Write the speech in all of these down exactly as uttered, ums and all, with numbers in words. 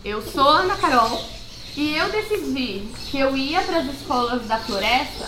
Eu sou Ana Carol e eu decidi que eu ia para as escolas da Floresta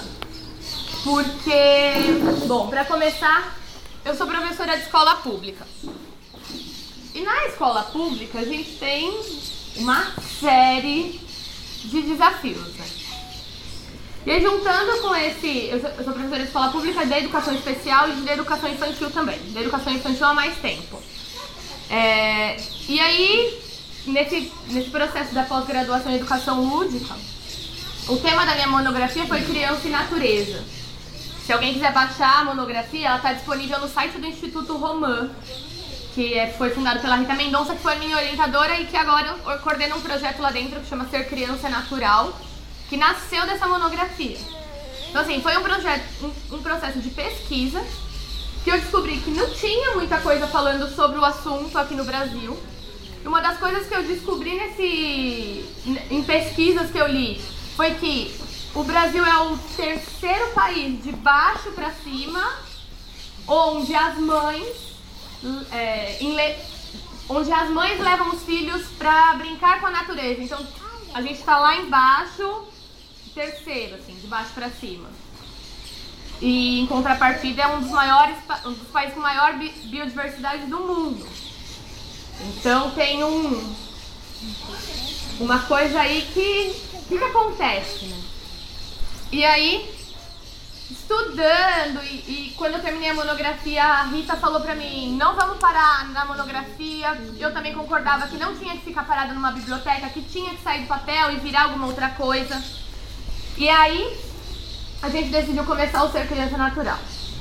porque, bom, para começar, eu sou professora de escola pública. E na escola pública a gente tem uma série de desafios, né? E aí, juntando com esse... Eu sou, eu sou professora de escola pública de educação especial e de educação infantil também. De educação infantil há mais tempo. É, e aí, nesse, nesse processo da pós-graduação em educação lúdica, o tema da minha monografia foi criança e natureza. Se alguém quiser baixar a monografia, ela está disponível no site do Instituto Roman, que é, foi fundado pela Rita Mendonça, que foi minha orientadora e que agora eu coordeno um projeto lá dentro que chama Ser Criança Natural, que nasceu dessa monografia. Então, assim, foi um projeto, um, um processo de pesquisa que eu descobri que não tinha muita coisa falando sobre o assunto aqui no Brasil. E uma das coisas que eu descobri nesse, em pesquisas que eu li foi que o Brasil é o terceiro país de baixo para cima onde as mães, é, le, onde as mães levam os filhos para brincar com a natureza. Então, a gente está lá embaixo, terceiro, assim, de baixo para cima. E, em contrapartida, é um dos maiores, um dos países com maior bi biodiversidade do mundo. Então, tem um, uma coisa aí que, que, que acontece, né? E aí, estudando, e, e quando eu terminei a monografia, a Rita falou pra mim, não vamos parar na monografia. Eu também concordava que não tinha que ficar parada numa biblioteca, que tinha que sair do papel e virar alguma outra coisa. E aí, a gente decidiu começar o Ser Criança Natural.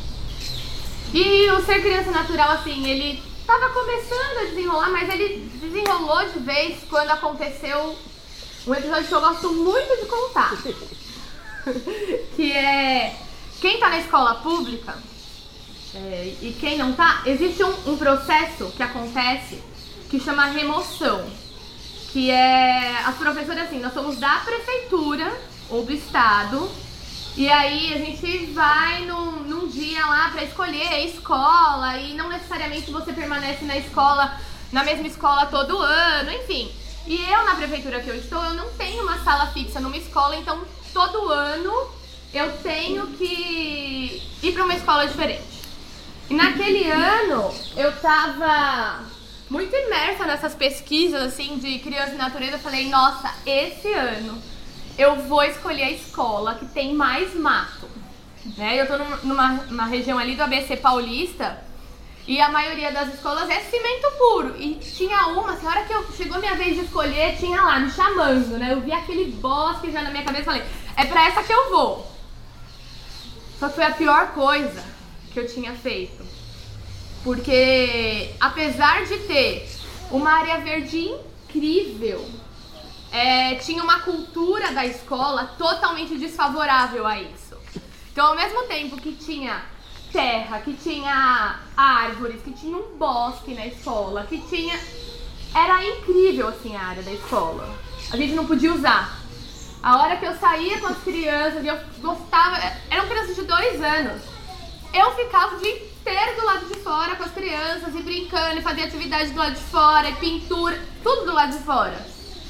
E o Ser Criança Natural, assim, ele tava começando a desenrolar, mas ele desenrolou de vez quando aconteceu um episódio que eu gosto muito de contar. Que é, quem tá na escola pública é, e quem não tá, existe um, um processo que acontece que chama remoção. Que é, as professoras, assim, nós somos da prefeitura ou do estado, e aí a gente vai num, num dia lá pra escolher a escola, e não necessariamente você permanece na escola, na mesma escola todo ano, enfim. E eu, na prefeitura que eu estou, eu não tenho uma sala fixa numa escola, então todo ano eu tenho que ir para uma escola diferente. E naquele ano eu tava muito imersa nessas pesquisas assim de criança e natureza. Eu falei, nossa, esse ano eu vou escolher a escola que tem mais mato, né? Eu tô numa, numa região ali do A B C Paulista e a maioria das escolas é cimento puro. E tinha uma, assim, a hora que eu, chegou a minha vez de escolher, tinha lá me chamando, né? Eu vi aquele bosque já na minha cabeça e falei, é pra essa que eu vou. Só que foi a pior coisa que eu tinha feito. Porque apesar de ter uma área verde incrível, é, tinha uma cultura da escola totalmente desfavorável a isso. Então, ao mesmo tempo que tinha terra, que tinha árvores, que tinha um bosque na escola, que tinha... Era incrível, assim, a área da escola. A gente não podia usar. A hora que eu saía com as crianças, e eu gostava... Eram crianças de dois anos. Eu ficava o dia inteiro do lado de fora com as crianças, e brincando, e fazia atividade do lado de fora, e pintura, tudo do lado de fora.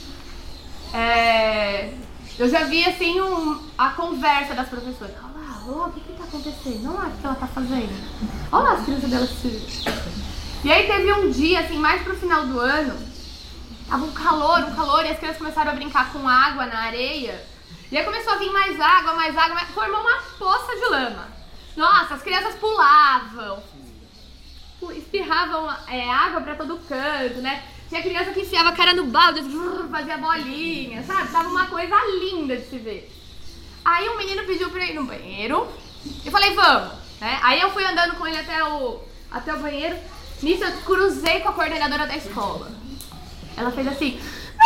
É... Eu já vi, assim, um... a conversa das professoras. Oh, o que que tá acontecendo? Olha lá o que ela tá fazendo. Olha lá as crianças dela se... E aí teve um dia, assim, mais pro final do ano, tava um calor, um calor, e as crianças começaram a brincar com água na areia. E aí começou a vir mais água, mais água, mais... formou uma poça de lama. Nossa, as crianças pulavam, espirravam é, água pra todo canto, né? Tinha criança que enfiava a cara no balde, fazia bolinha, sabe? Tava uma coisa linda de se ver. Aí um menino pediu pra ir no banheiro. Eu falei, vamos, né? Aí eu fui andando com ele até o, até o banheiro. Nisso eu cruzei com a coordenadora da escola. Ela fez assim...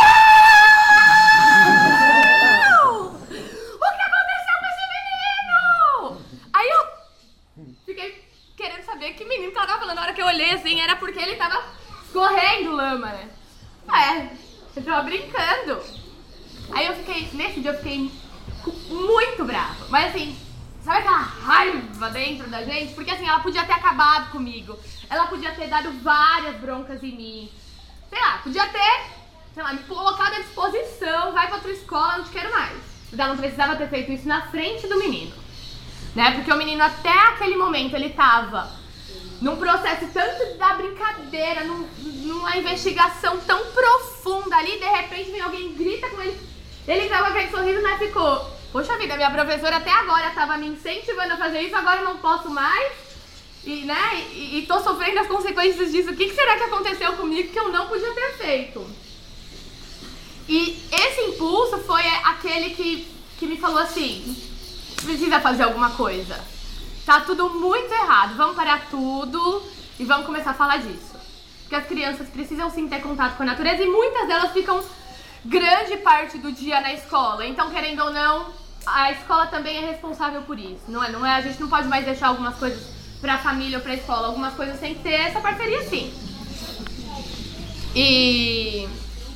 Não! O que aconteceu com esse menino? Aí eu fiquei querendo saber que menino que ela tava falando. Na hora que eu olhei assim, era porque ele tava escorrendo lama, né? É, eu tava brincando. Aí eu fiquei... Nesse dia eu fiquei... muito brava, mas assim, sabe aquela raiva dentro da gente? Porque assim, ela podia ter acabado comigo, ela podia ter dado várias broncas em mim, sei lá, podia ter sei lá, me colocado à disposição, vai pra tua escola, não te quero mais. Ela não precisava ter feito isso na frente do menino, né? Porque o menino até aquele momento, ele tava num processo tanto da brincadeira, num, numa investigação tão profunda ali, de repente vem alguém, grita com ele, ele tava com aquele sorriso, né? Ficou, poxa vida, minha professora até agora tava me incentivando a fazer isso, agora eu não posso mais, e, né, e, e tô sofrendo as consequências disso, o que, que será que aconteceu comigo que eu não podia ter feito? E esse impulso foi aquele que, que me falou assim, precisa fazer alguma coisa. Tá tudo muito errado, vamos parar tudo e vamos começar a falar disso. Porque as crianças precisam sim ter contato com a natureza e muitas delas ficam grande parte do dia na escola. Então, querendo ou não, a escola também é responsável por isso. Não é, não é, a gente não pode mais deixar algumas coisas pra família ou pra escola. Algumas coisas tem que ter essa parceria sim. E...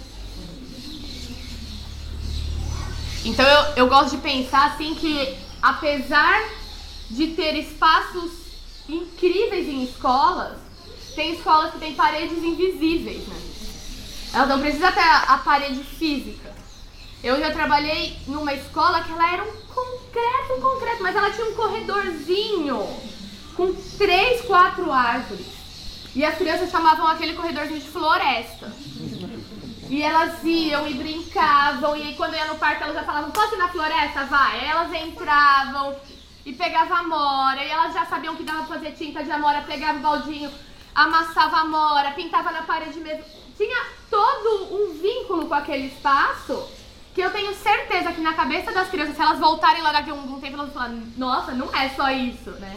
Então eu, eu gosto de pensar assim que, apesar de ter espaços incríveis em escolas, tem escolas que têm paredes invisíveis, né? Elas não precisam ter a, a parede física. Eu já trabalhei numa escola que ela era um concreto, um concreto, mas ela tinha um corredorzinho com três, quatro árvores. E as crianças chamavam aquele corredorzinho de floresta. E elas iam e brincavam, e aí quando ia no parque elas já falavam, posso ir na floresta? Vai! Aí elas entravam e pegavam amora, e elas já sabiam que dava pra fazer tinta de amora, pegava o baldinho, amassava amora, pintava na parede mesmo. Tinha todo um vínculo com aquele espaço, que eu tenho certeza que na cabeça das crianças, se elas voltarem lá daqui a algum tempo, elas vão falar, nossa, não é só isso, né?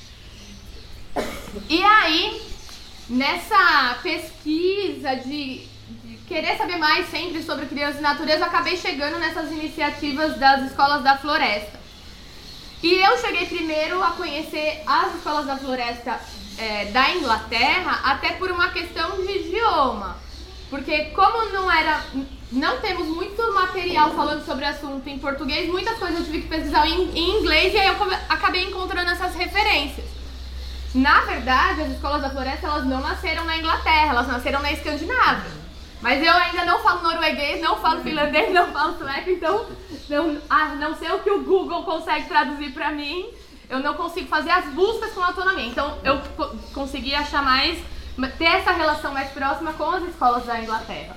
E aí, nessa pesquisa de... querer saber mais sempre sobre criança e natureza, eu acabei chegando nessas iniciativas das escolas da floresta. E eu cheguei primeiro a conhecer as escolas da floresta é, da Inglaterra, até por uma questão de idioma. Porque como não era, não temos muito material falando sobre o assunto em português, muitas coisas eu tive que pesquisar em, em inglês, e aí eu acabei encontrando essas referências. Na verdade, as escolas da floresta, elas não nasceram na Inglaterra, elas nasceram na Escandinávia. Mas eu ainda não falo norueguês, não falo finlandês, não falo sueco, então não, a não ser o que o Google consegue traduzir pra mim, eu não consigo fazer as buscas com autonomia. Então eu consegui achar mais, ter essa relação mais próxima com as escolas da Inglaterra.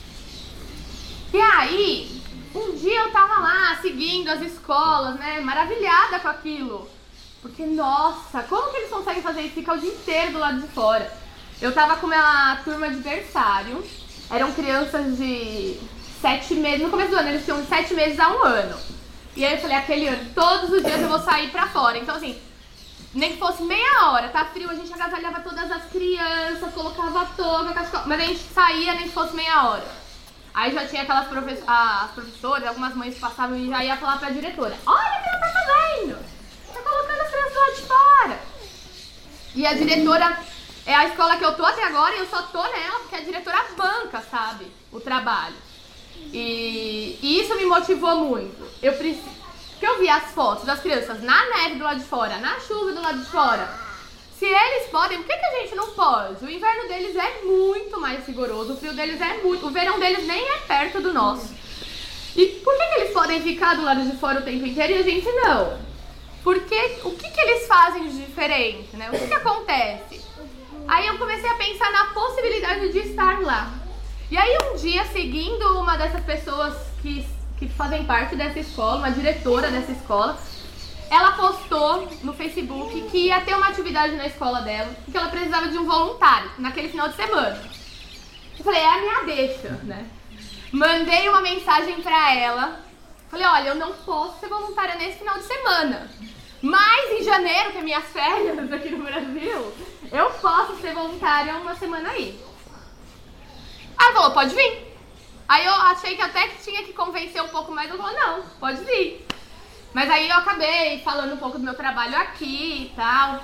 E aí, um dia eu tava lá seguindo as escolas, né, maravilhada com aquilo. Porque, nossa, como que eles conseguem fazer isso? Ficar o dia inteiro do lado de fora. Eu tava com uma turma de berçário. Eram crianças de sete meses, no começo do ano, eles tinham de sete meses a um ano. E aí eu falei, aquele ano, todos os dias eu vou sair pra fora. Então assim, nem que fosse meia hora, tá frio, a gente agasalhava todas as crianças, colocava a touca, cascola, mas a gente saía nem que fosse meia hora. Aí já tinha aquelas profess as professoras, algumas mães que passavam e já ia falar pra diretora, olha o que ela tá fazendo, tá colocando as crianças lá de fora. E a diretora... é a escola que eu tô até agora e eu só tô nela porque a diretora banca, sabe, o trabalho. E, e isso me motivou muito. Eu preciso, porque eu vi as fotos das crianças na neve do lado de fora, na chuva do lado de fora. Se eles podem, por que, que a gente não pode? O inverno deles é muito mais rigoroso, o frio deles é muito... o verão deles nem é perto do nosso. E por que, que eles podem ficar do lado de fora o tempo inteiro e a gente não? Porque o que, que eles fazem de diferente, né? O que, que acontece? Aí eu comecei a pensar na possibilidade de estar lá. E aí um dia, seguindo uma dessas pessoas que, que fazem parte dessa escola, uma diretora dessa escola, ela postou no Facebook que ia ter uma atividade na escola dela, que ela precisava de um voluntário naquele final de semana. Eu falei, é a minha deixa, né? Mandei uma mensagem pra ela, falei, olha, eu não posso ser voluntária nesse final de semana, mas em janeiro, que é minhas férias aqui no Brasil, eu posso ser voluntária uma semana aí. Aí ela falou, pode vir. Aí eu achei que até que tinha que convencer um pouco mais, ela falou, não, pode vir. Mas aí eu acabei falando um pouco do meu trabalho aqui e tal.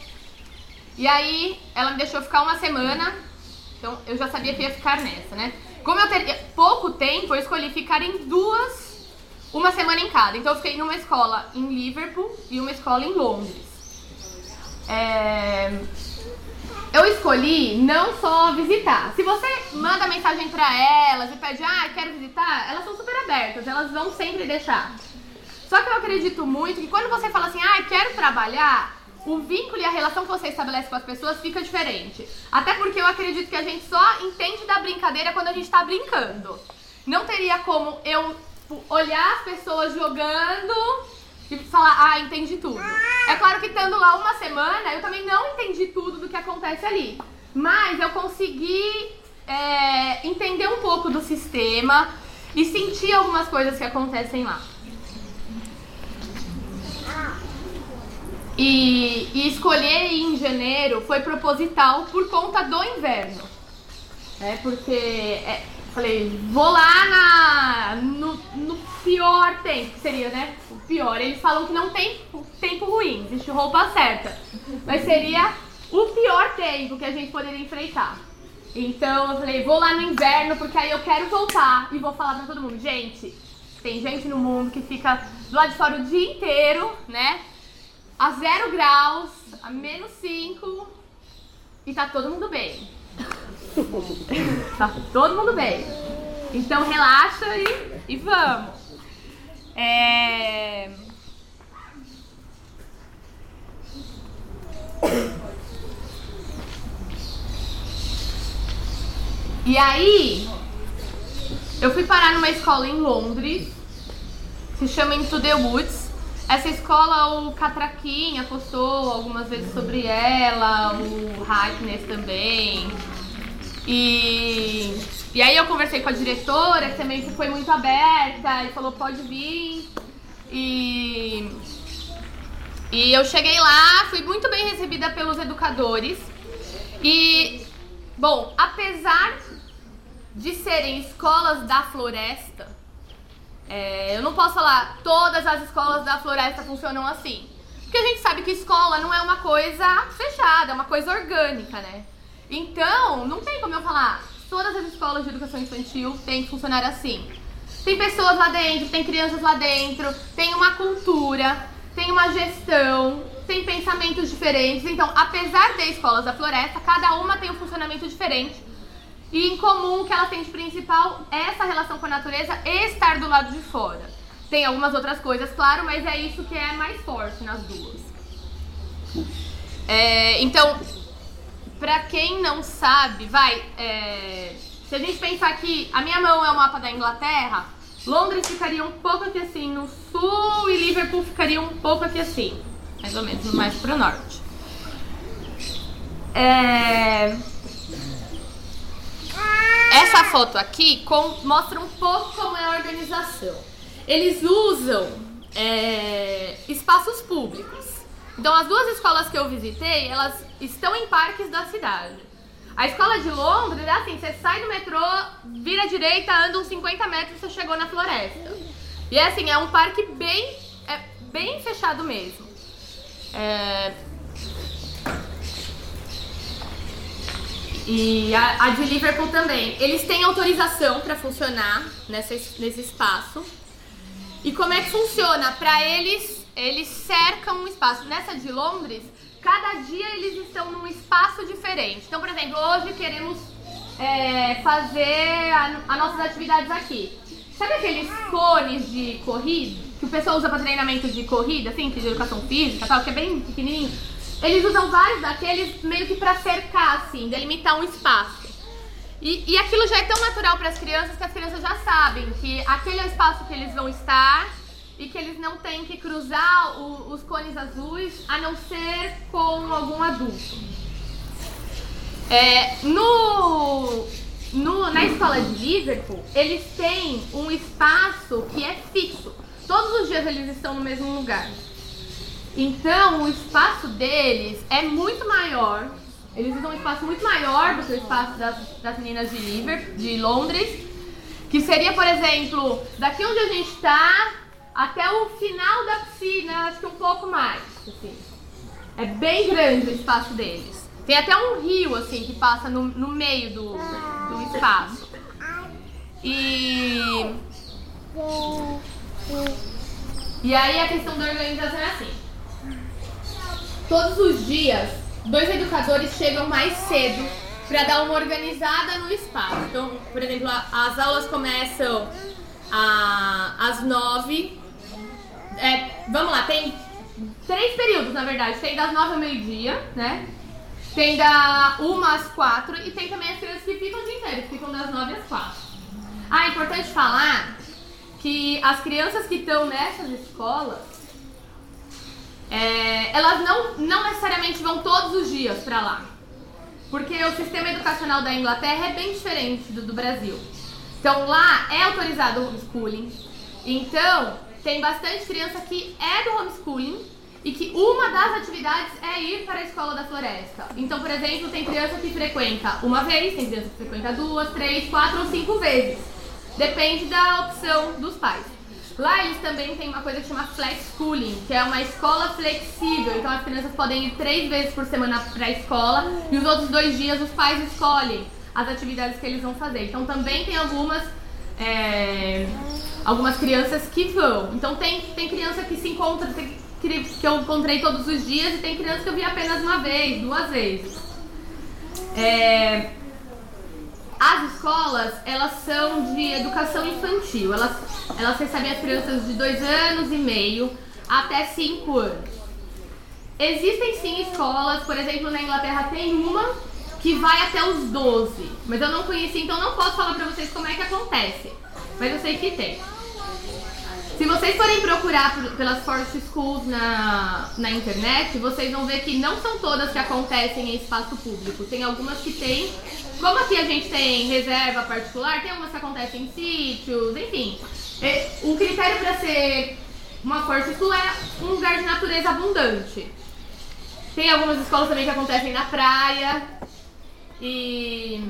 E aí ela me deixou ficar uma semana, então eu já sabia que ia ficar nessa, né? Como eu teria pouco tempo, eu escolhi ficar em duas, uma semana em cada. Então eu fiquei numa escola em Liverpool e uma escola em Londres. É... eu escolhi não só visitar. Se você manda mensagem pra elas e pede, ah, quero visitar, elas são super abertas, elas vão sempre deixar. Só que eu acredito muito que quando você fala assim, ah, quero trabalhar, o vínculo e a relação que você estabelece com as pessoas fica diferente. Até porque eu acredito que a gente só entende da brincadeira quando a gente tá brincando. Não teria como eu olhar as pessoas jogando e falar, ah, entendi tudo. É claro que estando lá uma semana, eu também não entendi tudo do que acontece ali. Mas eu consegui é, entender um pouco do sistema e sentir algumas coisas que acontecem lá. E, e escolher ir em janeiro foi proposital por conta do inverno. É, porque, é, falei, vou lá na, no, no pior tempo, que seria, né? O pior. Eles falam que não tem tempo ruim, existe roupa certa. Mas seria o pior tempo que a gente poderia enfrentar. Então eu falei, vou lá no inverno, porque aí eu quero voltar e vou falar pra todo mundo. Gente, tem gente no mundo que fica do lado de fora o dia inteiro, né? A zero graus, a menos cinco, e tá todo mundo bem. Tá todo mundo bem. Então relaxa e, e vamos. É... E aí, eu fui parar numa escola em Londres, se chama Into the Woods. Essa escola, o Catraquinha postou algumas vezes sobre ela, o Hackness também. E, e aí eu conversei com a diretora, que também foi muito aberta, e falou, pode vir. E, e eu cheguei lá, fui muito bem recebida pelos educadores. E, bom, apesar de serem escolas da floresta, É, eu não posso falar todas as escolas da floresta funcionam assim. Porque a gente sabe que escola não é uma coisa fechada, é uma coisa orgânica, né? Então, não tem como eu falar, todas as escolas de educação infantil têm que funcionar assim. Tem pessoas lá dentro, tem crianças lá dentro, tem uma cultura, tem uma gestão, tem pensamentos diferentes. Então, apesar de escolas da floresta, cada uma tem um funcionamento diferente. E em comum, o que ela tem de principal é essa relação com a natureza e estar do lado de fora. Tem algumas outras coisas, claro, mas é isso que é mais forte nas duas. É, então, pra quem não sabe, vai, é, se a gente pensar que a minha mão é o mapa da Inglaterra, Londres ficaria um pouco aqui assim no sul e Liverpool ficaria um pouco aqui assim, mais ou menos mais pro norte. É... Essa foto aqui com, mostra um pouco como é a organização. Eles usam é, espaços públicos. Então as duas escolas que eu visitei, elas estão em parques da cidade. A escola de Londres é assim, você sai do metrô, vira à direita, anda uns cinquenta metros e você chegou na floresta. E é assim, é um parque bem, é, bem fechado mesmo. É... E a, a de Liverpool também. Eles têm autorização para funcionar nessa, nesse espaço. E como é que funciona? Para eles, eles cercam um espaço. Nessa de Londres, cada dia eles estão num espaço diferente. Então, por exemplo, hoje queremos é, fazer as nossas atividades aqui. Sabe aqueles cones de corrida que o pessoal usa para treinamento de corrida, assim, de educação física, tal, que é bem pequenininho? Eles usam vários daqueles meio que pra cercar, assim, delimitar um espaço. E, e aquilo já é tão natural para as crianças que as crianças já sabem que aquele é o espaço que eles vão estar e que eles não têm que cruzar o, os cones azuis a não ser com algum adulto. É, no, no, na escola de Liverpool, eles têm um espaço que é fixo. Todos os dias eles estão no mesmo lugar. Então, o espaço deles é muito maior. Eles usam um espaço muito maior do que o espaço das, das meninas de Liverpool, de Londres. Que seria, por exemplo, daqui onde a gente está até o final da piscina, acho que um pouco mais. Assim. É bem grande o espaço deles. Tem até um rio assim que passa no, no meio do, do espaço. E... E aí a questão da organização é assim. Todos os dias dois educadores chegam mais cedo para dar uma organizada no espaço. Então, por exemplo, as aulas começam a, às nove. É, vamos lá, tem três períodos, na verdade. Tem das nove ao meio-dia, né? Tem da uma às quatro e tem também as crianças que ficam o dia inteiro, que ficam das nove às quatro. Ah, é importante falar que as crianças que estão nessas escolas, é, elas não, não necessariamente vão todos os dias para lá. Porque o sistema educacional da Inglaterra é bem diferente do do Brasil. Então lá é autorizado o homeschooling. Então tem bastante criança que é do homeschooling e que uma das atividades é ir para a escola da floresta. Então, por exemplo, tem criança que frequenta uma vez, tem criança que frequenta duas, três, quatro ou cinco vezes. Depende da opção dos pais. Lá eles também têm uma coisa que chama flex schooling, que é uma escola flexível. Então as crianças podem ir três vezes por semana para a escola e os outros dois dias os pais escolhem as atividades que eles vão fazer. Então também tem algumas, é, algumas crianças que vão. Então tem, tem criança que se encontra, tem, que eu encontrei todos os dias, e tem criança que eu vi apenas uma vez, duas vezes. É, as escolas, elas são de educação infantil. Elas, elas recebem as crianças de dois anos e meio até cinco anos. Existem sim escolas, por exemplo, na Inglaterra tem uma que vai até os doze. Mas eu não conheci, então não posso falar pra vocês como é que acontece. Mas eu sei que tem. Se vocês forem procurar por, pelas Forest Schools na, na internet, vocês vão ver que não são todas que acontecem em espaço público. Tem algumas que tem, como aqui a gente tem reserva particular, tem algumas que acontecem em sítios, enfim. É, um critério para ser uma Forest School é um lugar de natureza abundante. Tem algumas escolas também que acontecem na praia. E...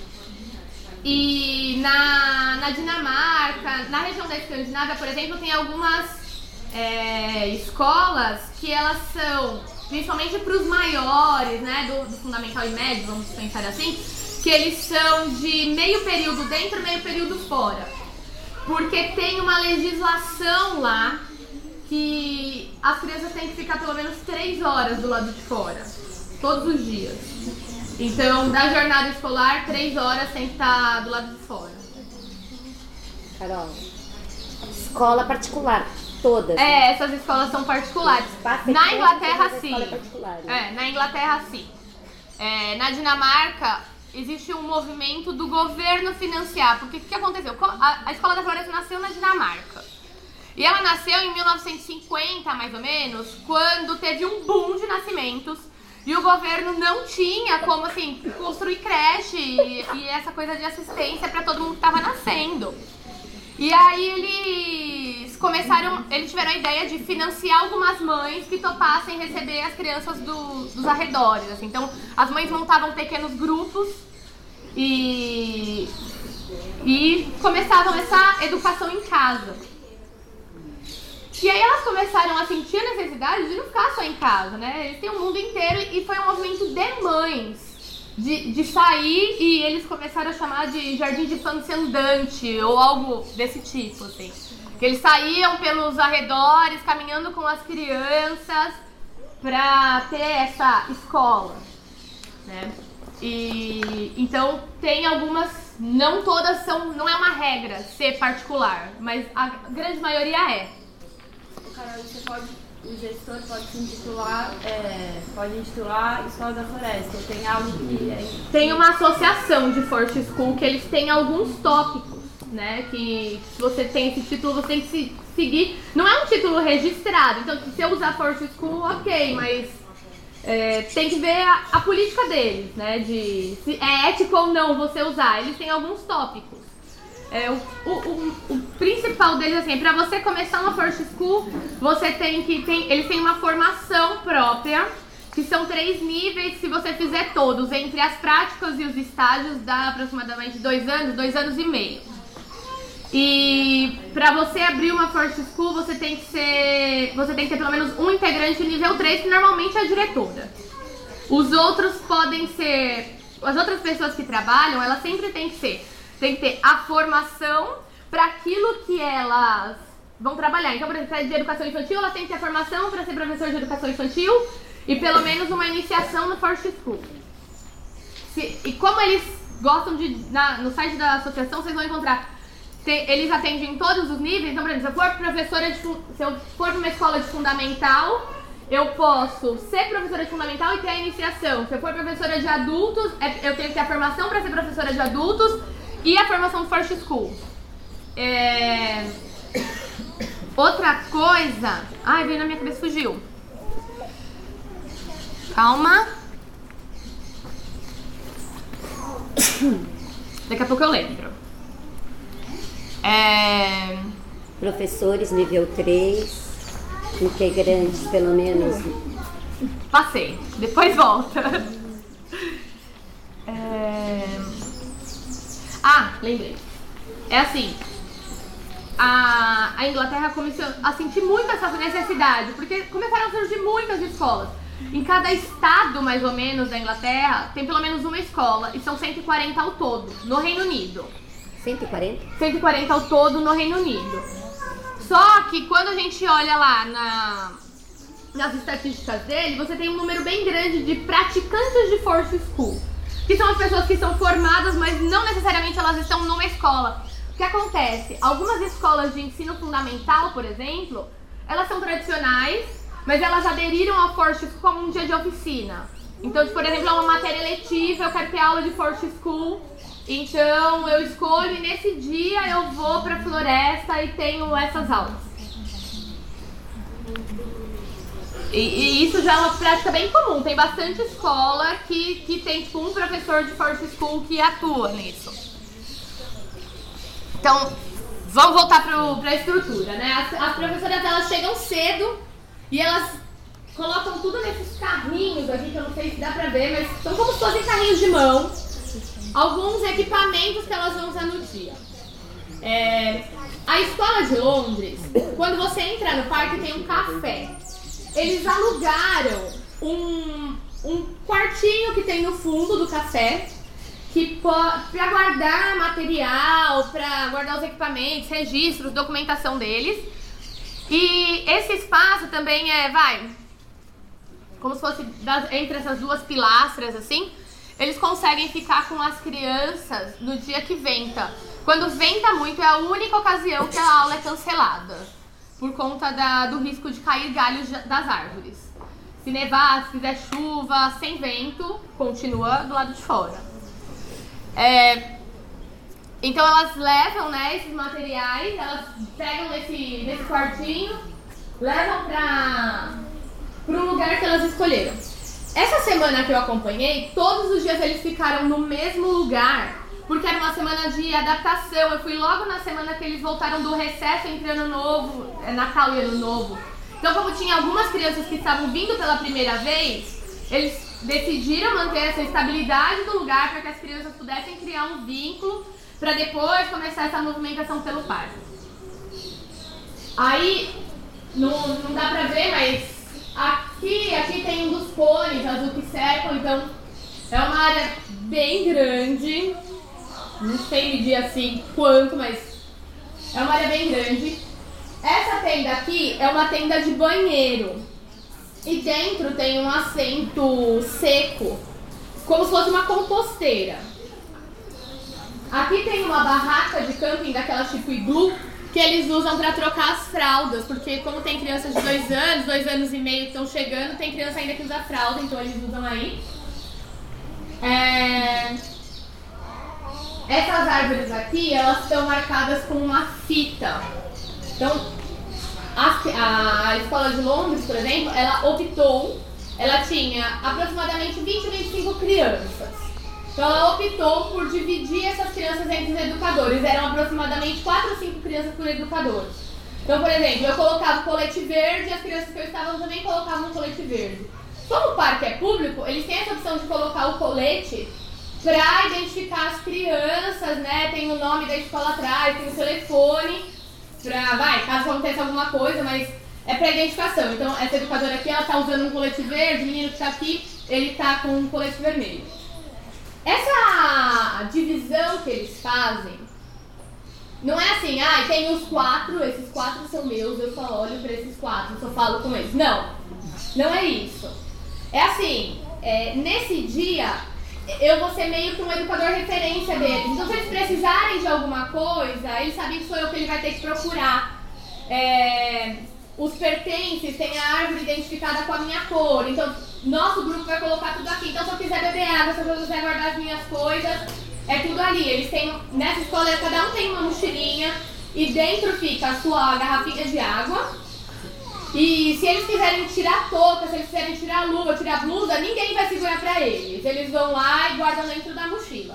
E na, na Dinamarca, na região da Escandinávia, por exemplo, tem algumas é, escolas que elas são, principalmente para os maiores, né, do, do fundamental e médio, vamos pensar assim, que eles são de meio período dentro e meio período fora. Porque tem uma legislação lá que as crianças têm que ficar pelo menos três horas do lado de fora, todos os dias. Então, da jornada escolar, três horas tem que estar do lado de fora. Carol, escola particular, todas. É, né? Essas escolas são particulares. Na Inglaterra, sim. É, na Inglaterra, sim. É, na Dinamarca, existe um movimento do governo financiar. Porque o que aconteceu? A, a Escola da Floresta nasceu na Dinamarca. E ela nasceu em mil novecentos e cinquenta, mais ou menos, quando teve um boom de nascimentos. E o governo não tinha como, assim, construir creche e, e essa coisa de assistência para todo mundo que estava nascendo. E aí eles começaram, eles tiveram a ideia de financiar algumas mães que topassem receber as crianças do, dos arredores. Assim. Então, as mães montavam pequenos grupos e, e começavam essa educação em casa. E aí elas começaram a sentir a necessidade de não ficar só em casa, né? Eles têm o mundo inteiro e foi um movimento de mães, de, de sair, e eles começaram a chamar de jardim de infância andante ou algo desse tipo, assim. Que eles saíam pelos arredores, caminhando com as crianças pra ter essa escola, né? E então tem algumas, não todas são, não é uma regra ser particular, mas a grande maioria é. Carol, você pode, o gestor pode se intitular, é, pode intitular Escola da Floresta. Tem algo que é... Tem uma associação de Forest School que eles têm alguns tópicos, né? Que se você tem esse título, você tem que se seguir. Não é um título registrado, então se eu usar Forest School, ok, mas é, tem que ver a, a política deles, né? De se é ético ou não você usar. Eles têm alguns tópicos. É, o, o, o, o principal deles, assim, para você começar uma Forest School, você tem que tem, eles têm uma formação própria, que são três níveis. Se você fizer todos, entre as práticas e os estágios, dá aproximadamente dois anos, dois anos e meio. E para você abrir uma Forest School, você tem que ser, você tem que ter pelo menos um integrante nível três, que normalmente é a diretora. Os outros podem ser, as outras pessoas que trabalham, elas sempre têm que ser Tem que ter a formação para aquilo que elas vão trabalhar. Então, por exemplo, de educação infantil, ela tem que ter a formação para ser professor de educação infantil e pelo menos uma iniciação no First School. Se, e como eles gostam de... Na, no site da associação vocês vão encontrar... Tem, eles atendem em todos os níveis. Então, por exemplo, se eu for professora de, se eu for numa escola de fundamental, eu posso ser professora de fundamental e ter a iniciação. Se eu for professora de adultos, eu tenho que ter a formação para ser professora de adultos e a formação do First School. É... Outra coisa... Ai, veio na minha cabeça, fugiu. Calma. Daqui a pouco eu lembro. É... Professores nível três, integrantes pelo menos. Passei, depois volta. É... Ah, lembrei. É assim, a, a Inglaterra começou a sentir muito essa necessidade, porque começaram a surgir muitas escolas. Em cada estado, mais ou menos, da Inglaterra, tem pelo menos uma escola, e são cento e quarenta ao todo, no Reino Unido. cento e quarenta? cento e quarenta ao todo no Reino Unido. Só que quando a gente olha lá na, nas estatísticas dele, você tem um número bem grande de praticantes de First School, que são as pessoas que são formadas, mas não necessariamente elas estão numa escola. O que acontece? Algumas escolas de ensino fundamental, por exemplo, elas são tradicionais, mas elas aderiram ao First School como um dia de oficina. Então, por exemplo, é uma matéria eletiva, eu quero ter aula de First School. Então eu escolho e nesse dia eu vou pra floresta e tenho essas aulas. E, e isso já é uma prática bem comum. Tem bastante escola que, que tem tipo, um professor de First School que atua nisso. Então, vamos voltar pro, pra estrutura, né? As, as professoras elas chegam cedo e elas colocam tudo nesses carrinhos aqui, que eu não sei se dá pra ver, mas são como se fossem carrinhos de mão. Alguns equipamentos que elas vão usar no dia. É, a escola de Londres, quando você entra no parque, tem um café. Eles alugaram um, um quartinho que tem no fundo do café, que para guardar material, para guardar os equipamentos, registros, documentação deles. E esse espaço também é, vai, como se fosse das, entre essas duas pilastras, assim. Eles conseguem ficar com as crianças no dia que venta. Quando venta muito, é a única ocasião que a aula é cancelada, por conta da, do risco de cair galhos das árvores. Se nevar, se fizer chuva, sem vento, continua do lado de fora. É, então elas levam, né, esses materiais, elas pegam nesse, nesse quartinho, levam para um lugar que elas escolheram. Essa semana que eu acompanhei, todos os dias eles ficaram no mesmo lugar, porque era uma semana de adaptação. Eu fui logo na semana que eles voltaram do recesso entre Ano Novo, Natal e Ano Novo. Então, como tinha algumas crianças que estavam vindo pela primeira vez, eles decidiram manter essa estabilidade do lugar para que as crianças pudessem criar um vínculo para depois começar essa movimentação pelo parque. Aí, não, não dá pra ver, mas... Aqui, aqui tem um dos cones azul que cercam, então é uma área bem grande, não sei medir assim quanto, mas é uma área bem grande. Essa tenda aqui é uma tenda de banheiro e dentro tem um assento seco, como se fosse uma composteira. Aqui tem uma barraca de camping daquelas tipo iglu, que eles usam para trocar as fraldas, porque como tem crianças de dois anos, dois anos e meio que estão chegando, tem criança ainda que usa fralda, então eles usam aí. É... Essas árvores aqui, elas estão marcadas com uma fita. Então, a, a Escola de Londres, por exemplo, ela optou, ela tinha aproximadamente vinte a vinte e cinco crianças. Então ela optou por dividir essas crianças entre os educadores. Eram aproximadamente quatro ou cinco crianças por educador. Então, por exemplo, eu colocava o colete verde e as crianças que eu estava também colocavam o colete verde. Como o parque é público, eles têm essa opção de colocar o colete para identificar as crianças, né? Tem o nome da escola atrás, tem o telefone, pra, vai, caso aconteça alguma coisa, mas é para identificação. Então, essa educadora aqui, ela tá usando um colete verde, o menino que tá aqui, ele tá com um colete vermelho. Essa divisão que eles fazem, não é assim, ah, tem os quatro, esses quatro são meus, eu só olho para esses quatro, só falo com eles. Não, não é isso. É assim, é, nesse dia, eu vou ser meio que um educador referência deles. Então, se eles precisarem de alguma coisa, eles sabem que sou eu que ele vai ter que procurar. É, os pertences, tem a árvore identificada com a minha cor. Então, nosso grupo vai colocar tudo aqui. Então, se eu quiser beber água, se eu quiser guardar as minhas coisas, é tudo ali. Eles têm, nessa escola, cada um tem uma mochilinha e dentro fica a sua garrafinha de água. E se eles quiserem tirar a touca, se eles quiserem tirar a luva, tirar a blusa, ninguém vai segurar pra eles. Eles vão lá e guardam dentro da mochila.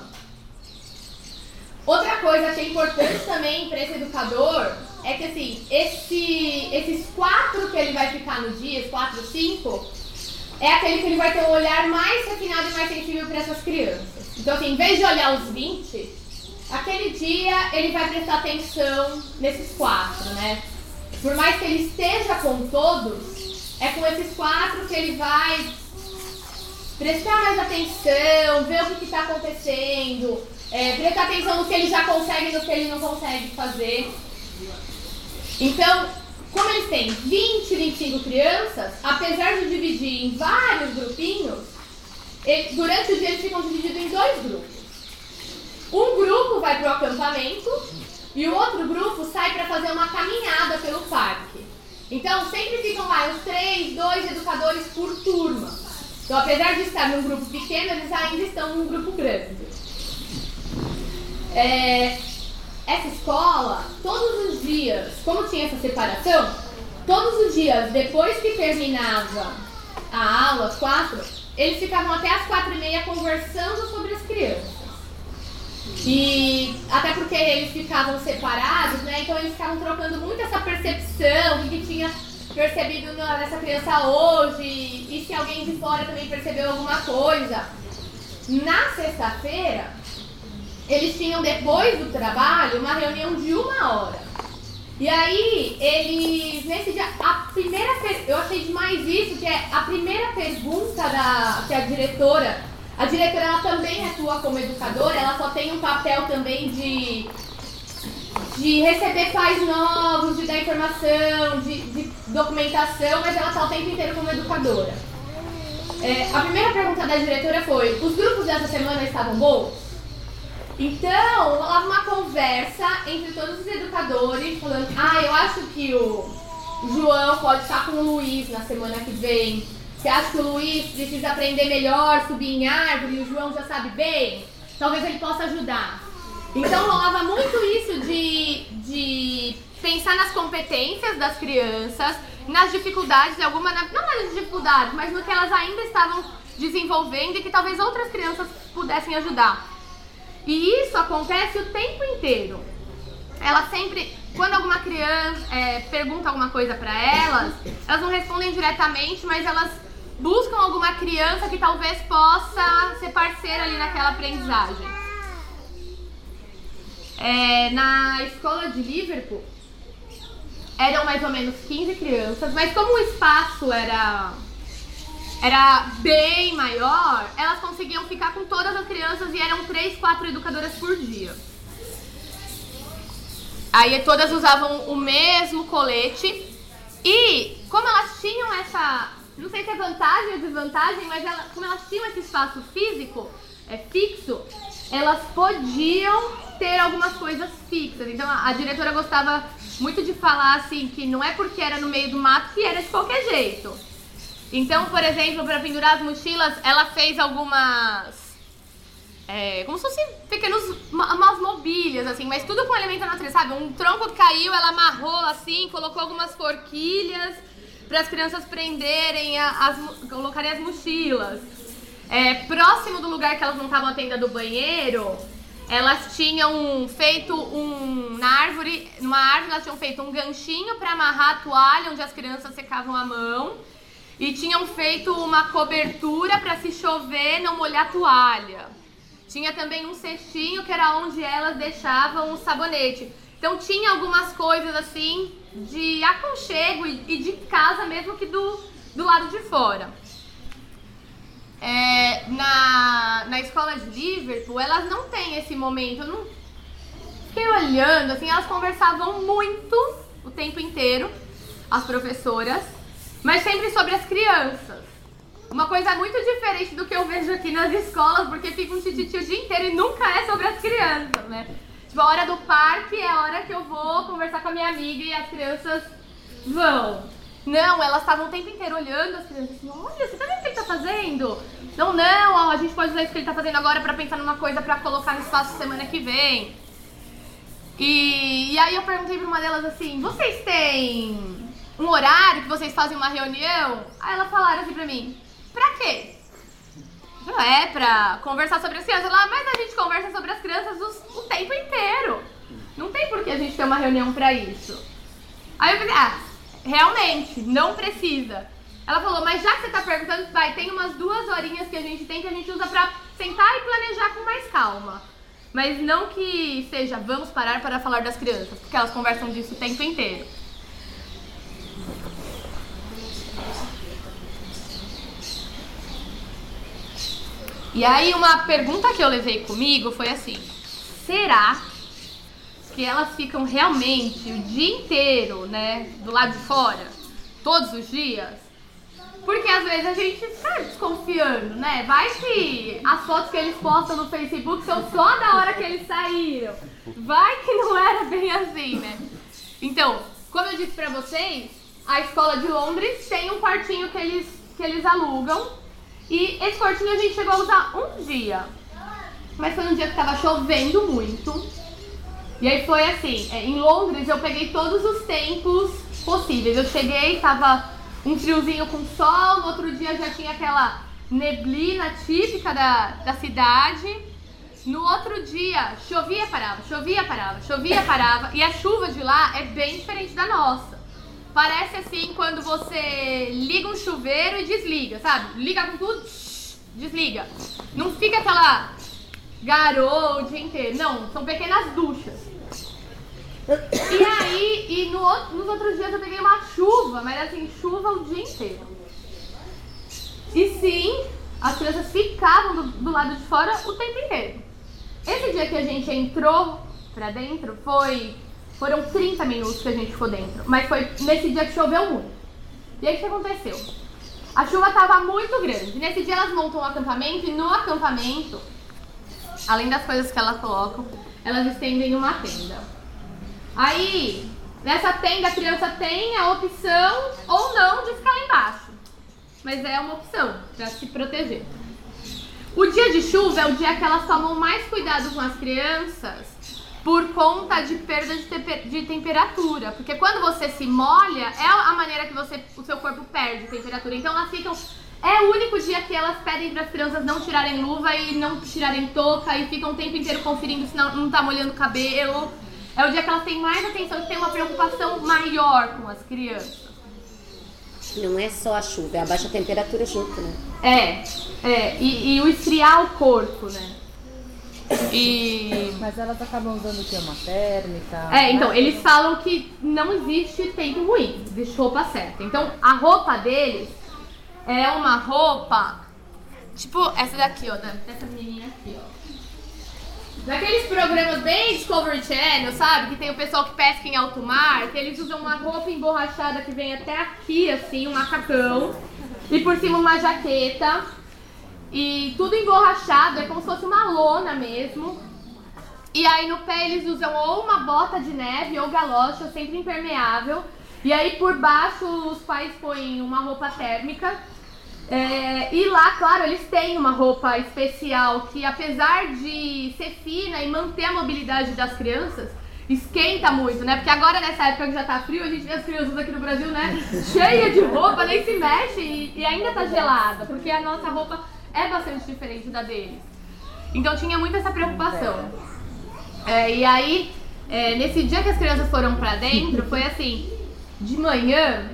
Outra coisa que é importante também para esse educador é que assim, esse, esses quatro que ele vai ficar no dia, os quatro, cinco, é aquele que ele vai ter um olhar mais refinado e mais sensível para essas crianças. Então assim, em vez de olhar os vinte, aquele dia ele vai prestar atenção nesses quatro, né? Por mais que ele esteja com todos, é com esses quatro que ele vai prestar mais atenção, ver o que está acontecendo, é, prestar atenção no que ele já consegue e no que ele não consegue fazer. Então, como eles têm vinte, vinte e cinco crianças, apesar de dividir em vários grupinhos, ele, durante o dia eles ficam divididos em dois grupos. Um grupo vai para o acampamento e o outro grupo sai para fazer uma caminhada pelo parque. Então, sempre ficam lá os três, dois educadores por turma. Então, apesar de estar num grupo pequeno, eles ainda estão num grupo grande. É, essa escola, todos os dias, como tinha essa separação, todos os dias, depois que terminava a aula, às quatro, eles ficavam até às quatro e meia conversando sobre as crianças. E até porque eles ficavam separados, né? Então eles ficavam trocando muito essa percepção, o que tinha percebido nessa criança hoje, e se alguém de fora também percebeu alguma coisa. Na sexta-feira, eles tinham, depois do trabalho, uma reunião de uma hora. E aí, eles, nesse dia, a primeira, eu achei demais isso, que é a primeira pergunta da, que a diretora, a diretora ela também atua como educadora, ela só tem um papel também de, de receber pais novos, de dar informação, de, de documentação, mas ela está o tempo inteiro como educadora. É, a primeira pergunta da diretora foi, os grupos dessa semana estavam bons? Então, rolava uma conversa entre todos os educadores, falando, ah, eu acho que o João pode estar com o Luiz na semana que vem. Você acha que o Luiz precisa aprender melhor, subir em árvore, e o João já sabe bem? Talvez ele possa ajudar. Então, rolava muito isso de, de pensar nas competências das crianças, nas dificuldades, alguma, não nas dificuldades, mas no que elas ainda estavam desenvolvendo e que talvez outras crianças pudessem ajudar. E isso acontece o tempo inteiro. Ela sempre, quando alguma criança é, pergunta alguma coisa para elas, elas não respondem diretamente, mas elas buscam alguma criança que talvez possa ser parceira ali naquela aprendizagem. É, na escola de Liverpool, eram mais ou menos quinze crianças, mas como o espaço era... era bem maior, elas conseguiam ficar com todas as crianças e eram três, quatro educadoras por dia. Aí todas usavam o mesmo colete e como elas tinham essa, não sei se é vantagem ou desvantagem, mas ela, como elas tinham esse espaço físico, é, fixo, elas podiam ter algumas coisas fixas. Então a, a diretora gostava muito de falar assim, que não é porque era no meio do mato que era de qualquer jeito. Então, por exemplo, para pendurar as mochilas, ela fez algumas, é, como se fossem pequenos, umas mobílias, assim, mas tudo com elemento da natureza, sabe? Um tronco que caiu, ela amarrou assim, colocou algumas forquilhas para as crianças prenderem, as, colocarem as mochilas. É, próximo do lugar que elas não estavam atendendo do banheiro, elas tinham feito um, na árvore, numa árvore elas tinham feito um ganchinho para amarrar a toalha, onde as crianças secavam a mão. E tinham feito uma cobertura para se chover não molhar a toalha. Tinha também um cestinho que era onde elas deixavam o sabonete. Então tinha algumas coisas assim de aconchego e de casa mesmo que do, do lado de fora. É, na, na escola de Liverpool, elas não têm esse momento. Eu não fiquei olhando, assim, elas conversavam muito o tempo inteiro, as professoras. Mas sempre sobre as crianças. Uma coisa muito diferente do que eu vejo aqui nas escolas, porque fica um tititi o dia inteiro e nunca é sobre as crianças, né? Tipo, a hora do parque é a hora que eu vou conversar com a minha amiga e as crianças vão. Não, elas estavam o tempo inteiro olhando as crianças assim, olha, você tá vendo o que ele tá fazendo? Não, não, ó, a gente pode usar isso que ele tá fazendo agora pra pensar numa coisa pra colocar no espaço semana que vem. E, e aí eu perguntei pra uma delas assim, vocês têm um horário que vocês fazem uma reunião? Aí elas falaram assim pra mim, pra quê? Eu, é, pra conversar sobre as crianças. Lá, mas a gente conversa sobre as crianças o, o tempo inteiro. Não tem por que a gente ter uma reunião pra isso. Aí eu falei, ah, realmente, não precisa. Ela falou, mas já que você tá perguntando, vai, tem umas duas horinhas que a gente tem que a gente usa pra sentar e planejar com mais calma. Mas não que seja, vamos parar para falar das crianças, porque elas conversam disso o tempo inteiro. E aí uma pergunta que eu levei comigo foi assim, será que elas ficam realmente o dia inteiro, né, do lado de fora, todos os dias? Porque às vezes a gente fica desconfiando, né? Vai que as fotos que eles postam no Facebook são só da hora que eles saíram. Vai que não era bem assim, né? Então, como eu disse pra vocês, a escola de Londres tem um quartinho que eles, que eles alugam. E esse quartinho a gente chegou a usar um dia. Mas foi um dia que tava chovendo muito. E aí foi assim, em Londres eu peguei todos os tempos possíveis. Eu cheguei, tava um friozinho com sol, no outro dia já tinha aquela neblina típica da, da cidade. No outro dia, chovia, parava, chovia, parava, chovia, parava. E a chuva de lá é bem diferente da nossa. Parece assim quando você liga um chuveiro e desliga, sabe? Liga com tudo, desliga. Não fica aquela garoa o dia inteiro, não, são pequenas duchas. E aí, e no, nos outros dias eu peguei uma chuva, mas assim, chuva o dia inteiro. E sim, as crianças ficavam do, do lado de fora o tempo inteiro. Esse dia que a gente entrou pra dentro, foi, foram trinta minutos que a gente ficou dentro. Mas foi nesse dia que choveu muito. E aí o que aconteceu? A chuva tava muito grande. Nesse dia elas montam um acampamento e no acampamento, além das coisas que elas colocam, elas estendem uma tenda. Aí, nessa tenda a criança tem a opção ou não de ficar lá embaixo. Mas é uma opção para se proteger. O dia de chuva é o dia que elas tomam mais cuidado com as crianças por conta de perda de, te- de temperatura. Porque quando você se molha, é a maneira que você, o seu corpo perde temperatura. Então elas ficam... É o único dia que elas pedem para as crianças não tirarem luva e não tirarem touca e ficam o tempo inteiro conferindo se não, não tá molhando o cabelo. É o dia que elas têm mais atenção e têm uma preocupação maior com as crianças. Não é só a chuva, é a baixa temperatura junto, né? É, é. E, e o esfriar o corpo, né? E... Mas elas acabam usando o que? Uma térmica? É, então, eles falam que não existe tempo ruim, existe roupa certa. Então, a roupa deles é uma roupa, tipo essa daqui, ó, dessa menininha aqui, ó. Daqueles programas bem Discovery Channel, sabe? Que tem o pessoal que pesca em alto mar, que eles usam uma roupa emborrachada que vem até aqui, assim, um macacão. E por cima uma jaqueta. E tudo emborrachado, é como se fosse uma lona mesmo. E aí no pé eles usam ou uma bota de neve ou galocha, sempre impermeável. E aí por baixo os pais põem uma roupa térmica. É, e lá, claro, eles têm uma roupa especial que, apesar de ser fina e manter a mobilidade das crianças, esquenta muito, né? Porque agora, nessa época que já tá frio, a gente vê as crianças aqui no Brasil, né? Cheia de roupa, nem se mexe e, e ainda tá gelada, porque a nossa roupa é bastante diferente da deles. Então tinha muito essa preocupação. É, e aí, é, nesse dia que as crianças foram pra dentro, foi assim, de manhã...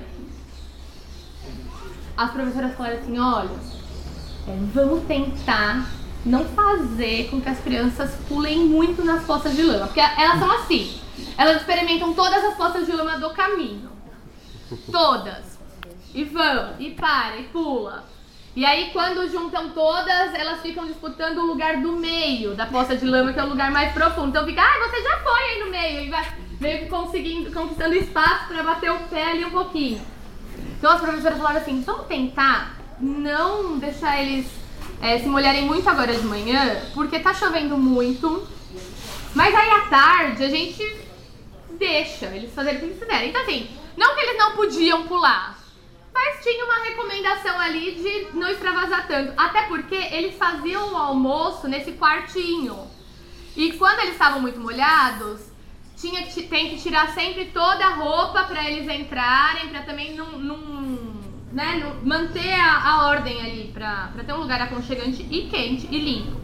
As professoras falaram assim, olha, é, vamos tentar não fazer com que as crianças pulem muito nas poças de lama. Porque elas são assim, elas experimentam todas as poças de lama do caminho. Todas. E vão, e para, e pula. E aí quando juntam todas, elas ficam disputando o lugar do meio da poça de lama, que é o lugar mais profundo. Então fica, ah, você já foi aí no meio. E vai meio que conseguindo, conquistando espaço para bater o pé ali um pouquinho. Então as professoras falaram assim, vamos tentar não deixar eles é, se molharem muito agora de manhã, porque tá chovendo muito. Mas aí à tarde a gente deixa eles fazerem o que eles quiserem. Então assim, não que eles não podiam pular, mas tinha uma recomendação ali de não extravasar tanto. Até porque eles faziam o almoço nesse quartinho. E quando eles estavam muito molhados, tinha que, tem que tirar sempre toda a roupa para eles entrarem, para também não, não, né, não manter a, a ordem ali, para ter um lugar aconchegante e quente e limpo.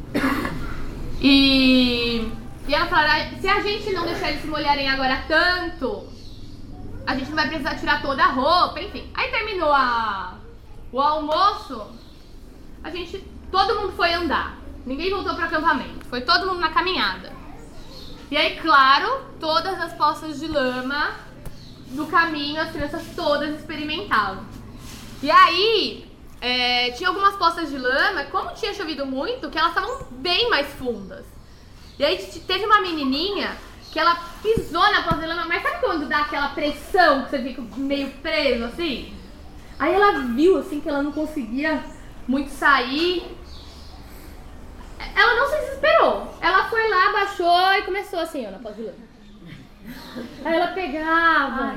E, e ela falou, se a gente não deixar eles se molharem agora tanto, a gente não vai precisar tirar toda a roupa, enfim. Aí terminou a, o almoço, a gente, todo mundo foi andar. Ninguém voltou para o acampamento, foi todo mundo na caminhada. E aí, claro, todas as poças de lama do caminho, as crianças todas experimentavam. E aí, é, tinha algumas poças de lama, como tinha chovido muito, que elas estavam bem mais fundas. E aí teve uma menininha que ela pisou na poça de lama, mas sabe quando dá aquela pressão que você fica meio preso assim? Aí ela viu assim que ela não conseguia muito sair. Ela não se desesperou. Ela foi lá, baixou e começou assim, ó, na poça de lama. Aí ela pegava,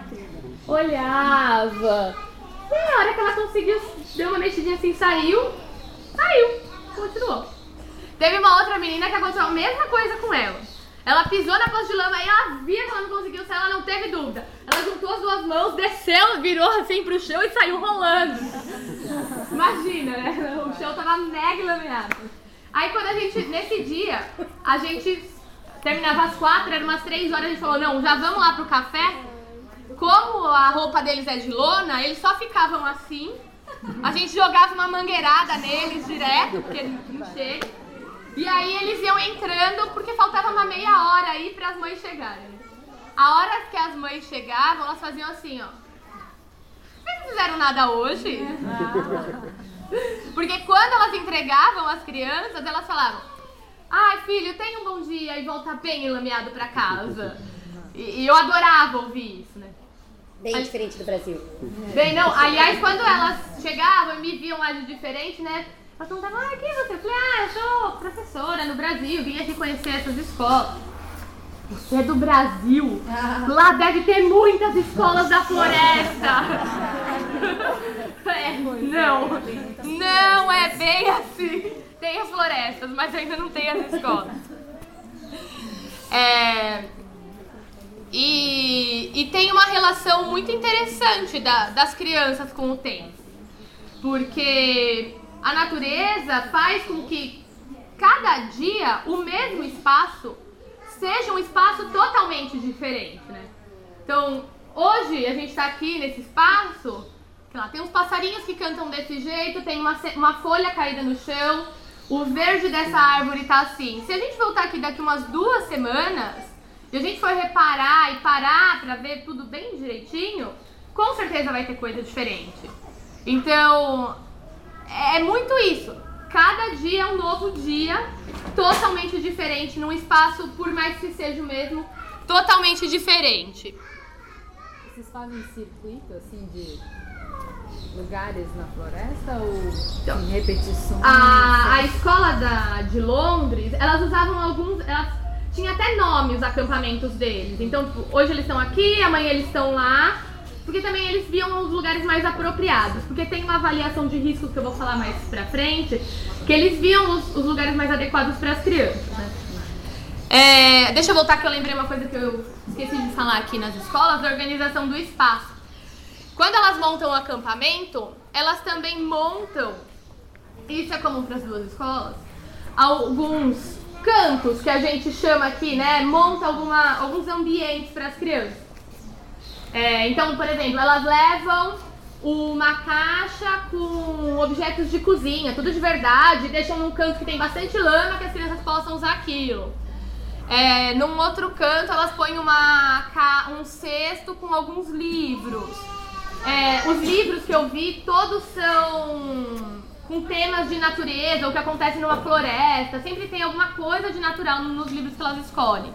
olhava. E a hora que ela conseguiu, deu uma mexidinha assim, saiu, saiu, continuou. Teve uma outra menina que aconteceu a mesma coisa com ela. Ela pisou na poça de lama e ela via que ela não conseguiu sair, ela não teve dúvida. Ela juntou as duas mãos, desceu, virou assim pro chão e saiu rolando. Imagina, né? O chão tava mega lameado. Aí quando a gente, nesse dia, a gente terminava às quatro, era umas três horas, a gente falou, não, já vamos lá pro café. Como a roupa deles é de lona, eles só ficavam assim. A gente jogava uma mangueirada neles direto, porque não chega. E aí eles iam entrando, porque faltava uma meia hora aí para as mães chegarem. A hora que as mães chegavam, elas faziam assim, ó. Vocês não fizeram nada hoje? Porque quando elas entregavam as crianças, elas falavam, ai filho, tenha um bom dia e volta bem enlameado para casa. E, e eu adorava ouvir isso, né? Bem Mas, diferente do Brasil. Bem, não, aliás, quando elas chegavam e me viam lá de diferente, né? Elas perguntavam, ah, quem é você? Eu falei, ah, eu sou professora no Brasil, vim aqui conhecer essas escolas. Você é do Brasil? Ah. Lá deve ter muitas escolas da floresta. É, não, não é bem assim. Tem as florestas, mas ainda não tem as escolas. É... E, e tem uma relação muito interessante da, das crianças com o tempo. Porque a natureza faz com que cada dia o mesmo espaço seja um espaço totalmente diferente, né? Então, hoje a gente está aqui nesse espaço, sei lá, tem uns passarinhos que cantam desse jeito, tem uma, uma folha caída no chão, o verde dessa árvore tá assim. Se a gente voltar aqui daqui umas duas semanas e a gente for reparar e parar para ver tudo bem direitinho, com certeza vai ter coisa diferente. Então, é muito isso. Cada dia é um novo dia, totalmente diferente, num espaço, por mais que seja o mesmo, totalmente diferente. Vocês fazem circuito, assim, de lugares na floresta ou então, em repetições? A, a escola da, de Londres, elas usavam alguns... Elas, tinha até nome os acampamentos deles. Então, tipo, hoje eles estão aqui, amanhã eles estão lá. Porque também eles viam os lugares mais apropriados. Porque tem uma avaliação de riscos que eu vou falar mais pra frente, que eles viam os, os lugares mais adequados para as crianças, né? É, deixa eu voltar que eu lembrei uma coisa que eu esqueci de falar aqui nas escolas, a organização do espaço. Quando elas montam o acampamento, elas também montam, isso é comum para as duas escolas, alguns cantos que a gente chama aqui, né? Monta alguma, alguns ambientes para as crianças. É, então, por exemplo, elas levam uma caixa com objetos de cozinha, tudo de verdade, deixam num canto que tem bastante lama que as crianças possam usar aquilo. É, num outro canto, elas põem uma, um cesto com alguns livros. É, os livros que eu vi, todos são com temas de natureza, o que acontece numa floresta, sempre tem alguma coisa de natural nos livros que elas escolhem.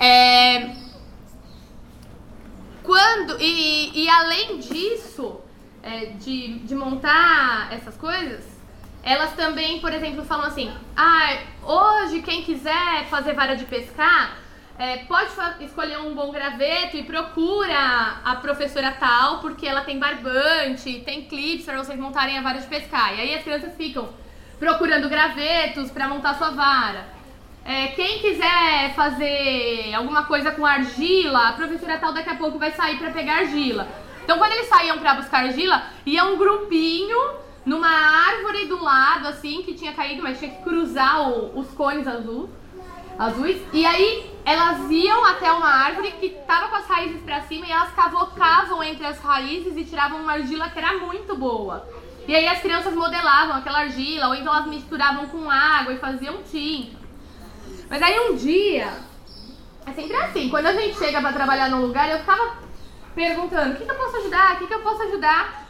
É, quando, e, e além disso, é, de, de montar essas coisas, elas também, por exemplo, falam assim, ah, hoje quem quiser fazer vara de pescar, é, pode escolher um bom graveto e procura a professora tal, porque ela tem barbante, tem clips para vocês montarem a vara de pescar. E aí as crianças ficam procurando gravetos para montar sua vara. É, quem quiser fazer alguma coisa com argila, a professora tal daqui a pouco vai sair para pegar argila. Então quando eles saíam para buscar argila, ia um grupinho numa árvore do lado, assim, que tinha caído, mas tinha que cruzar o, os cones azul, azuis. E aí elas iam até uma árvore que tava com as raízes para cima e elas cavocavam entre as raízes e tiravam uma argila que era muito boa. E aí as crianças modelavam aquela argila, ou então elas misturavam com água e faziam tinta. Mas aí um dia, é sempre assim, quando a gente chega pra trabalhar num lugar, eu ficava perguntando, o que, que eu posso ajudar, o que, que eu posso ajudar?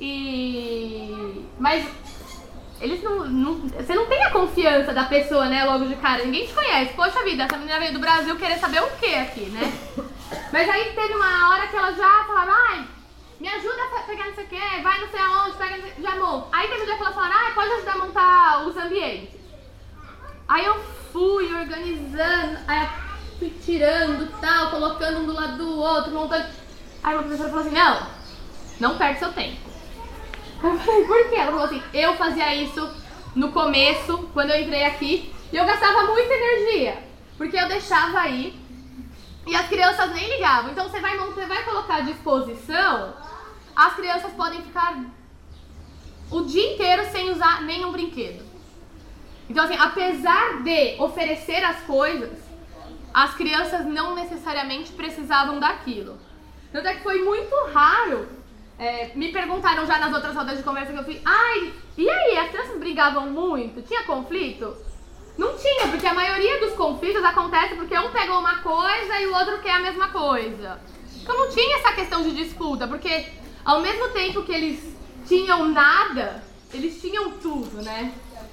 E... Mas eles não, não... Você não tem a confiança da pessoa, né, logo de cara, ninguém te conhece. Poxa vida, essa menina veio do Brasil querer saber o que aqui, né? Mas aí teve uma hora que ela já falava, ai, me ajuda a pegar não sei o que, vai não sei aonde, pega não sei... já monta. Aí teve um dia que ela falou, ai, pode ajudar a montar os ambientes. Aí eu fui organizando, aí eu fui tirando tal, colocando um do lado do outro, montando. Aí uma professora falou assim, não, não perde seu tempo. Eu falei, por quê? Ela falou assim, eu fazia isso no começo, quando eu entrei aqui, e eu gastava muita energia, porque eu deixava aí e as crianças nem ligavam. Então você vai, você vai colocar à disposição, as crianças podem ficar o dia inteiro sem usar nenhum brinquedo. Então, assim, apesar de oferecer as coisas, as crianças não necessariamente precisavam daquilo. Tanto é que foi muito raro, é, me perguntaram já nas outras rodas de conversa que eu fui, ai, e aí, as crianças brigavam muito? Tinha conflito? Não tinha, porque a maioria dos conflitos acontece porque um pegou uma coisa e o outro quer a mesma coisa. Então não tinha essa questão de disputa, porque ao mesmo tempo que eles tinham nada, eles tinham tudo, né?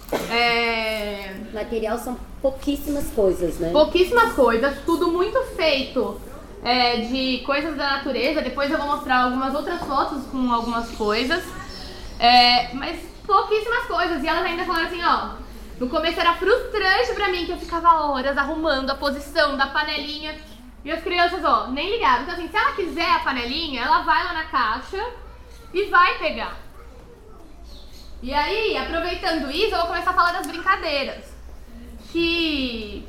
É... Material são pouquíssimas coisas, né? Pouquíssimas coisas, tudo muito feito é, de coisas da natureza. Depois eu vou mostrar algumas outras fotos com algumas coisas, é, mas pouquíssimas coisas. E elas ainda falaram assim, ó, no começo era frustrante pra mim, que eu ficava horas arrumando a posição da panelinha. E as crianças, ó, nem ligavam. Então assim, se ela quiser a panelinha, ela vai lá na caixa e vai pegar. E aí, aproveitando isso, eu vou começar a falar das brincadeiras. Que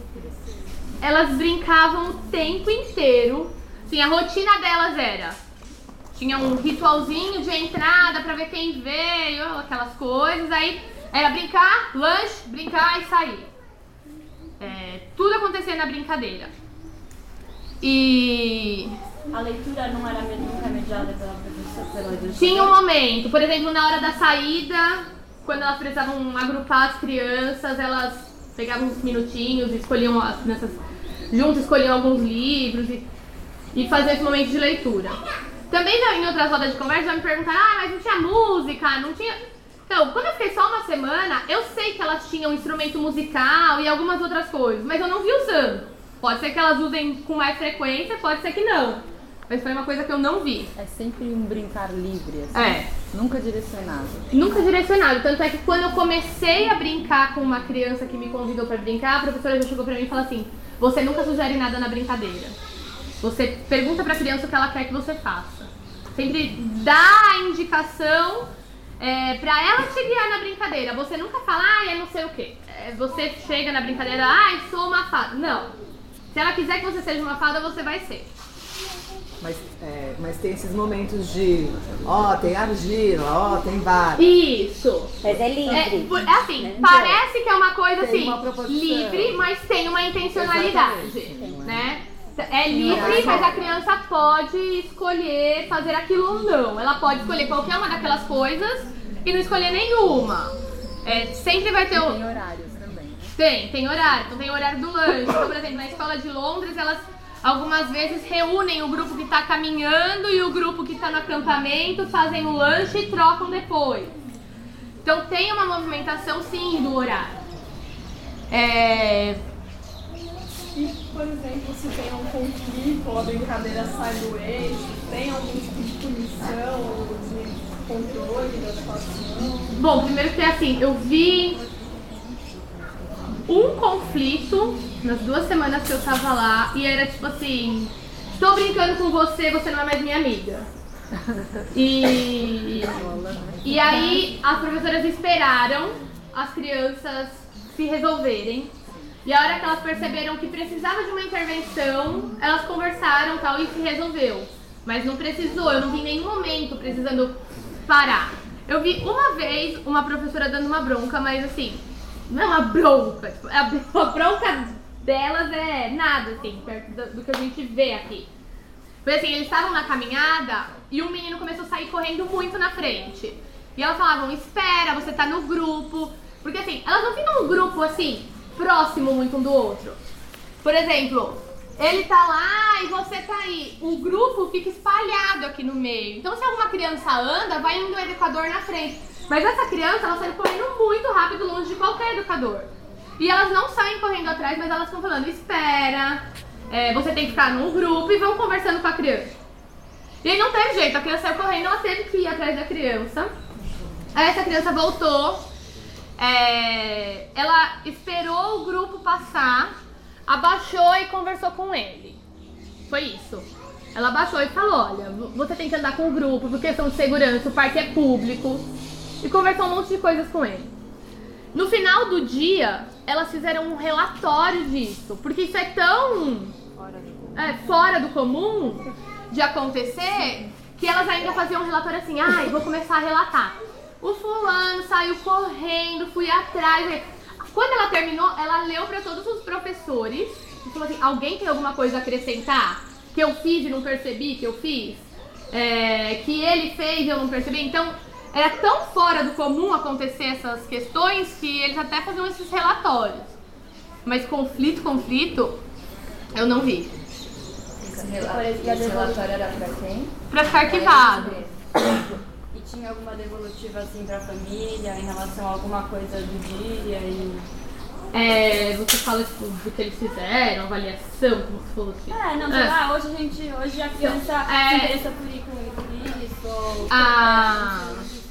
elas brincavam o tempo inteiro. Assim, a rotina delas era... Tinha um ritualzinho de entrada pra ver quem veio, aquelas coisas. Aí era brincar, lanche, brincar e sair. É, tudo acontecia na brincadeira. E... A leitura não era nunca mediada pela professora, pela educadora? Tinha um momento, por exemplo, na hora da saída, quando elas precisavam agrupar as crianças, elas pegavam uns minutinhos, escolhiam as crianças juntas, escolhiam alguns livros e, e faziam esse momento de leitura. Também já, em outras rodas de conversa já me perguntaram, ah, mas não tinha música, não tinha... Então, quando eu fiquei só uma semana, eu sei que elas tinham instrumento musical e algumas outras coisas, mas eu não vi usando. Pode ser que elas usem com mais frequência, pode ser que não. Mas foi uma coisa que eu não vi. É sempre um brincar livre, assim. É. Nunca direcionado. Nunca direcionado. Tanto é que quando eu comecei a brincar com uma criança que me convidou pra brincar, a professora já chegou pra mim e falou assim, você nunca sugere nada na brincadeira. Você pergunta pra criança o que ela quer que você faça. Sempre dá a indicação é, pra ela te guiar na brincadeira. Você nunca fala, ah, é não sei o quê. É, você chega na brincadeira, ah, sou uma fada. Não. Se ela quiser que você seja uma fada, você vai ser. Mas, é, mas tem esses momentos de, ó, oh, tem argila, ó, oh, tem vara. Isso. Mas é livre. É, é assim, né? Parece que é uma coisa tem assim, uma livre, mas tem uma intencionalidade, Exatamente. né? É livre, mas a criança pode escolher fazer aquilo ou não. Ela pode escolher qualquer uma daquelas coisas e não escolher nenhuma. É, sempre vai ter... Tem horários também, né? Tem, tem horário. Então tem o horário do lanche. Então, por exemplo, na escola de Londres, elas... Algumas vezes reúnem o grupo que está caminhando e o grupo que está no acampamento, fazem o lanche e trocam depois. Então tem uma movimentação sim do horário. É... E, por exemplo, se tem um conflito ou a brincadeira sai do eixo, tem algum tipo de punição ou de controle da situação? Bom, primeiro que assim, eu vi um conflito nas duas semanas que eu tava lá e era tipo assim, estou brincando com você, você não é mais minha amiga. E, e aí as professoras esperaram as crianças se resolverem. E a hora que elas perceberam que precisava de uma intervenção, elas conversaram tal e se resolveu. Mas não precisou, eu não vi em nenhum momento precisando parar. Eu vi uma vez uma professora dando uma bronca, mas assim, não é uma bronca. Tipo, a bronca delas é nada, assim, perto do que a gente vê aqui. Foi assim, eles estavam na caminhada e um menino começou a sair correndo muito na frente. E elas falavam, espera, você tá no grupo. Porque assim, elas não ficam num grupo assim, próximo muito um do outro. Por exemplo, ele tá lá e você tá aí. O grupo fica espalhado aqui no meio. Então se alguma criança anda, vai indo o educador na frente. Mas essa criança, ela sai correndo muito rápido, longe de qualquer educador. E elas não saem correndo atrás, mas elas ficam falando, espera, é, você tem que ficar num grupo e vão conversando com a criança. E aí não teve jeito, a criança saiu correndo, ela teve que ir atrás da criança. Aí essa criança voltou, é, ela esperou o grupo passar, abaixou e conversou com ele. Foi isso. Ela abaixou e falou, olha, você tem que andar com o grupo, por questão de segurança, o parque é público. E conversou um monte de coisas com ele. No final do dia, elas fizeram um relatório disso, porque isso é tão é, fora do comum de acontecer, que elas ainda faziam um relatório assim, ah, eu vou começar a relatar. O fulano saiu correndo, fui atrás. Quando ela terminou, ela leu para todos os professores e falou assim, alguém tem alguma coisa a acrescentar? Que eu fiz e não percebi que eu fiz? É, que ele fez e eu não percebi? Então, era tão fora do comum acontecer essas questões que eles até faziam esses relatórios. Mas conflito, conflito, eu não vi. Esse relatório era pra quem? Pra ficar arquivado. E tinha alguma devolutiva assim pra família em relação a alguma coisa do dia e... É, você fala tipo, do que eles fizeram, avaliação, como se fosse. É, não, sei é. lá, hoje a gente, hoje a criança é. se interessa por ir com isso. A,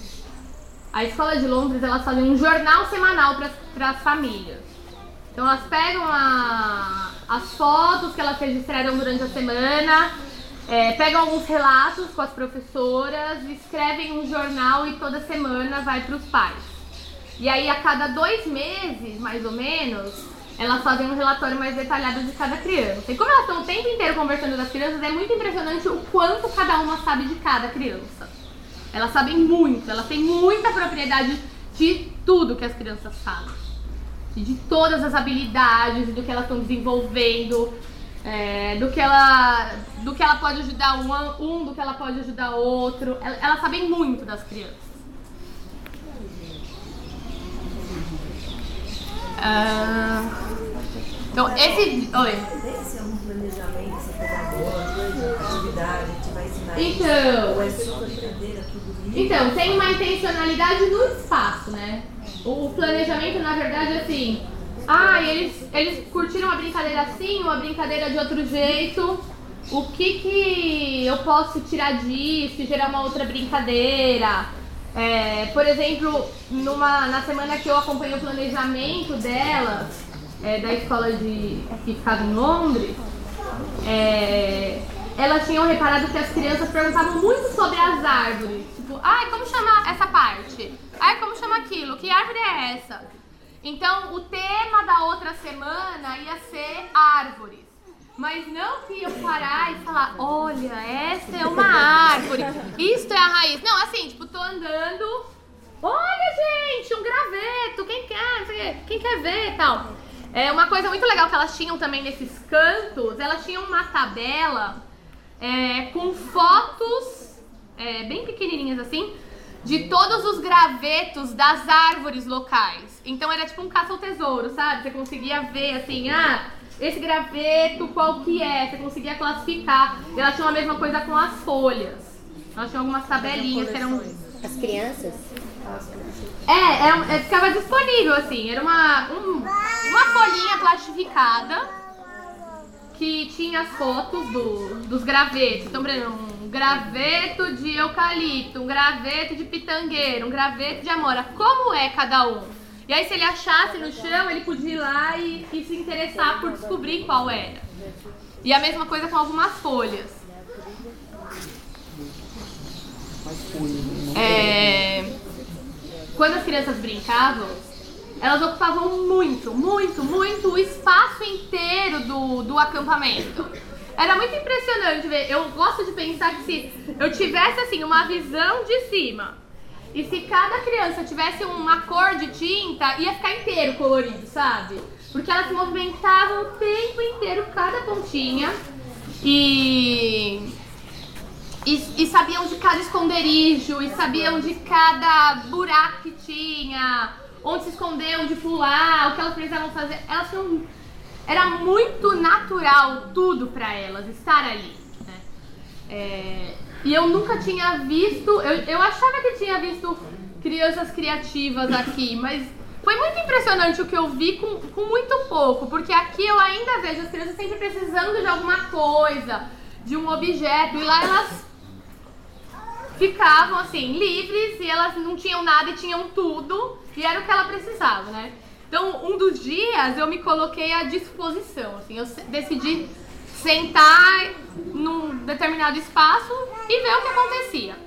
a escola de Londres, elas fazem um jornal semanal para as famílias. Então elas pegam a, as fotos que elas registraram durante a semana, é, pegam alguns relatos com as professoras, escrevem um jornal e toda semana vai para os pais. E aí a cada dois meses, mais ou menos, elas fazem um relatório mais detalhado de cada criança. E como elas estão o tempo inteiro conversando com as crianças, é muito impressionante o quanto cada uma sabe de cada criança. Elas sabem muito, elas têm muita propriedade de tudo que as crianças sabem. E de todas as habilidades, do que elas estão desenvolvendo, é, do, que ela, do que ela pode ajudar um, um, do que ela pode ajudar outro. Elas, elas sabem muito das crianças. Ah, então, esse... Oi. Esse é um planejamento, essa pedagógica, atividade, a gente vai ensinar Então, ou é só brincadeira, tudo livre? então, tem uma intencionalidade no espaço, né? O planejamento, na verdade, é assim... Ah, eles, eles curtiram uma brincadeira assim, uma brincadeira de outro jeito. O que que eu posso tirar disso e gerar uma outra brincadeira? É, por exemplo, numa, na semana que eu acompanhei o planejamento delas, é, da escola de, que ficava em Londres, é, elas tinham reparado que as crianças perguntavam muito sobre as árvores. Tipo, ai, como chama essa parte? Ai, como chama aquilo? Que árvore é essa? Então, o tema da outra semana ia ser árvores. Mas não que eu parar e falar, olha, essa é uma árvore, isto é a raiz. Não, assim, tipo, tô andando, olha, gente, um graveto, quem quer, quem quer ver e tal. É uma coisa muito legal que elas tinham também nesses cantos, elas tinham uma tabela é, com fotos, é, bem pequenininhas assim, de todos os gravetos das árvores locais. Então era tipo um caça ao tesouro, sabe? Você conseguia ver assim, ah... esse graveto, qual que é? Você conseguia classificar. E elas tinham a mesma coisa com as folhas. Elas tinham algumas tabelinhas que eram... As crianças? É, era, é, ficava disponível, assim. Era uma, um, uma folhinha plastificada que tinha as fotos do, dos gravetos. Então, por exemplo, um graveto de eucalipto, um graveto de pitangueira, um graveto de amora. Como é cada um? E aí se ele achasse no chão, ele podia ir lá e, e se interessar por descobrir qual era. E a mesma coisa com algumas folhas. É... Quando as crianças brincavam, elas ocupavam muito, muito, muito o espaço inteiro do, do acampamento. Era muito impressionante ver. Eu gosto de pensar que se eu tivesse assim uma visão de cima e se cada criança tivesse uma cor de tinta, ia ficar inteiro colorido, sabe? Porque elas se movimentavam o tempo inteiro, cada pontinha, e, e, e sabiam de cada esconderijo, e sabiam de cada buraco que tinha, onde se esconder, onde pular, o que elas precisavam fazer. Elas tinham, era muito natural tudo pra elas, estar ali, né? É, e eu nunca tinha visto, eu, eu achava que tinha visto crianças criativas aqui, mas foi muito impressionante o que eu vi com, com muito pouco, porque aqui eu ainda vejo as crianças sempre precisando de alguma coisa, de um objeto, e lá elas ficavam assim, livres, e elas não tinham nada e tinham tudo, e era o que ela precisava, né? Então, um dos dias eu me coloquei à disposição, assim, eu decidi sentar num determinado espaço e ver o que acontecia.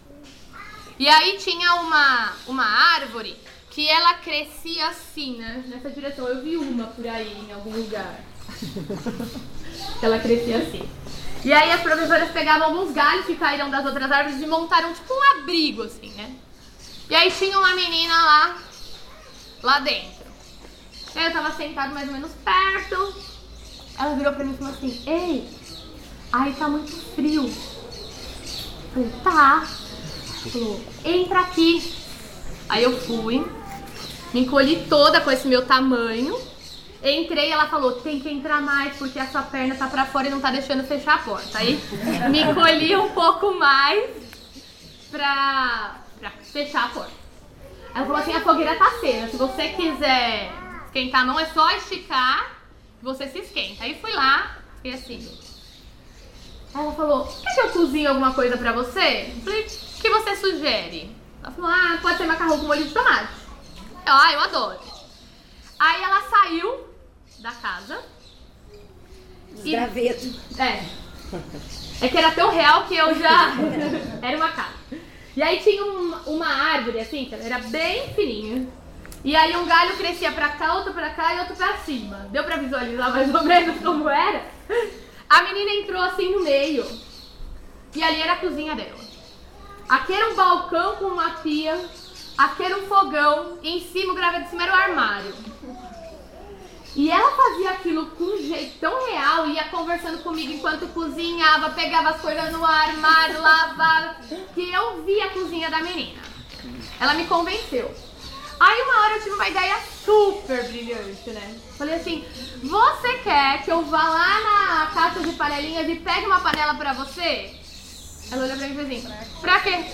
E aí tinha uma, uma árvore que ela crescia assim, né, nessa direção. Eu vi uma por aí, em algum lugar, que ela crescia assim. E aí as professoras pegavam alguns galhos que caíram das outras árvores e montaram tipo um abrigo, assim, né? E aí tinha uma menina lá, lá dentro. Eu tava sentado mais ou menos perto. Ela virou pra mim e falou assim: ei, aí tá muito frio. Eu falei: tá. Ela falou: entra aqui. Aí eu fui, me encolhi toda com esse meu tamanho. Entrei e ela falou: tem que entrar mais porque a sua perna tá pra fora e não tá deixando fechar a porta. Aí me encolhi um pouco mais pra, pra fechar a porta. Ela falou assim: a fogueira tá acesa, se você quiser esquentar a mão é só esticar que você se esquenta. Aí fui lá, fiquei assim. Ela falou: quer que eu cozinhe alguma coisa pra você? Eu falei: o que você sugere? Ela falou: ah, pode ser macarrão com molho de tomate. Eu, ah, eu adoro. Aí ela saiu da casa. Os gravetos. É. É que era tão real que eu já... Era uma casa. E aí tinha um, uma árvore assim, que era bem fininha. E aí um galho crescia pra cá, outro pra cá e outro pra cima. Deu pra visualizar mais ou menos como era? A menina entrou assim no meio. E ali era a cozinha dela. Aqui era um balcão com uma pia. Aqui era um fogão. E em cima, o graveto de cima era o armário. E ela fazia aquilo com um jeito tão real. Ia conversando comigo enquanto cozinhava. Pegava as coisas no armário, lavava. Que eu vi a cozinha da menina. Ela me convenceu. Aí uma hora eu tive uma ideia super brilhante, né? Falei assim: você quer que eu vá lá na caixa de panelinhas e pegue uma panela pra você? Ela olhou pra mim e falou assim: pra quê?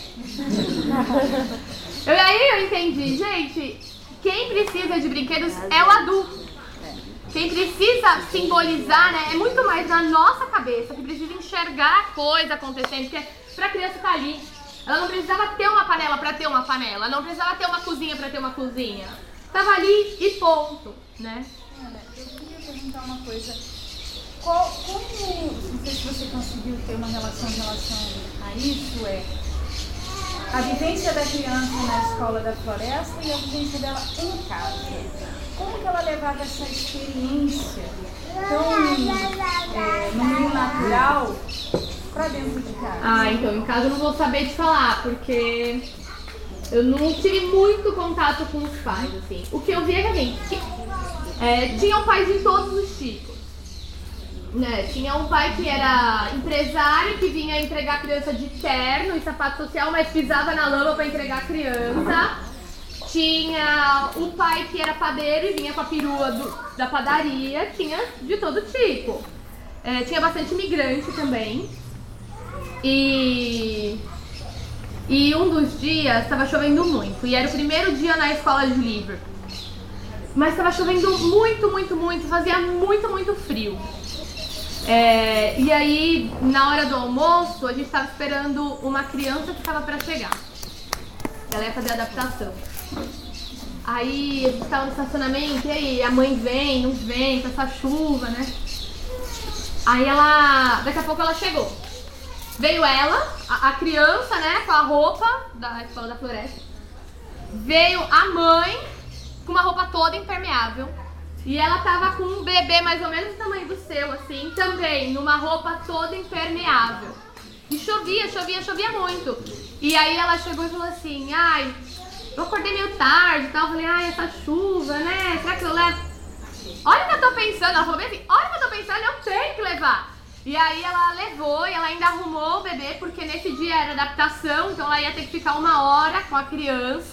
eu, aí eu entendi, gente, quem precisa de brinquedos é o adulto. Quem precisa simbolizar, né, é muito mais na nossa cabeça, que precisa enxergar a coisa acontecendo, porque pra criança tá ali. Ela não precisava ter uma panela pra ter uma panela, não precisava ter uma cozinha pra ter uma cozinha. Tava ali e ponto, né? Ana, eu queria perguntar uma coisa. Qual, como, não sei se você conseguiu ter uma relação em relação a isso, é a vivência da criança na escola da floresta e a vivência dela em casa. Como que ela levava essa experiência tão é, no meio natural pra dentro de casa? Ah, então em casa eu não vou saber te falar, porque eu não tive muito contato com os pais, assim. O que eu vi é que, assim, que, é, tinham pais de todos os tipos. Né? Tinha um pai que era empresário, que vinha entregar a criança de terno e sapato social, mas pisava na lama para entregar a criança. Tinha um pai que era padeiro e vinha com a perua do, da padaria. Tinha de todo tipo. É, tinha bastante imigrante também. E, e um dos dias estava chovendo muito. E era o primeiro dia na escola de Liverpool. Mas estava chovendo muito, muito, muito. Fazia muito, muito frio. É, e aí, na hora do almoço, a gente estava esperando uma criança que estava para chegar. Ela ia fazer a adaptação. Aí a gente estava no estacionamento, e aí a mãe vem, não vem, com essa chuva, né? Aí ela, daqui a pouco ela chegou. Veio ela, a, a criança, né, com a roupa da Escola da Floresta. Veio a mãe com uma roupa toda impermeável. E ela tava com um bebê mais ou menos do tamanho do seu, assim, também, numa roupa toda impermeável. E chovia, chovia, chovia muito. E aí ela chegou e falou assim, ai, eu acordei meio tarde e tal. Eu falei, ai, essa chuva, né, será que eu levo? Olha o que eu tô pensando, ela falou bem assim, olha o que eu tô pensando, eu tenho que levar. E aí ela levou e ela ainda arrumou o bebê, porque nesse dia era adaptação, então ela ia ter que ficar uma hora com a criança.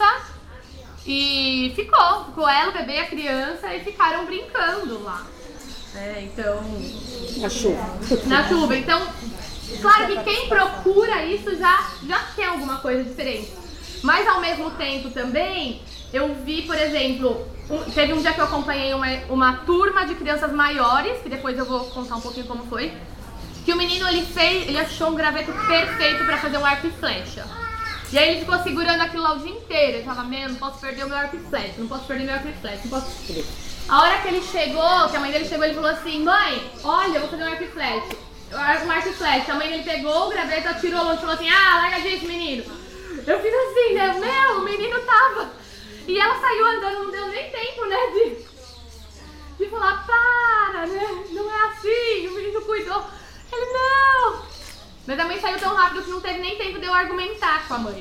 E ficou, ficou ela, o bebê e a criança e ficaram brincando lá. É, então... Na chuva. Na chuva. Então, claro que quem procura isso já, já tem alguma coisa diferente. Mas ao mesmo tempo também, eu vi, por exemplo, um, teve um dia que eu acompanhei uma, uma turma de crianças maiores, que depois eu vou contar um pouquinho como foi, que o menino ele fez, ele achou um graveto perfeito pra fazer um arco e flecha. E aí ele ficou segurando aquilo lá o dia inteiro. Ele falava, meu, não posso perder o meu arco e flecha, não posso perder meu arco e flecha, não posso perder. A hora que ele chegou, que a mãe dele chegou, ele falou assim, mãe, olha, eu vou fazer um arco e flecha. Um arco e flecha. A mãe dele pegou o graveto, atirou longe e falou assim, ah, larga disso, menino. Eu fiz assim, né, meu, o menino tava. E ela saiu andando, não deu nem tempo, né, de, de falar, para, né, não é assim, o menino cuidou. Ele, não. Mas a mãe saiu tão rápido que não teve nem tempo de eu argumentar com a mãe.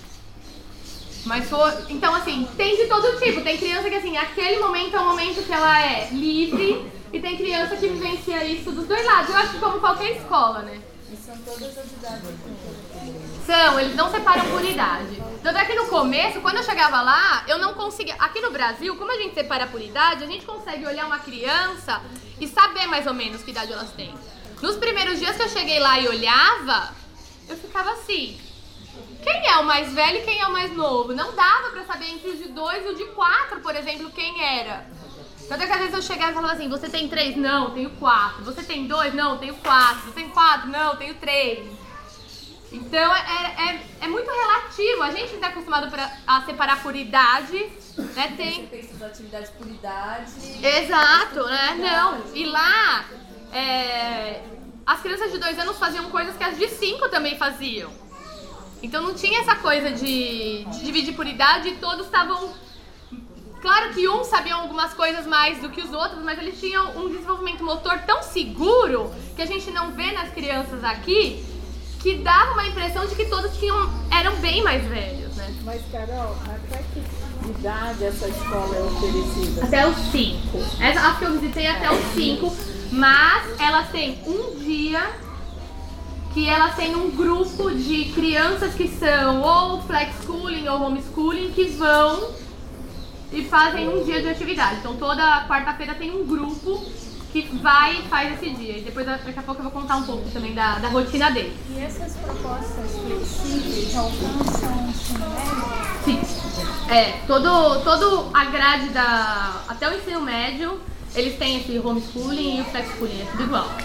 Mas foi... Então, assim, tem de todo tipo. Tem criança que, assim, aquele momento é um momento que ela é livre. E tem criança que vivencia isso dos dois lados. Eu acho que como qualquer escola, né? E são todas as idades. São, eles não separam por idade. Tanto é que no começo, quando eu chegava lá, eu não conseguia... Aqui no Brasil, como a gente separa por idade, a gente consegue olhar uma criança e saber mais ou menos que idade elas têm. Nos primeiros dias que eu cheguei lá e olhava, eu ficava assim, quem é o mais velho e quem é o mais novo? Não dava pra saber entre os de dois e o de quatro, por exemplo, quem era. Tanto é que às vezes eu chegava e falava assim, você tem três? Não, tenho quatro. Você tem dois? Não, tenho quatro. Você tem quatro? Não, tenho três. Então é, é, é muito relativo, a gente está acostumado pra, a separar por idade, né? Tem... Você pensa nas atividades por idade. Exato, né? Não, e lá... É, as crianças de dois anos faziam coisas que as de cinco também faziam. Então não tinha essa coisa de, de dividir por idade e todos estavam... Claro que uns sabiam algumas coisas mais do que os outros, mas eles tinham um desenvolvimento motor tão seguro que a gente não vê nas crianças aqui, que dava uma impressão de que todos tinham, eram bem mais velhos, né? Mas, Carol, até que idade essa escola é oferecida? Até os cinco. Essa, acho que eu visitei até os cinco. Mas elas têm um dia que elas têm um grupo de crianças que são ou flexschooling ou homeschooling que vão e fazem um dia de atividade. Então toda quarta-feira tem um grupo que vai e faz esse dia. E depois daqui a pouco eu vou contar um pouco também da, da rotina deles. E essas propostas flexíveis alcançam o ensino médio? Sim. É, todo, todo a grade da... até o ensino médio, eles têm esse homeschooling e o flexschooling, é tudo igual.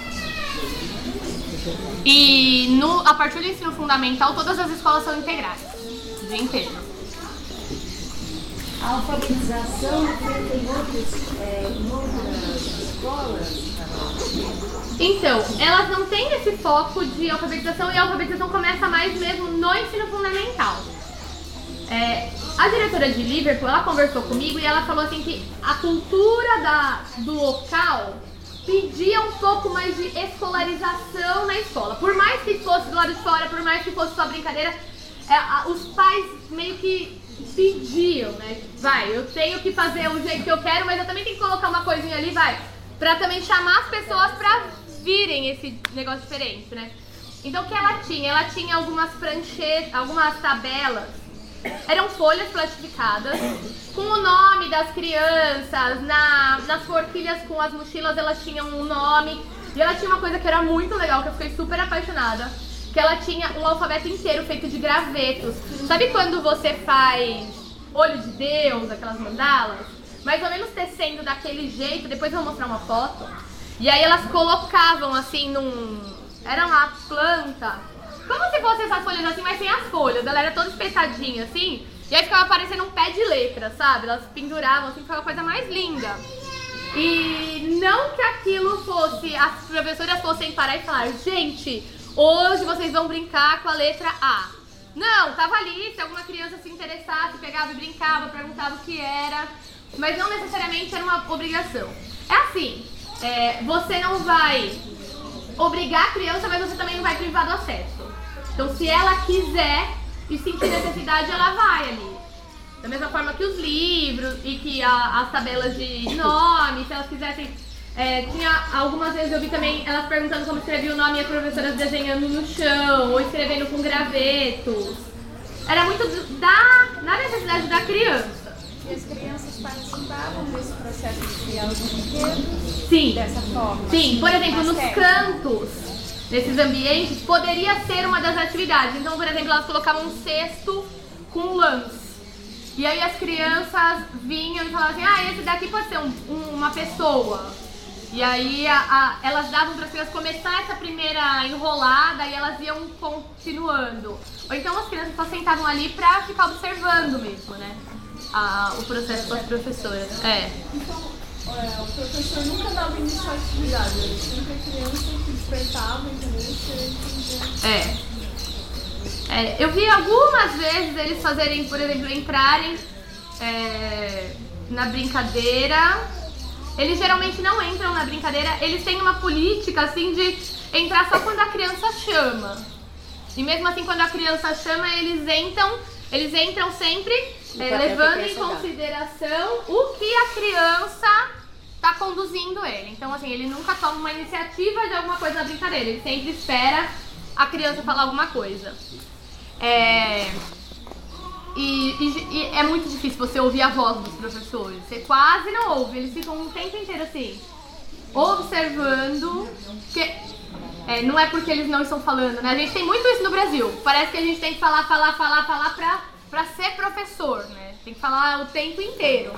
E no, a partir do ensino fundamental, todas as escolas são integrais, o dia inteiro. A alfabetização é feita em outras, é, em outras escolas? Então, elas não têm esse foco de alfabetização e a alfabetização começa mais mesmo no ensino fundamental. É, a diretora de Liverpool, ela conversou comigo e ela falou assim que a cultura da, do local pedia um pouco mais de escolarização na escola. Por mais que fosse do lado de fora, por mais que fosse só brincadeira, é, a, os pais meio que pediam, né? Vai, eu tenho que fazer o jeito que eu quero, mas eu também tenho que colocar uma coisinha ali, vai, pra também chamar as pessoas pra virem esse negócio diferente, né? Então o que ela tinha? Ela tinha algumas pranchetas, algumas tabelas. Eram folhas plastificadas com o nome das crianças, na, nas forquilhas com as mochilas elas tinham um nome. E ela tinha uma coisa que era muito legal, que eu fiquei super apaixonada, que ela tinha um alfabeto inteiro feito de gravetos. Sabe quando você faz olho de Deus, aquelas mandalas? Mais ou menos tecendo daquele jeito, depois eu vou mostrar uma foto. E aí elas colocavam assim num... Era uma planta, como se fossem essas folhas assim, mas sem as folhas. Ela era toda espetadinha assim, e aí ficava parecendo um pé de letra, sabe? Elas penduravam assim, ficava a coisa mais linda. E não que aquilo fosse, as professoras fossem parar e falar, gente, hoje vocês vão brincar com a letra A. Não, tava ali, se alguma criança se interessasse, pegava e brincava, perguntava o que era, mas não necessariamente era uma obrigação. É assim, é, você não vai obrigar a criança, mas você também não vai privar do acesso. Então, se ela quiser e sentir necessidade, ela vai ali. Da mesma forma que os livros e que a, as tabelas de nome, se elas quisessem... É, tinha algumas vezes eu vi também elas perguntando como escrevia o nome e as professoras desenhando no chão ou escrevendo com gravetos. Era muito da, na necessidade da criança. E as crianças participavam desse processo de criar os brinquedos Sim. dessa forma? Sim, assim, por exemplo, nos mais cantos, nesses ambientes, poderia ser uma das atividades. Então, por exemplo, elas colocavam um cesto com lãs. E aí as crianças vinham e falavam assim, ah, esse daqui pode ser um, um, uma pessoa. E aí a, a, elas davam para as crianças começar essa primeira enrolada e elas iam continuando. Ou então as crianças só sentavam ali para ficar observando mesmo, né? A, o processo com as professoras. É. Então, é, o professor nunca dava início à atividade, ele sempre a criança que despertava, entendeu? É. É, eu vi algumas vezes eles fazerem, por exemplo, entrarem é, na brincadeira. Eles geralmente não entram na brincadeira, eles têm uma política assim de entrar só quando a criança chama. E mesmo assim, quando a criança chama, eles entram, eles entram sempre é, levando em consideração o que a criança está conduzindo ele. Então, assim, ele nunca toma uma iniciativa de alguma coisa na brincadeira, ele sempre espera a criança falar alguma coisa. É, e, e, e é muito difícil você ouvir a voz dos professores. Você quase não ouve, eles ficam um tempo inteiro assim, observando. Porque, é, não é porque eles não estão falando, né? A gente tem muito isso no Brasil. Parece que a gente tem que falar, falar, falar, falar pra, pra ser professor, né? Tem que falar o tempo inteiro.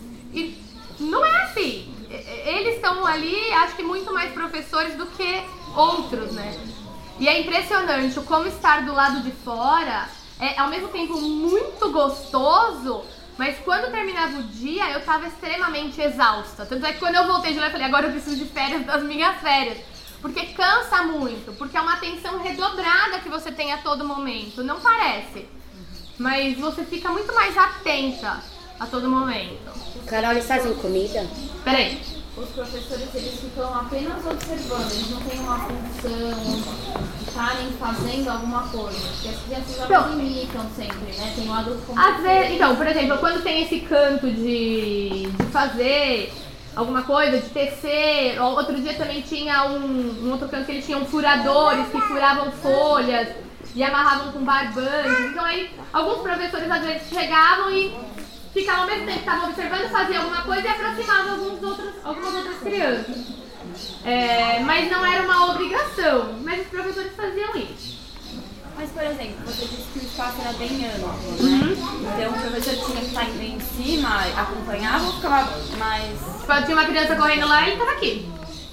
E não é assim. Eles estão ali, acho que muito mais professores do que outros, né? E é impressionante o como estar do lado de fora é ao mesmo tempo muito gostoso, mas quando terminava o dia eu tava extremamente exausta. Tanto é que quando eu voltei de lá eu falei, agora eu preciso de férias das minhas férias. Porque cansa muito, porque é uma atenção redobrada que você tem a todo momento. Não parece, mas você fica muito mais atenta a todo momento. Carol, eles fazem comida? Peraí. Os professores, eles ficam apenas observando, eles não têm uma função de estarem fazendo alguma coisa. Porque as crianças elas imitam sempre, né? Tem um adulto como Às vezes, então, por exemplo, quando tem esse canto de, de fazer alguma coisa, de tecer, outro dia também tinha um, um outro canto que eles tinham furadores que furavam folhas e amarravam com barbantes. Então aí, alguns professores às vezes chegavam e ficavam ao mesmo tempo, estavam observando, faziam alguma coisa e aproximavam alguns outros, algumas outras crianças. É, mas não era uma obrigação, mas os professores faziam isso. Mas, por exemplo, você disse que o espaço era bem amplo, né? Uhum. Então o professor tinha que estar em cima, acompanhava ou ficava mais... Tipo, tinha uma criança correndo lá e ele estava aqui,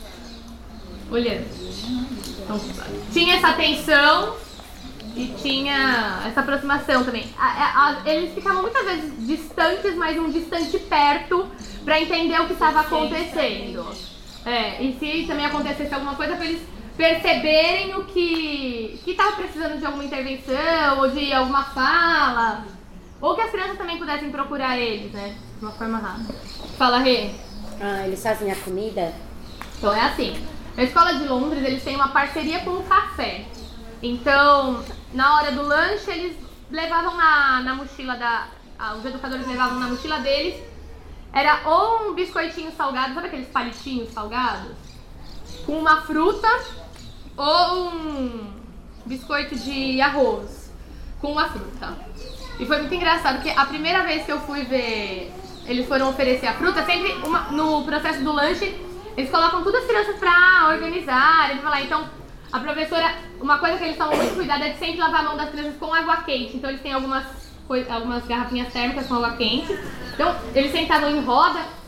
olhando. Então, tinha essa atenção e tinha essa aproximação também. A, a, a, eles ficavam muitas vezes distantes, mas um distante perto para entender o que estava acontecendo. É, e se também acontecesse alguma coisa, para eles perceberem o que estava precisando de alguma intervenção ou de alguma fala. Ou que as crianças também pudessem procurar eles, né? De uma forma rápida. Fala, Rê. Ah, eles fazem a comida? Então é assim. Na Escola de Londres, eles têm uma parceria com o café. Então, na hora do lanche, eles levavam na, na mochila da... Ah, os educadores levavam na mochila deles. Era ou um biscoitinho salgado, sabe aqueles palitinhos salgados? Com uma fruta, ou um biscoito de arroz com uma fruta. E foi muito engraçado, porque a primeira vez que eu fui ver, eles foram oferecer a fruta, sempre uma, no processo do lanche, eles colocam todas as crianças pra organizar, eles falam, então, a professora, uma coisa que eles tomam muito cuidado é de sempre lavar a mão das crianças com água quente. Então eles têm algumas, algumas garrafinhas térmicas com água quente. Então eles sentavam em roda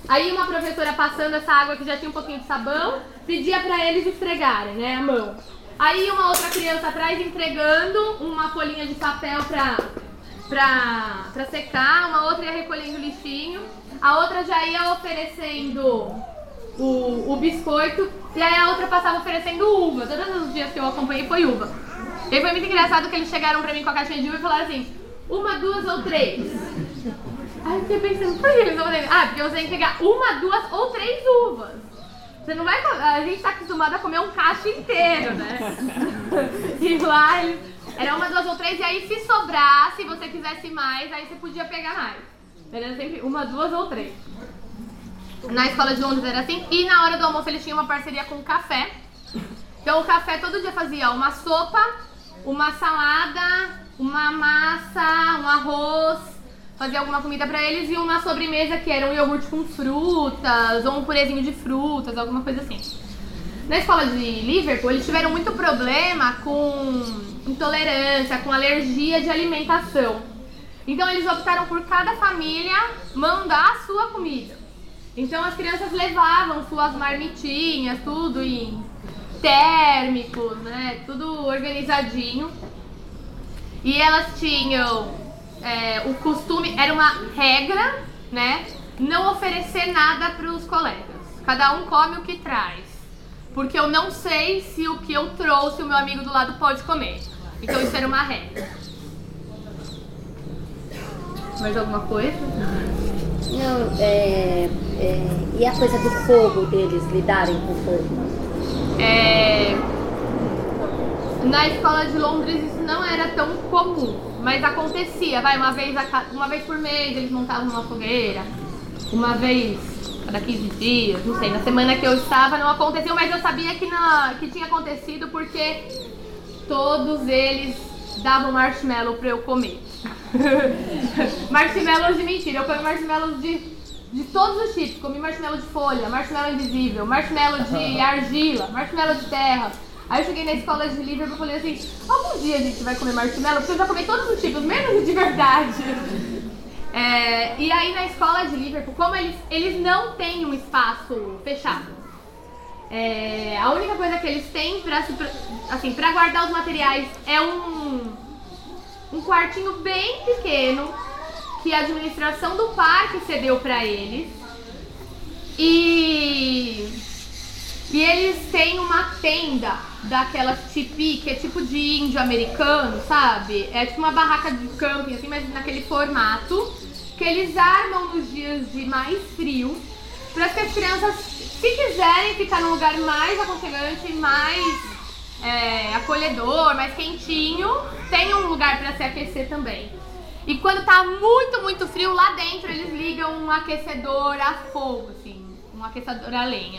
Aí uma professora passando essa água que já tinha um pouquinho de sabão, pedia pra eles esfregarem, né, a mão. Aí uma outra criança atrás entregando uma folhinha de papel pra, pra, pra secar, uma outra ia recolhendo lixinho, a outra já ia oferecendo o, o biscoito, e aí a outra passava oferecendo uva. Todos os dias que eu acompanhei foi uva. E aí foi muito engraçado que eles chegaram pra mim com a caixinha de uva e falaram assim, uma, duas ou três? Aí eu fiquei pensando, por que eles vão fazer? Ah, porque você tem que pegar uma, duas ou três uvas. Você não vai... A gente tá acostumado a comer um cacho inteiro, né? E lá eles... Era uma, duas ou três, e aí se sobrasse, se você quisesse mais, aí você podia pegar mais. Era sempre uma, duas ou três. Na escola de Londres era assim. E na hora do almoço eles tinham uma parceria com o café. Então o café todo dia fazia uma sopa, uma salada, uma massa, um arroz, fazia alguma comida pra eles e uma sobremesa que era um iogurte com frutas ou um purezinho de frutas, alguma coisa assim. Na escola de Liverpool eles tiveram muito problema com intolerância, com alergia de alimentação. Então eles optaram por cada família mandar a sua comida. Então as crianças levavam suas marmitinhas, tudo em térmicos, né, tudo organizadinho. E elas tinham é, o costume, era uma regra, né, não oferecer nada para os colegas. Cada um come o que traz. Porque eu não sei se o que eu trouxe o meu amigo do lado pode comer. Então isso era uma regra. Mais alguma coisa? Não, é, é, e a coisa do fogo deles, lidarem com o fogo? É, na escola de Londres isso não era tão comum, mas acontecia, vai, uma vez, a, uma vez por mês eles montavam uma fogueira, uma vez cada quinze dias, não sei, na semana que eu estava não aconteceu, mas eu sabia que, na, que tinha acontecido porque todos eles davam marshmallow pra eu comer. Marshmallows de mentira, eu comi marshmallows de, de todos os tipos. Comi marshmallow de folha, marshmallow invisível, marshmallow de argila, marshmallow de terra. Aí eu cheguei na escola de Liverpool e falei assim, algum dia a gente vai comer marshmallow, porque eu já comi todos os tipos, menos de verdade. É, e aí na escola de Liverpool, como eles, eles não têm um espaço fechado, é, a única coisa que eles têm pra, assim, pra guardar os materiais é um... um quartinho bem pequeno que a administração do parque cedeu pra eles. E, e eles têm uma tenda daquelas tipi, que é tipo de índio americano, sabe? É tipo uma barraca de camping, assim, mas naquele formato, que eles armam nos dias de mais frio, para que as crianças, se quiserem ficar num lugar mais aconchegante, mais... É, acolhedor, mais quentinho, tem um lugar para se aquecer também. E quando tá muito, muito frio, lá dentro eles ligam um aquecedor a fogo, assim, um aquecedor a lenha.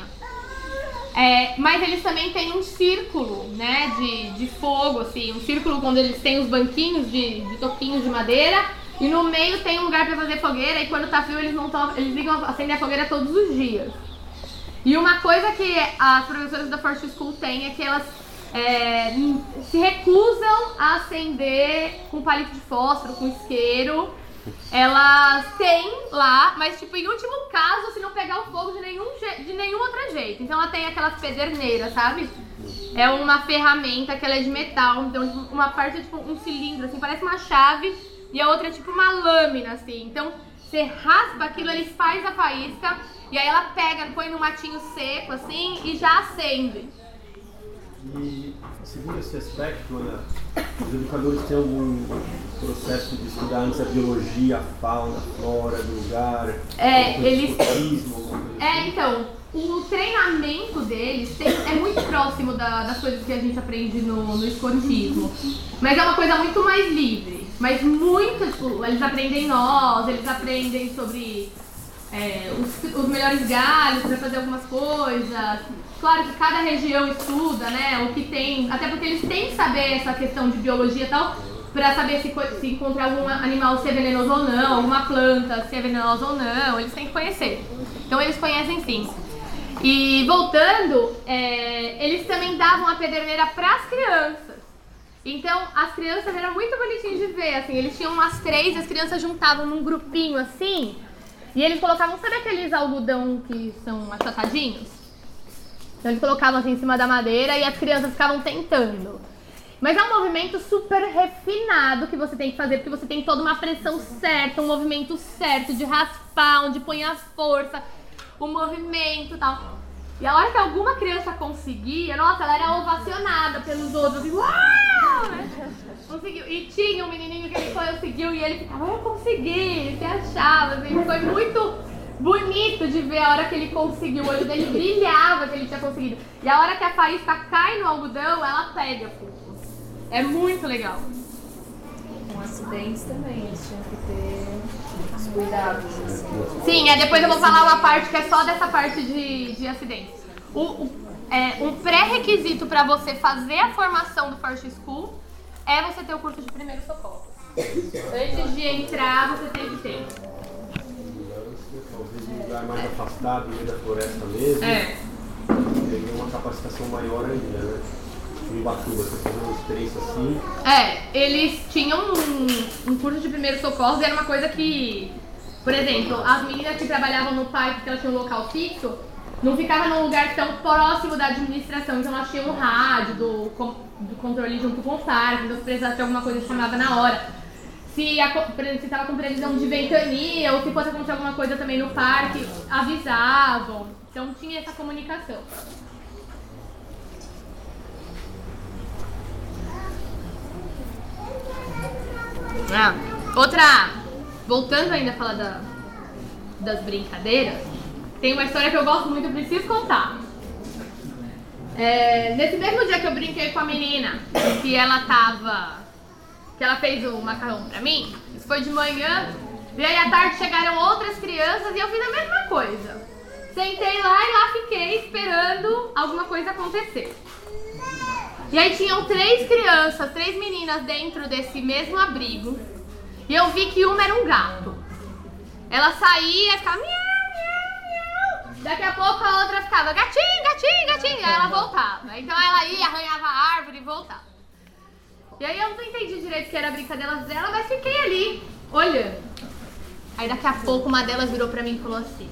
É, mas eles também têm um círculo, né, de, de fogo, assim, um círculo quando eles têm os banquinhos de, de toquinhos de madeira, e no meio tem um lugar para fazer fogueira, e quando tá frio eles, não tão, eles ligam a acender a fogueira todos os dias. E uma coisa que as professoras da Forest School têm é que elas É, se recusam a acender com palito de fósforo, com isqueiro. Elas têm lá, mas tipo, em último caso, se não pegar o fogo de nenhum, de nenhum outro jeito. Então ela tem aquelas pederneiras, sabe? É uma ferramenta que ela é de metal. Então uma parte é tipo um cilindro, assim, parece uma chave. E a outra é tipo uma lâmina, assim. Então você raspa aquilo, ele faz a faísca. E aí ela pega, põe no matinho seco, assim, e já acende. E, segundo esse aspecto, Ana, os educadores têm algum processo de estudar antes a biologia, a fauna, a flora do lugar? É, eles... Escotismo, é, então, o treinamento deles tem, é muito próximo da, das coisas que a gente aprende no, no escotismo. Mas é uma coisa muito mais livre. Mas muito, tipo, eles aprendem nós, eles aprendem sobre é, os, os melhores galhos para fazer algumas coisas. Claro que cada região estuda, né, o que tem, até porque eles têm que saber essa questão de biologia e tal, pra saber se, se encontrar algum animal se é venenoso ou não, alguma planta se é venenosa ou não, eles têm que conhecer. Então eles conhecem sim. E voltando, é, eles também davam a pederneira pras crianças. Então as crianças eram muito bonitinhas de ver, assim, eles tinham umas três, as crianças juntavam num grupinho assim, E eles colocavam, sabe aqueles algodão que são achatadinhos? Então eles colocavam assim em cima da madeira e as crianças ficavam tentando. Mas é um movimento super refinado que você tem que fazer, porque você tem toda uma pressão certa, um movimento certo de raspar, onde põe a força, o movimento e tal. E a hora que alguma criança conseguia, nossa, ela era ovacionada pelos outros, assim, uau! Né? Conseguiu. E tinha um menininho que ele conseguiu e ele ficava, eu consegui, se achava, assim, foi muito bonito de ver a hora que ele conseguiu, o olho dele brilhava que ele tinha conseguido. E a hora que a faísca cai no algodão, ela pega fogo. É muito legal. Com acidentes também, eles tinham que ter os cuidados, assim. Sim, é, depois eu vou falar uma parte que é só dessa parte de, de acidentes. O, o, é, um pré-requisito para você fazer a formação do Forte School é você ter o curso de primeiro socorro. Antes de entrar, você tem que ter. Talvez um lugar mais afastado, no meio da floresta mesmo. É. Teria uma capacitação maior ainda, né? Em Ubatuba, você fazer uma experiência assim. É, eles tinham um, um curso de primeiro socorro e era uma coisa que, por exemplo, as meninas que trabalhavam no P A I porque elas tinham um local fixo, não ficavam num lugar tão próximo da administração, então elas tinham um rádio do, do controle junto com o parque, então se precisasse de alguma coisa chamava na hora. Se estava com previsão de ventania ou se fosse acontecer alguma coisa também no parque, avisavam. Então tinha essa comunicação. Ah, outra, voltando ainda a falar da, das brincadeiras, tem uma história que eu gosto muito, eu preciso contar. É, nesse mesmo dia que eu brinquei com a menina, que ela tava, que ela fez o macarrão pra mim, isso foi de manhã, e aí à tarde chegaram outras crianças e eu fiz a mesma coisa. Sentei lá e lá fiquei esperando alguma coisa acontecer. E aí tinham três crianças, três meninas dentro desse mesmo abrigo. E eu vi que uma era um gato. Ela saía e ficava miau, miau, miau. Daqui a pouco a outra ficava gatinho, gatinho, gatinho. Aí ela voltava. Então ela ia, arranhava a árvore e voltava. E aí eu não entendi direito o que era a brincadeira dela, mas fiquei ali, olhando. Aí daqui a pouco uma delas virou pra mim e falou assim: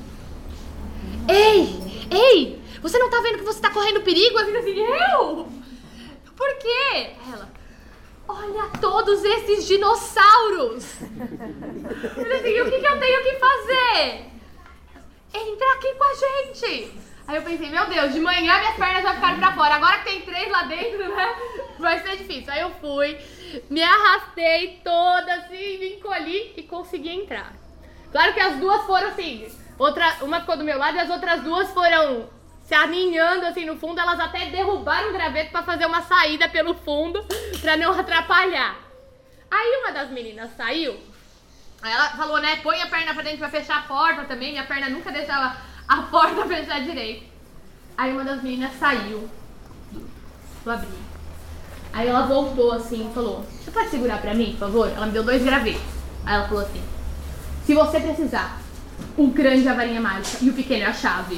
Ei, ei, você não tá vendo que você tá correndo perigo? Eu fico assim, eu? Por quê? Ela, olha todos esses dinossauros. Eu falei assim, e o que, que eu tenho que fazer? Entra aqui com a gente. Aí eu pensei, meu Deus, de manhã minhas pernas vão ficar pra fora. Agora que tem três lá dentro, né? Vai ser difícil. Aí eu fui, me arrastei toda assim, me encolhi e consegui entrar. Claro que as duas foram assim, outra, uma ficou do meu lado e as outras duas foram se aninhando assim no fundo. Elas até derrubaram o graveto pra fazer uma saída pelo fundo, pra não atrapalhar. Aí uma das meninas saiu, aí ela falou, né, põe a perna pra dentro pra fechar a porta também. Minha perna nunca deixava a porta fechar direito. Aí uma das meninas saiu do abrigo. Aí ela voltou assim e falou, você pode segurar pra mim, por favor? Ela me deu dois gravetos. Aí ela falou assim, se você precisar, o grande é a varinha mágica e o pequeno é a chave.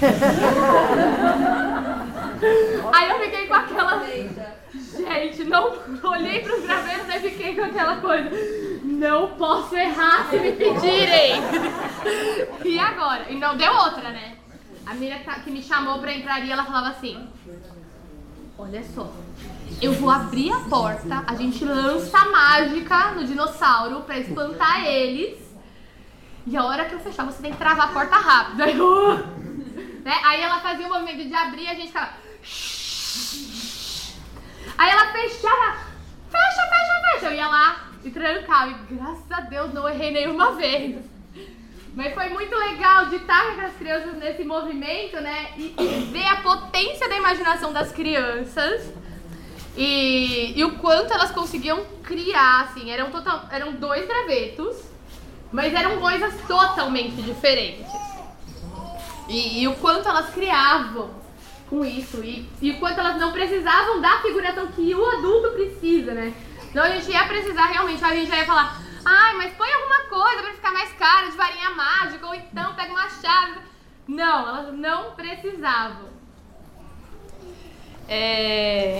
Aí eu fiquei com aquela... Gente, não olhei pros gravetos e fiquei com aquela coisa. Não posso errar se me pedirem. E agora? E não deu outra, né? A menina que me chamou pra entraria, ela falava assim, olha só, eu vou abrir a porta, a gente lança a mágica no dinossauro pra espantar eles. E a hora que eu fechar, você tem que travar a porta rápido. Aí, uh, né? Aí ela fazia o movimento de abrir e a gente ficava... Aí ela fechava, fecha, fecha, fecha. Eu ia lá e trancava. E graças a Deus não errei nenhuma vez. Mas foi muito legal de estar com as crianças nesse movimento, né? E, e ver a potência da imaginação das crianças. E, e o quanto elas conseguiam criar, assim. Eram, total, eram dois gravetos, mas eram coisas totalmente diferentes. E, e o quanto elas criavam com isso. E, e o quanto elas não precisavam da figuração que o adulto precisa, né? Então a gente ia precisar realmente, a gente já ia falar, ai, mas põe alguma coisa pra ficar mais cara, de varinha mágica, ou então pega uma chave. Não, elas não precisavam. É...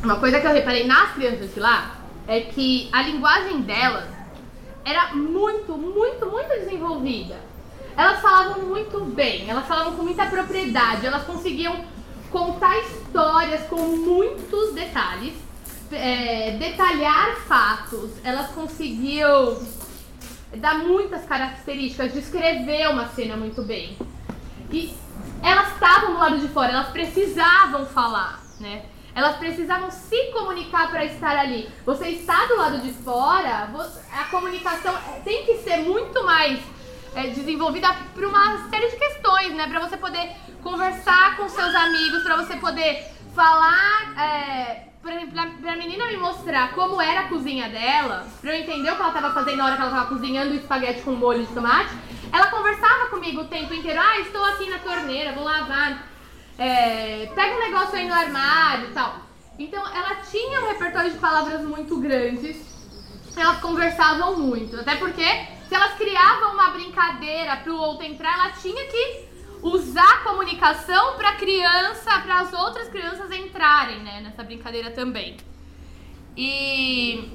uma coisa que eu reparei nas crianças de lá é que a linguagem delas era muito, muito, muito desenvolvida. Elas falavam muito bem, elas falavam com muita propriedade, elas conseguiam contar histórias com muitos detalhes, é, detalhar fatos, elas conseguiam dar muitas características, descrever uma cena muito bem. E elas estavam do lado de fora, elas precisavam falar, né? Elas precisavam se comunicar para estar ali. Você está do lado de fora, a comunicação tem que ser muito mais é, desenvolvida para uma série de questões, né? Para você poder conversar com seus amigos, para você poder falar, é, por exemplo, para a menina me mostrar como era a cozinha dela, para eu entender o que ela estava fazendo na hora que ela estava cozinhando o espaguete com molho de tomate. Ela conversava comigo o tempo inteiro. Ah, estou aqui na torneira, vou lavar. É, pega um negócio aí no armário e tal. Então ela tinha um repertório de palavras muito grandes. Elas conversavam muito. Até porque se elas criavam uma brincadeira para o outro entrar, ela tinha que usar a comunicação para a criança, para as outras crianças entrarem, né, nessa brincadeira também. E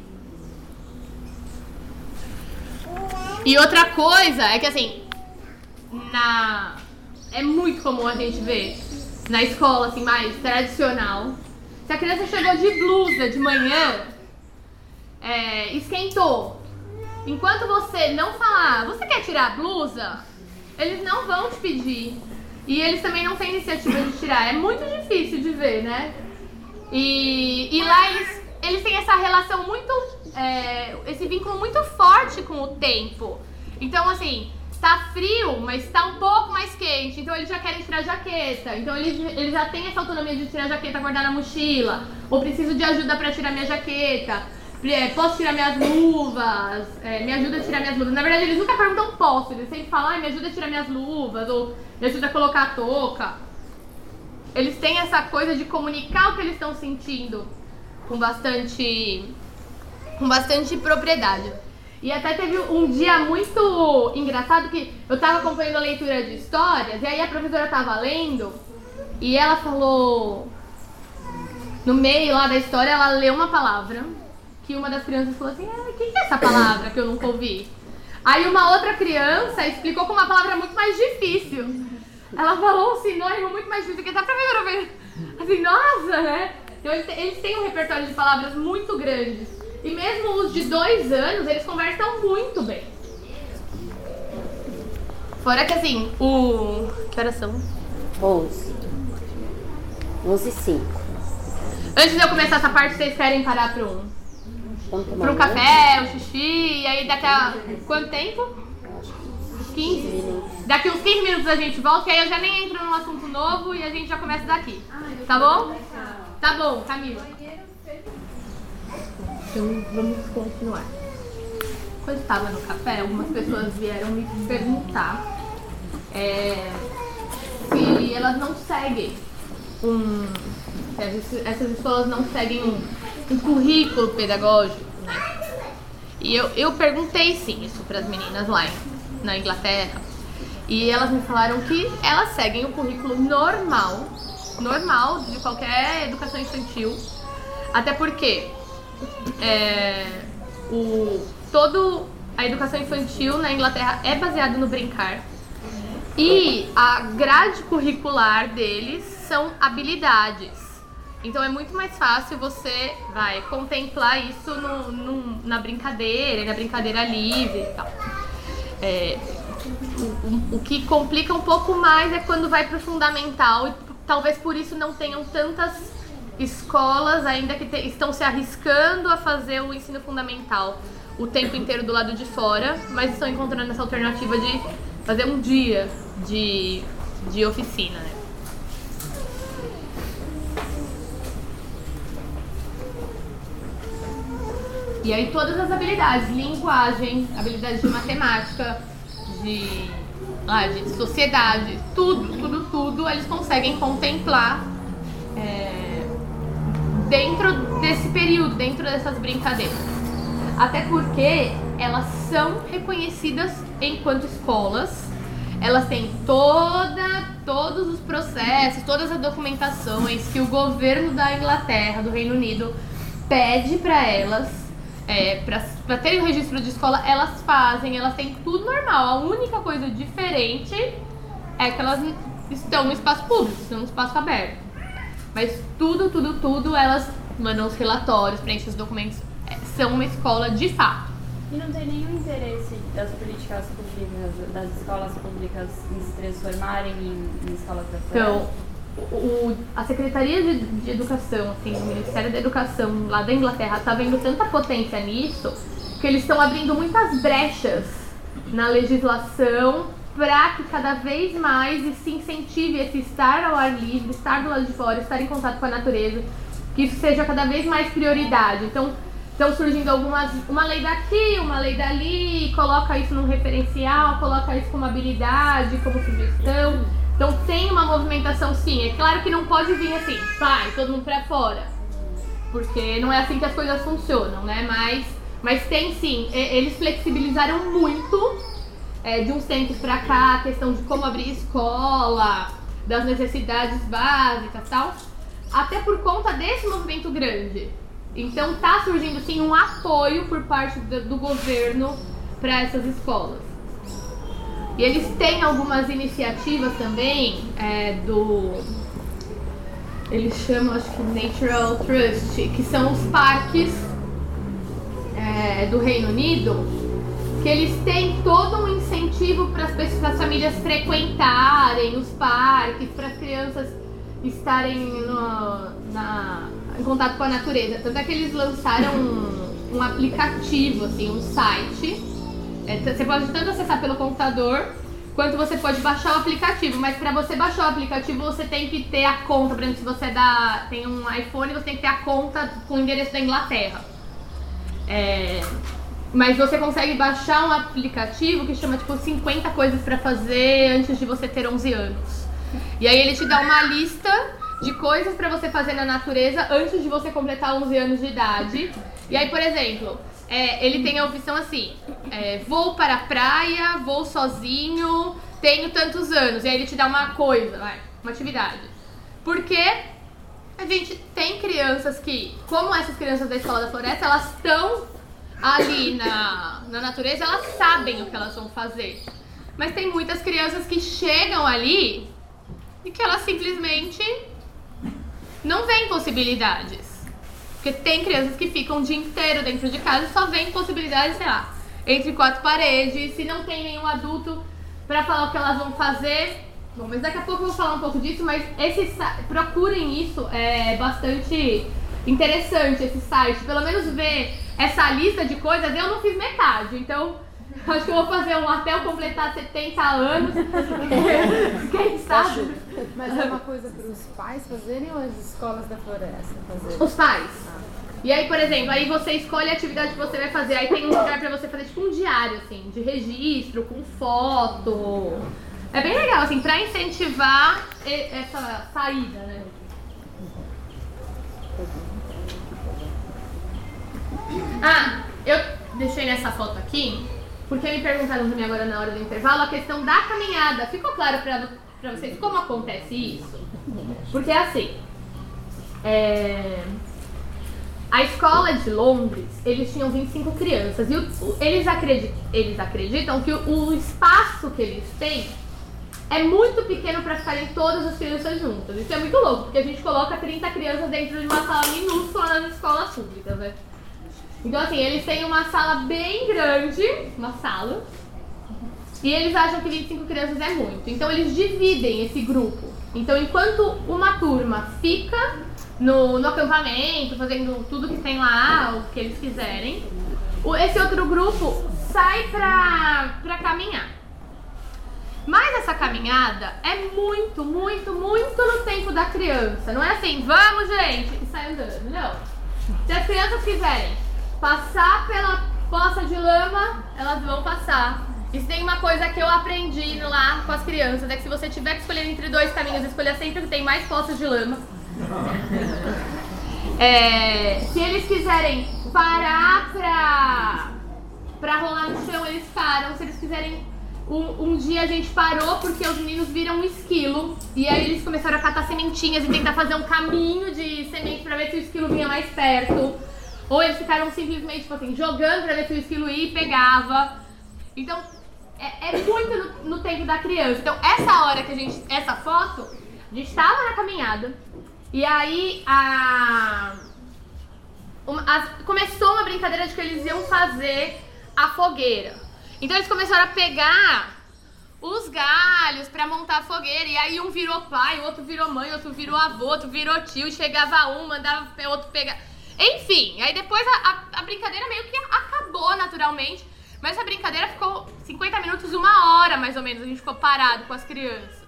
E outra coisa é que assim, na é muito comum a gente ver na escola, assim, mais tradicional, se a criança chegou de blusa de manhã, é, esquentou. Enquanto você não falar, você quer tirar a blusa? Eles não vão te pedir. E eles também não têm iniciativa de tirar. É muito difícil de ver, né? E, e lá eles, eles têm essa relação muito, é, esse vínculo muito forte com o tempo. Então, assim, tá frio, mas tá um pouco mais quente, então eles já querem tirar a jaqueta. Então eles, eles já têm essa autonomia de tirar a jaqueta, guardar na mochila. Ou preciso de ajuda pra tirar minha jaqueta. Posso tirar minhas luvas? É, me ajuda a tirar minhas luvas. Na verdade, eles nunca perguntam posso. Eles sempre falam, ah, me ajuda a tirar minhas luvas. Ou me ajuda a colocar a touca. Eles têm essa coisa de comunicar o que eles estão sentindo com bastante, com bastante propriedade. E até teve um dia muito engraçado que eu tava acompanhando a leitura de histórias, e aí a professora tava lendo, e ela falou, no meio lá da história, ela leu uma palavra, que uma das crianças falou assim, ah, o que é essa palavra que eu nunca ouvi? Aí uma outra criança explicou com uma palavra muito mais difícil. Ela falou um sinônimo muito mais difícil, que até a professora fez assim, nossa, né? Então eles têm um repertório de palavras muito grandes. E mesmo os de dois anos, eles conversam muito bem. Fora que assim, o... Que horas são? onze. onze e cinco. Antes de eu começar essa parte, vocês querem parar para um, para um café, um xixi, e aí daqui a quanto tempo? quinze. Daqui uns quinze minutos a gente volta, que aí eu já nem entro num assunto novo e a gente já começa daqui. Tá bom? Tá bom, Camila. Então vamos continuar. Quando estava no café, algumas pessoas vieram me perguntar é, se elas não seguem um... Se essas escolas não seguem um, um currículo pedagógico, né? E eu, eu perguntei sim isso para as meninas lá em, na Inglaterra. E elas me falaram que elas seguem o currículo normal, normal de qualquer educação infantil. Até porque é, o, todo a educação infantil na Inglaterra é baseada no brincar. E a grade curricular deles são habilidades. Então é muito mais fácil você vai contemplar isso no, no, na brincadeira, na brincadeira livre e tal. É, o, o, o que complica um pouco mais é quando vai para o fundamental, e talvez por isso não tenham tantas escolas ainda que te, estão se arriscando a fazer o ensino fundamental o tempo inteiro do lado de fora, mas estão encontrando essa alternativa de fazer um dia de, de oficina, né? E aí todas as habilidades, linguagem, habilidades de matemática, de, ah, de sociedade, tudo, tudo, tudo, eles conseguem contemplar é, dentro desse período, dentro dessas brincadeiras. Até porque elas são reconhecidas enquanto escolas, elas têm toda, todos os processos, todas as documentações que o governo da Inglaterra, do Reino Unido, pede para elas, é, para terem o registro de escola, elas fazem, elas têm tudo normal. A única coisa diferente é que elas estão no espaço público, estão no espaço aberto. Mas tudo, tudo, tudo, elas mandam os relatórios, preenchem os documentos, é, são uma escola de fato. E não tem nenhum interesse das políticas públicas, das escolas públicas em se transformarem em, em escolas da floresta? Então, o, a Secretaria de, de Educação, assim, o Ministério da Educação lá da Inglaterra está vendo tanta potência nisso que eles estão abrindo muitas brechas na legislação para que cada vez mais se incentive esse estar ao ar livre, estar do lado de fora, estar em contato com a natureza, que isso seja cada vez mais prioridade. Então, estão surgindo algumas, uma lei daqui, uma lei dali, coloca isso num referencial, coloca isso como habilidade, como sugestão. Então tem uma movimentação sim. É claro que não pode vir assim, vai, todo mundo pra fora. Porque não é assim que as coisas funcionam, né? Mas, mas tem sim. Eles flexibilizaram muito é, de uns tempos pra cá a questão de como abrir escola, das necessidades básicas e tal. Até por conta desse movimento grande. Então tá surgindo sim um apoio por parte do, do governo para essas escolas. E eles têm algumas iniciativas também é, do... Eles chamam, acho que Natural Trust, que são os parques é, do Reino Unido, que eles têm todo um incentivo para as famílias frequentarem os parques, para as crianças estarem no, na, em contato com a natureza. Tanto é que eles lançaram um, um aplicativo, assim, um site. É, você pode tanto acessar pelo computador, quanto você pode baixar o aplicativo. Mas para você baixar o aplicativo, você tem que ter a conta. Por exemplo, se você dá, tem um iPhone, você tem que ter a conta com o endereço da Inglaterra. É, mas você consegue baixar um aplicativo que chama tipo cinquenta coisas para fazer antes de você ter onze anos. E aí ele te dá uma lista de coisas pra você fazer na natureza antes de você completar onze anos de idade. E aí, por exemplo, é, ele tem a opção assim, é, vou para a praia, vou sozinho, tenho tantos anos. E aí ele te dá uma coisa, vai, uma atividade. Porque a gente tem crianças que, como essas crianças da Escola da Floresta, elas estão ali na, na natureza, elas sabem o que elas vão fazer. Mas tem muitas crianças que chegam ali e que elas simplesmente não veem possibilidades. Porque tem crianças que ficam o dia inteiro dentro de casa e só veem possibilidades, sei lá, entre quatro paredes, se não tem nenhum adulto pra falar o que elas vão fazer. Bom, mas daqui a pouco eu vou falar um pouco disso, mas esse, procurem isso, é bastante interessante esse site. Pelo menos ver essa lista de coisas, eu não fiz metade, então... Acho que eu vou fazer um até eu completar setenta anos. Quem sabe? Mas é uma coisa para os pais fazerem ou as escolas da floresta fazerem? Os pais. E aí, por exemplo, aí você escolhe a atividade que você vai fazer. Aí tem um lugar pra você fazer tipo um diário, assim, de registro, com foto. É bem legal, assim, pra incentivar essa saída, né? Ah, eu deixei nessa foto aqui porque me perguntaram também agora na hora do intervalo a questão da caminhada. Ficou claro pra, pra vocês como acontece isso? Porque é assim, é... a escola de Londres, eles tinham vinte e cinco crianças e o, o, eles, acreditam, eles acreditam que o, o espaço que eles têm é muito pequeno para ficarem todas as crianças juntas. Isso é muito louco, porque a gente coloca trinta crianças dentro de uma sala minúscula nas escolas públicas, né? Então assim, eles têm uma sala bem grande, uma sala, e eles acham que vinte e cinco crianças é muito. Então eles dividem esse grupo. Então enquanto uma turma fica no, no acampamento, fazendo tudo que tem lá, o que eles quiserem, esse outro grupo sai pra, pra caminhar. Mas essa caminhada é muito, muito, muito no tempo da criança. Não é assim, vamos gente, e sai andando, não. Se as crianças quiserem passar pela poça de lama, elas vão passar. E se tem uma coisa que eu aprendi lá com as crianças, é que se você tiver que escolher entre dois caminhos, escolha sempre o que tem mais poças de lama. É, se eles quiserem parar pra, pra rolar no chão, eles param. Se eles quiserem Um, um dia a gente parou porque os meninos viram um esquilo e aí eles começaram a catar sementinhas e tentar fazer um caminho de semente pra ver se o esquilo vinha mais perto. Ou eles ficaram simplesmente tipo assim, jogando pra ver se o esquilo ia e pegava. Então é, é muito no, no tempo da criança. Então essa hora que a gente, essa foto, a gente tava na caminhada e aí a, uma, a, começou uma brincadeira de que eles iam fazer a fogueira. Então eles começaram a pegar os galhos pra montar a fogueira. E aí um virou pai, o outro virou mãe, o outro virou avô, o outro virou tio. E chegava um, mandava o outro pegar. Enfim, aí depois a, a, a brincadeira meio que acabou naturalmente. Mas essa brincadeira ficou cinquenta minutos, uma hora mais ou menos. A gente ficou parado com as crianças.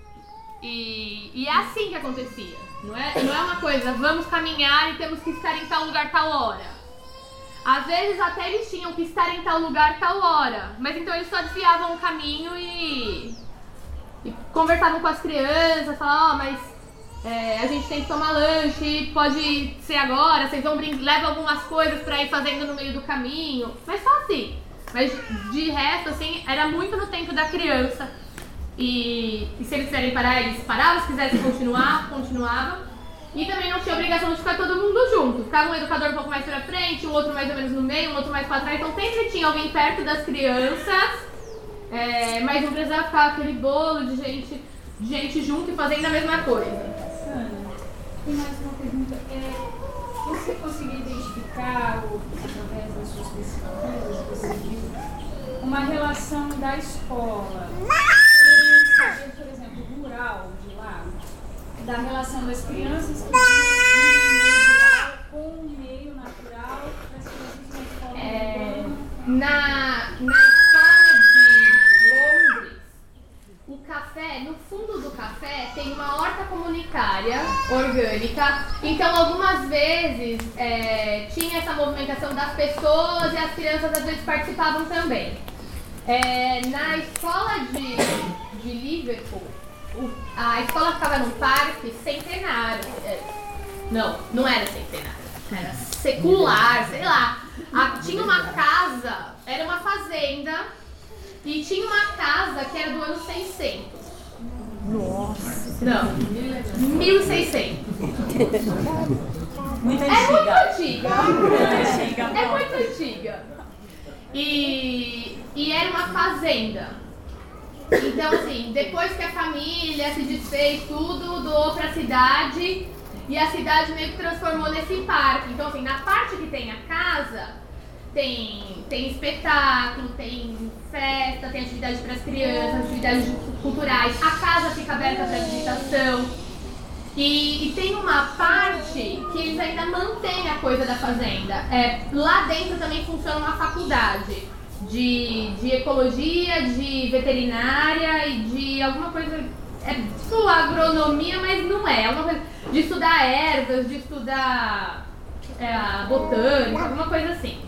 E, e é assim que acontecia. Não é, não é uma coisa, vamos caminhar e temos que estar em tal lugar, tal hora. Às vezes até eles tinham que estar em tal lugar, tal hora. Mas então eles só desviavam o caminho e, e conversavam com as crianças, falavam, ó, oh, mas é, a gente tem que tomar lanche, pode ser agora, vocês vão brincar, levam algumas coisas pra ir fazendo no meio do caminho. Mas só assim. Mas de resto, assim, era muito no tempo da criança. E, e se eles quiserem parar, eles paravam, se quisessem continuar, continuavam. E também não tinha obrigação de ficar todo mundo junto. Ficava um educador um pouco mais pra frente, um outro mais ou menos no meio, um outro mais pra trás. Então sempre tinha alguém perto das crianças, é, mas não precisava ficar aquele bolo de gente, de gente junto e fazendo a mesma coisa. Ana, tem mais uma pergunta. É, você conseguiu identificar, ou, através das suas pesquisas, você viu uma relação da escola? Você saber, por exemplo, rural de lá, da relação das crianças que vivem no meio rural com o meio natural das crianças na escola é, urbana? na, na escola de Londres, o café, no fundo do café tem uma horta comunitária orgânica, então algumas vezes é, tinha essa movimentação das pessoas e as crianças às vezes participavam também. É, na escola de, de Liverpool, a escola ficava num parque centenário. Não, não era centenário. Era secular, sei lá. A, tinha uma casa, era uma fazenda, e tinha uma casa que era do ano seiscentos. Nossa! Não, mil e seiscentos. Muito É muito antiga. É muito antiga. E, e era uma fazenda. Então, assim, depois que a família se desfez tudo, doou pra cidade e a cidade meio que transformou nesse parque. Então, assim, na parte que tem a casa, tem, tem espetáculo, tem festa, tem atividade para as crianças, atividades culturais. A casa fica aberta para visitação. E, e tem uma parte que eles ainda mantêm a coisa da fazenda. É, lá dentro também funciona uma faculdade. De, de ecologia, de veterinária e de alguma coisa, é tipo agronomia, mas não é, é uma coisa de estudar ervas, de estudar é, botânica, alguma coisa assim.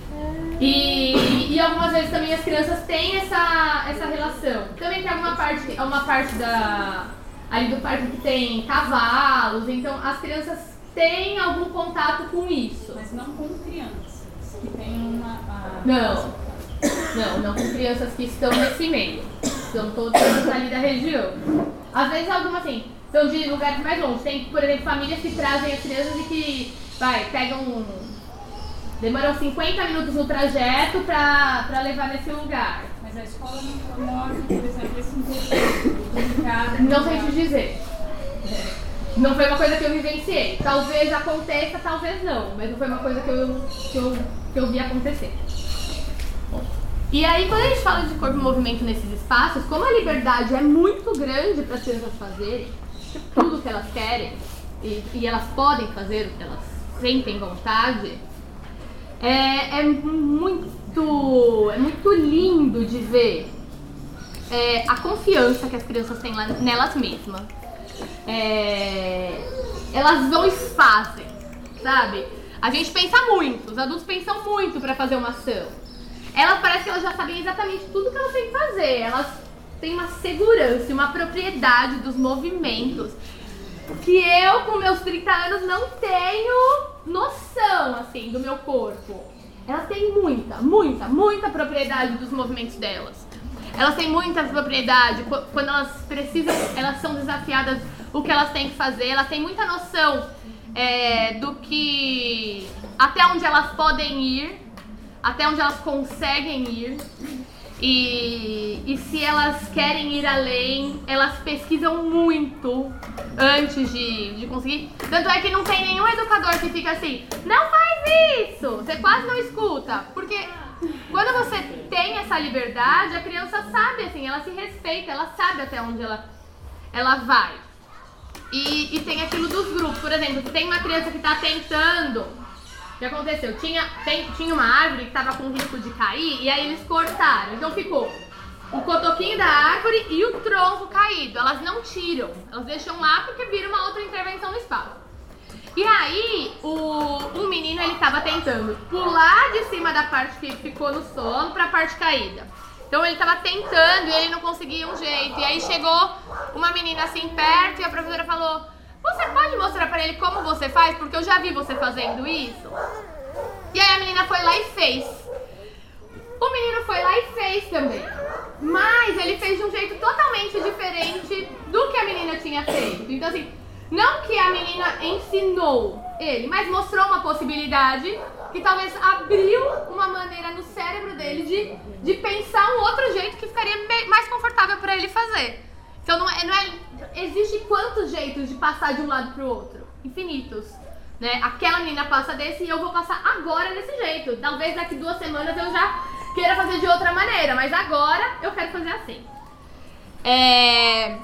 E, e algumas vezes também as crianças têm essa, essa relação. Também tem alguma parte, uma parte da, ali do parque que tem cavalos, então as crianças têm algum contato com isso. Mas não com crianças, que tem uma... A... Não. Não, não com crianças que estão nesse meio. São todas ali da região. Às vezes algumas assim, são de lugares mais longe. Tem, por exemplo, famílias que trazem as crianças e que, vai, pegam um... Demoram cinquenta minutos no trajeto pra, pra levar nesse lugar. Mas a escola não promove, por exemplo, esse intercâmbio. Não sei te dizer. Não foi uma coisa que eu vivenciei. Talvez aconteça, talvez não. Mas não foi uma coisa que eu, que eu, que eu vi acontecer. E aí, quando a gente fala de corpo em movimento nesses espaços, como a liberdade é muito grande para as crianças fazerem tudo o que elas querem e, e elas podem fazer o que elas sentem vontade, é, é, muito, é muito lindo de ver é, a confiança que as crianças têm lá, nelas mesmas. É, elas vão e fazem, sabe? A gente pensa muito, os adultos pensam muito para fazer uma ação. Elas parece que elas já sabem exatamente tudo que elas têm que fazer. Elas têm uma segurança e uma propriedade dos movimentos que eu, com meus trinta anos, não tenho noção, assim, do meu corpo. Elas têm muita, muita, muita propriedade dos movimentos delas. Elas têm muita propriedade. Quando elas precisam, elas são desafiadas o que elas têm que fazer. Elas têm muita noção é, do que... até onde elas podem ir, até onde elas conseguem ir. E, e se elas querem ir além, elas pesquisam muito antes de, de conseguir. Tanto é que não tem nenhum educador que fica assim, não faz isso! Você quase não escuta. Porque quando você tem essa liberdade, a criança sabe, assim, ela se respeita, ela sabe até onde ela, ela vai. E, e tem aquilo dos grupos. Por exemplo, se tem uma criança que está tentando... O que aconteceu? Tinha, tem, tinha uma árvore que estava com risco de cair e aí eles cortaram. Então ficou o cotoquinho da árvore e o tronco caído. Elas não tiram, elas deixam lá porque vira uma outra intervenção no espaço. E aí o, um menino ele estava tentando pular de cima da parte que ficou no solo para a parte caída. Então ele estava tentando e ele não conseguia um jeito. E aí chegou uma menina assim perto e a professora falou... Você pode mostrar pra ele como você faz? Porque eu já vi você fazendo isso. E aí a menina foi lá e fez. O menino foi lá e fez também. Mas ele fez de um jeito totalmente diferente do que a menina tinha feito. Então assim, não que a menina ensinou ele, mas mostrou uma possibilidade que talvez abriu uma maneira no cérebro dele de, de pensar um outro jeito que ficaria mais confortável pra ele fazer. Então não é, não é, existe quantos jeitos de passar de um lado pro outro? Infinitos, né? Aquela menina passa desse e eu vou passar agora desse jeito. Talvez daqui duas semanas eu já queira fazer de outra maneira, mas agora eu quero fazer assim. É...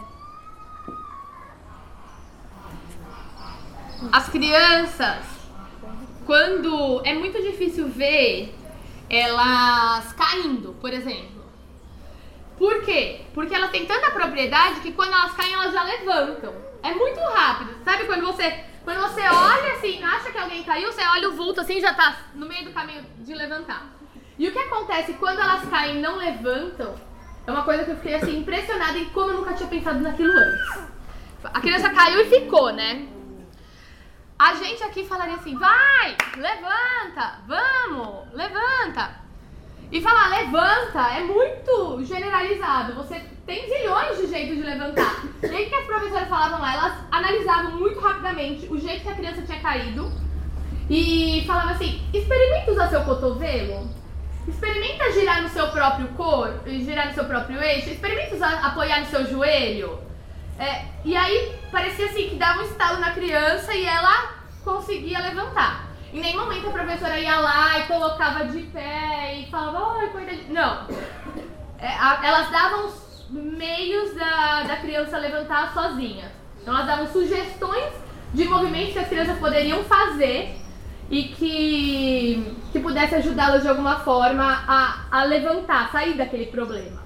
As crianças, quando é muito difícil ver elas caindo, por exemplo. Por quê? Porque elas têm tanta propriedade que quando elas caem, elas já levantam. É muito rápido. Sabe quando você, quando você olha assim, acha que alguém caiu, você olha o vulto assim, já tá no meio do caminho de levantar. E o que acontece quando elas caem e não levantam, é uma coisa que eu fiquei assim, impressionada em como eu nunca tinha pensado naquilo antes. A criança caiu e ficou, né? A gente aqui falaria assim, vai, levanta, vamos, levanta. E falar levanta é muito generalizado, você tem zilhões de jeitos de levantar. E aí o que as professoras falavam lá? Elas analisavam muito rapidamente o jeito que a criança tinha caído e falavam assim, experimenta usar seu cotovelo, experimenta girar no seu próprio corpo, girar no seu próprio eixo, experimenta usar, apoiar no seu joelho. É, e aí parecia assim que dava um estalo na criança e ela conseguia levantar. Em nenhum momento a professora ia lá e colocava de pé e falava, oi, cuida de... Não. É, a, elas davam os meios da, da criança levantar sozinha. Então elas davam sugestões de movimentos que as crianças poderiam fazer e que, que pudesse ajudá-las de alguma forma a, a levantar, sair daquele problema.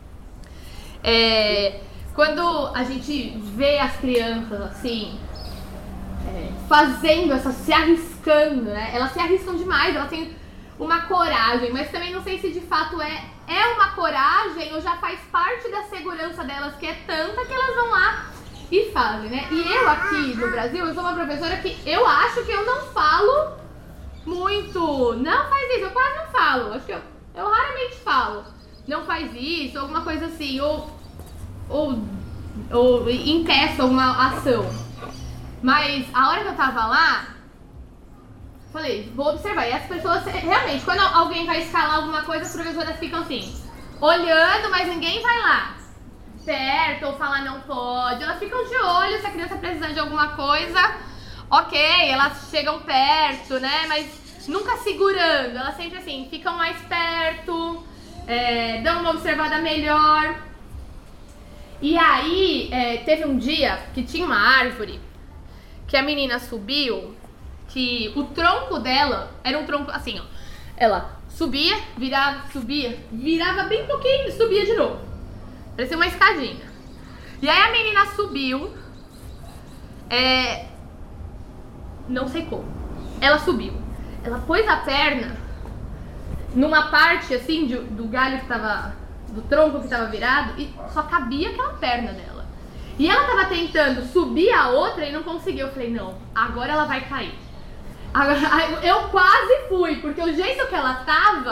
É, quando a gente vê as crianças assim... É, fazendo essa, se arriscando, né? Elas se arriscam demais, elas têm uma coragem, mas também não sei se de fato é, é uma coragem ou já faz parte da segurança delas, que é tanta que elas vão lá e fazem, né? E eu aqui no Brasil, eu sou uma professora que eu acho que eu não falo muito, não faz isso, eu quase não falo, acho que eu, eu raramente falo, não faz isso, alguma coisa assim, ou, ou, ou impeço alguma ação. Mas a hora que eu tava lá, falei, vou observar. E as pessoas, realmente, quando alguém vai escalar alguma coisa, as professoras ficam assim, olhando, mas ninguém vai lá perto ou falar não pode. Elas ficam de olho se a criança precisar de alguma coisa. Ok, elas chegam perto, né? Mas nunca segurando. Elas sempre assim, ficam mais perto, é, dão uma observada melhor. E aí, é, teve um dia que tinha uma árvore que a menina subiu, que o tronco dela era um tronco assim, ó. Ela subia, virava, subia, virava bem pouquinho e subia de novo. Parecia uma escadinha. E aí a menina subiu, é, não sei como. Ela subiu. Ela pôs a perna numa parte assim de, do galho que tava, do tronco que tava virado e só cabia aquela perna dela. E ela tava tentando subir a outra e não conseguiu. Eu falei, não, agora ela vai cair. Agora, eu quase fui, porque o jeito que ela tava,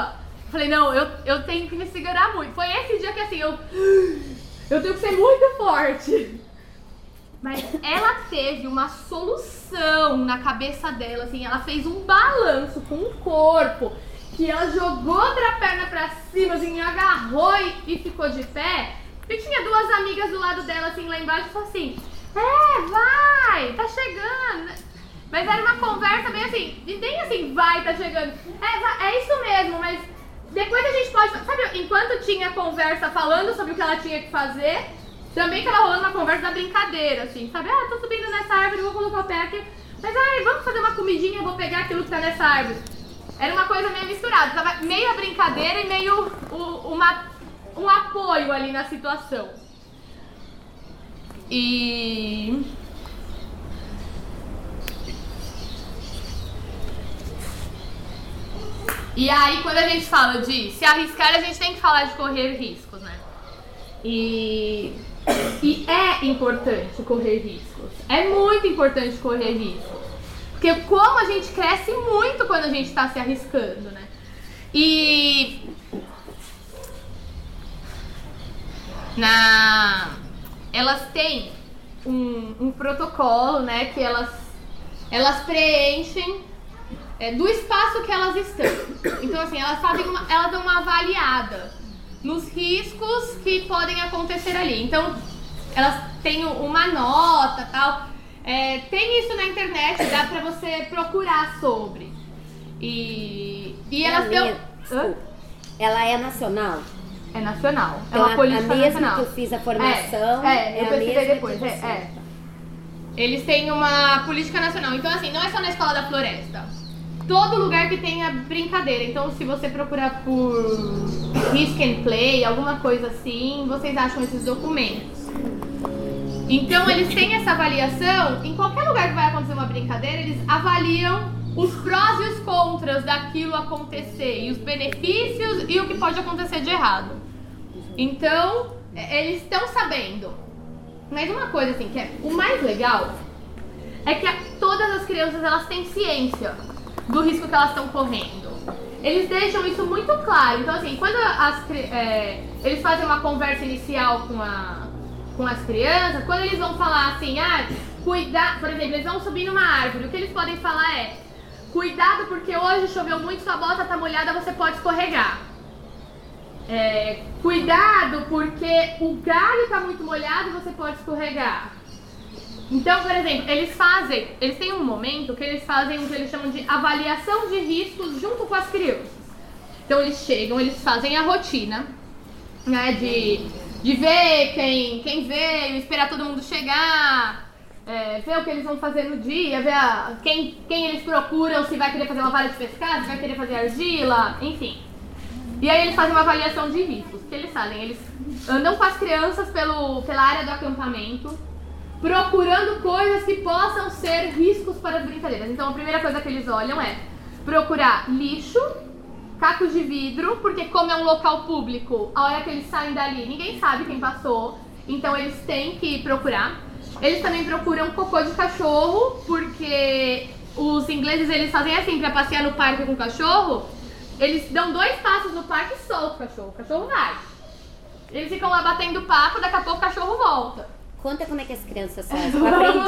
Falei, não, eu, eu tenho que me segurar muito. Foi esse dia que assim, eu... Eu tenho que ser muito forte. Mas ela teve uma solução na cabeça dela, assim, ela fez um balanço com o corpo, que ela jogou outra perna pra cima, assim, agarrou e, e ficou de pé. E tinha duas amigas do lado dela, assim, lá embaixo, e falou assim, é, vai, tá chegando. Mas era uma conversa bem assim, e nem assim, vai, tá chegando. É, vai, é isso mesmo, mas depois a gente pode, sabe, enquanto tinha conversa falando sobre o que ela tinha que fazer, também tava rolando uma conversa da brincadeira, assim, sabe? Ah, tô subindo nessa árvore, vou colocar o pé aqui. Mas, ai, vamos fazer uma comidinha, vou pegar aquilo que tá nessa árvore. Era uma coisa meio misturada, tava meio a brincadeira e meio o, uma, um apoio ali na situação. E... E aí, quando a gente fala de se arriscar, a gente tem que falar de correr riscos, né? E... E é importante correr riscos. É muito importante correr riscos. Porque como a gente cresce muito quando a gente está se arriscando, né? E... Na... Elas têm um, um protocolo, né? Que elas, elas preenchem é, do espaço que elas estão. Então, assim, elas fazem uma, elas dão uma avaliada nos riscos que podem acontecer ali. Então, elas têm uma nota e tal. É, tem isso na internet, dá pra você procurar sobre. E, e É elas a dão... minha- desculpa. Ela é nacional? É nacional. Então, é uma a- política a mesma nacional. que eu fiz a formação, É, é, é eu a pesquisei mesma depois. que É, você. é. Eles têm uma política nacional. Então, assim, não é só na Escola da Floresta. Todo lugar que tenha brincadeira. Então, se você procurar por Risk and Play, alguma coisa assim, vocês acham esses documentos. Então, eles têm essa avaliação. Em qualquer lugar que vai acontecer uma brincadeira, eles avaliam os prós e os contras daquilo acontecer, e os benefícios e o que pode acontecer de errado. Então, eles estão sabendo. Mas uma coisa assim, que é o mais legal, é que a, todas as crianças, elas têm ciência do risco que elas estão correndo. Eles deixam isso muito claro. Então, assim, quando as, é, eles fazem uma conversa inicial com, a, com as crianças, quando eles vão falar assim, ah, cuidar, por exemplo, eles vão subir numa árvore, o que eles podem falar é, cuidado porque hoje choveu muito, sua bota tá molhada, você pode escorregar. É, cuidado porque o galho tá muito molhado, você pode escorregar. Então, por exemplo, eles fazem, eles têm um momento que eles fazem o que eles chamam de avaliação de riscos junto com as crianças. Então eles chegam, eles fazem a rotina, né, de, de ver quem, quem veio, esperar todo mundo chegar, é, ver o que eles vão fazer no dia, ver a, quem, quem eles procuram, se vai querer fazer uma vara de pescar, se vai querer fazer argila, enfim. E aí eles fazem uma avaliação de riscos. O que eles fazem? Eles andam com as crianças pelo, pela área do acampamento, procurando coisas que possam ser riscos para as brincadeiras. Então a primeira coisa que eles olham é procurar lixo, cacos de vidro, porque como é um local público, a hora que eles saem dali, ninguém sabe quem passou, então eles têm que procurar. Eles também procuram cocô de cachorro, porque os ingleses, eles fazem assim, para passear no parque com o cachorro, eles dão dois passos no parque e soltam o cachorro, o cachorro vai. Eles ficam lá batendo papo, daqui a pouco o cachorro volta. Conta como é que as crianças fazem. Eu aprendi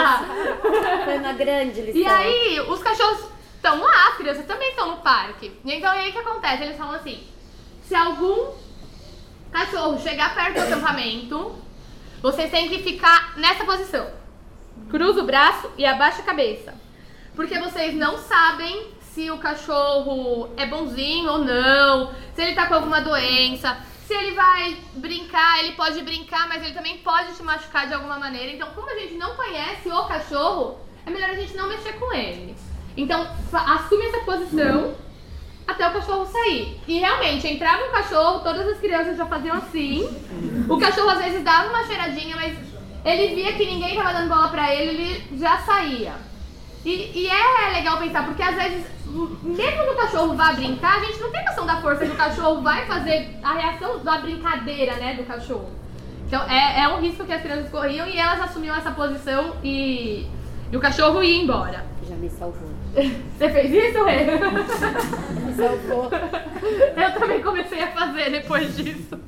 isso. Foi uma grande lição. E aí, os cachorros estão lá, as crianças também estão no parque. Então, e aí o que acontece? Eles falam assim, se algum cachorro chegar perto do acampamento, vocês têm que ficar nessa posição. Cruza o braço e abaixa a cabeça. Porque vocês não sabem se o cachorro é bonzinho ou não, se ele tá com alguma doença, se ele vai brincar, ele pode brincar, mas ele também pode te machucar de alguma maneira. Então, como a gente não conhece o cachorro, é melhor a gente não mexer com ele. Então, assume essa posição até o cachorro sair. E realmente, entrava um cachorro, todas as crianças já faziam assim. O cachorro às vezes dava uma cheiradinha, mas ele via que ninguém tava dando bola pra ele, ele já saía. E, e é legal pensar, porque às vezes, mesmo que o cachorro vá brincar, a gente não tem noção da força que o cachorro vai fazer, a reação da brincadeira, né, do cachorro. Então é, é um risco que as crianças corriam e elas assumiam essa posição e, E o cachorro ia embora. Já me salvou. Você fez isso, Rê? Me salvou. Eu também comecei a fazer depois disso.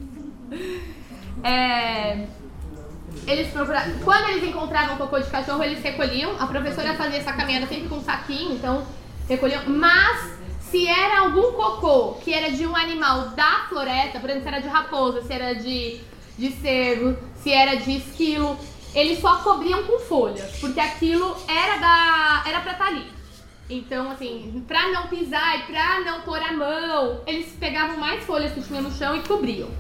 É... Eles procuravam... Quando eles encontravam cocô de cachorro, eles recolhiam. A professora fazia essa caminhada sempre com um saquinho, então recolhiam. Mas se era algum cocô que era de um animal da floresta, por exemplo, se era de raposa, se era de, de cervo, se era de esquilo, eles só cobriam com folhas, porque aquilo era, da, era pra estar ali. Então, assim, pra não pisar e pra não pôr a mão, eles pegavam mais folhas que tinham no chão e cobriam.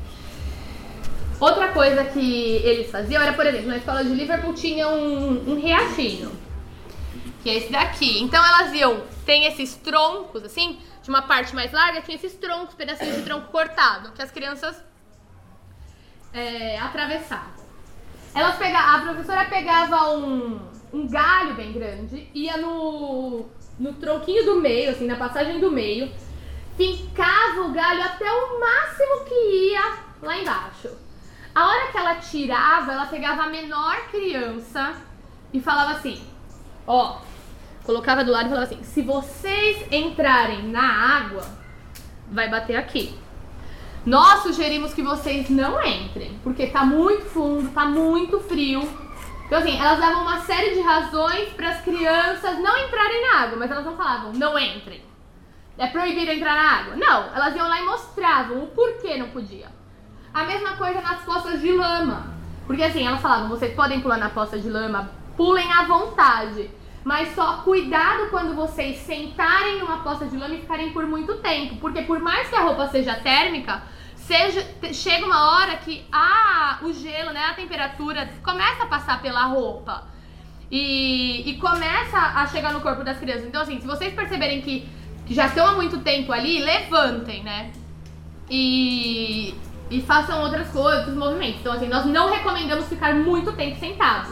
Outra coisa que eles faziam era, por exemplo, na escola de Liverpool tinha um, um riachinho, que é esse daqui. Então elas iam, tem esses troncos, assim, de uma parte mais larga, tinha esses troncos, pedacinhos de tronco cortado, que as crianças é, atravessavam. Elas pegavam, a professora pegava um, um galho bem grande, ia no, no tronquinho do meio, assim, na passagem do meio, fincava o galho até o máximo que ia lá embaixo. A hora que ela tirava, ela pegava a menor criança e falava assim, ó, colocava do lado e falava assim, se vocês entrarem na água, vai bater aqui. Nós sugerimos que vocês não entrem, porque tá muito fundo, tá muito frio. Então assim, elas davam uma série de razões para as crianças não entrarem na água, mas elas não falavam, não entrem. É proibido entrar na água. Não, elas iam lá e mostravam o porquê não podia. A mesma coisa nas poças de lama. Porque assim, elas falavam, vocês podem pular na poça de lama, pulem à vontade. Mas só cuidado quando vocês sentarem numa poça de lama e ficarem por muito tempo. Porque por mais que a roupa seja térmica, seja, chega uma hora que a, o gelo, né, a temperatura começa a passar pela roupa. E, e começa a chegar no corpo das crianças. Então assim, se vocês perceberem que, que já estão há muito tempo ali, levantem, né? E... E façam outras coisas, outros movimentos. Então, assim, nós não recomendamos ficar muito tempo sentados.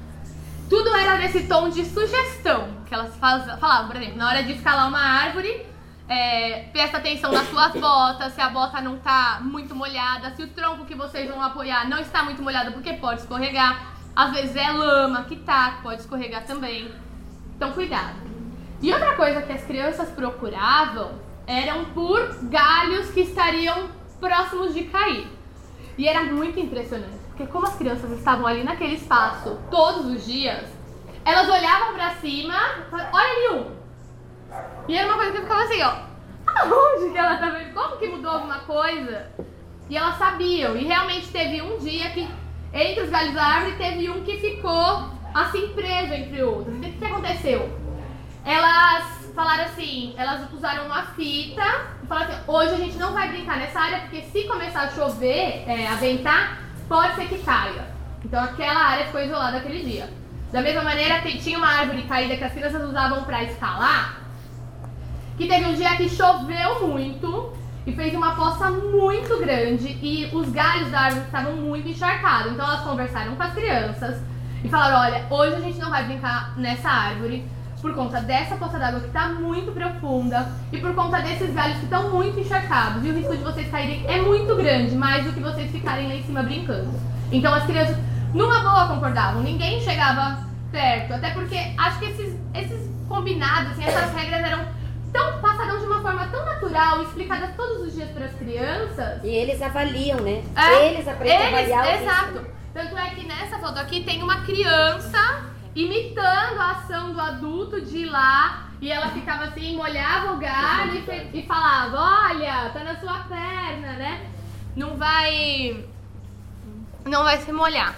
Tudo era nesse tom de sugestão que elas faz, falavam, por exemplo, na hora de escalar uma árvore, é, presta atenção nas suas botas, se a bota não está muito molhada, se o tronco que vocês vão apoiar não está muito molhado, porque pode escorregar. Às vezes é lama que tá, pode escorregar também. Então, cuidado. E outra coisa que as crianças procuravam eram por galhos que estariam próximos de cair. E era muito impressionante, porque como as crianças estavam ali naquele espaço todos os dias, elas olhavam pra cima, olha ali um. E era uma coisa que eu ficava assim, ó, aonde que ela tá vendo? Como que mudou alguma coisa? E elas sabiam, e realmente teve um dia que, entre os galhos da árvore, teve um que ficou assim preso entre outros. Então o que, que aconteceu? Elas falaram assim, elas usaram uma fita e falaram assim, hoje a gente não vai brincar nessa área porque se começar a chover, é, a ventar, pode ser que caia. Então aquela área ficou isolada aquele dia. Da mesma maneira, tinha uma árvore caída que as crianças usavam para escalar, que teve um dia que choveu muito e fez uma poça muito grande e os galhos da árvore estavam muito encharcados. Então elas conversaram com as crianças e falaram, olha, hoje a gente não vai brincar nessa árvore, por conta dessa poça d'água que está muito profunda e por conta desses galhos que estão muito encharcados. E o risco de vocês caírem é muito grande, mais do que vocês ficarem lá em cima brincando. Então as crianças, numa boa, concordavam. Ninguém chegava perto. Até porque acho que esses, esses combinados, assim, essas regras eram tão passadas de uma forma tão natural, explicadas todos os dias para as crianças. E eles avaliam, né? É, eles aprendem eles, a avaliar. Exato. Tanto é que nessa foto aqui tem uma criança imitando a ação do adulto de ir lá, e ela ficava assim, molhava o galho e, e falava, olha, tá na sua perna, né? Não vai, não vai se molhar.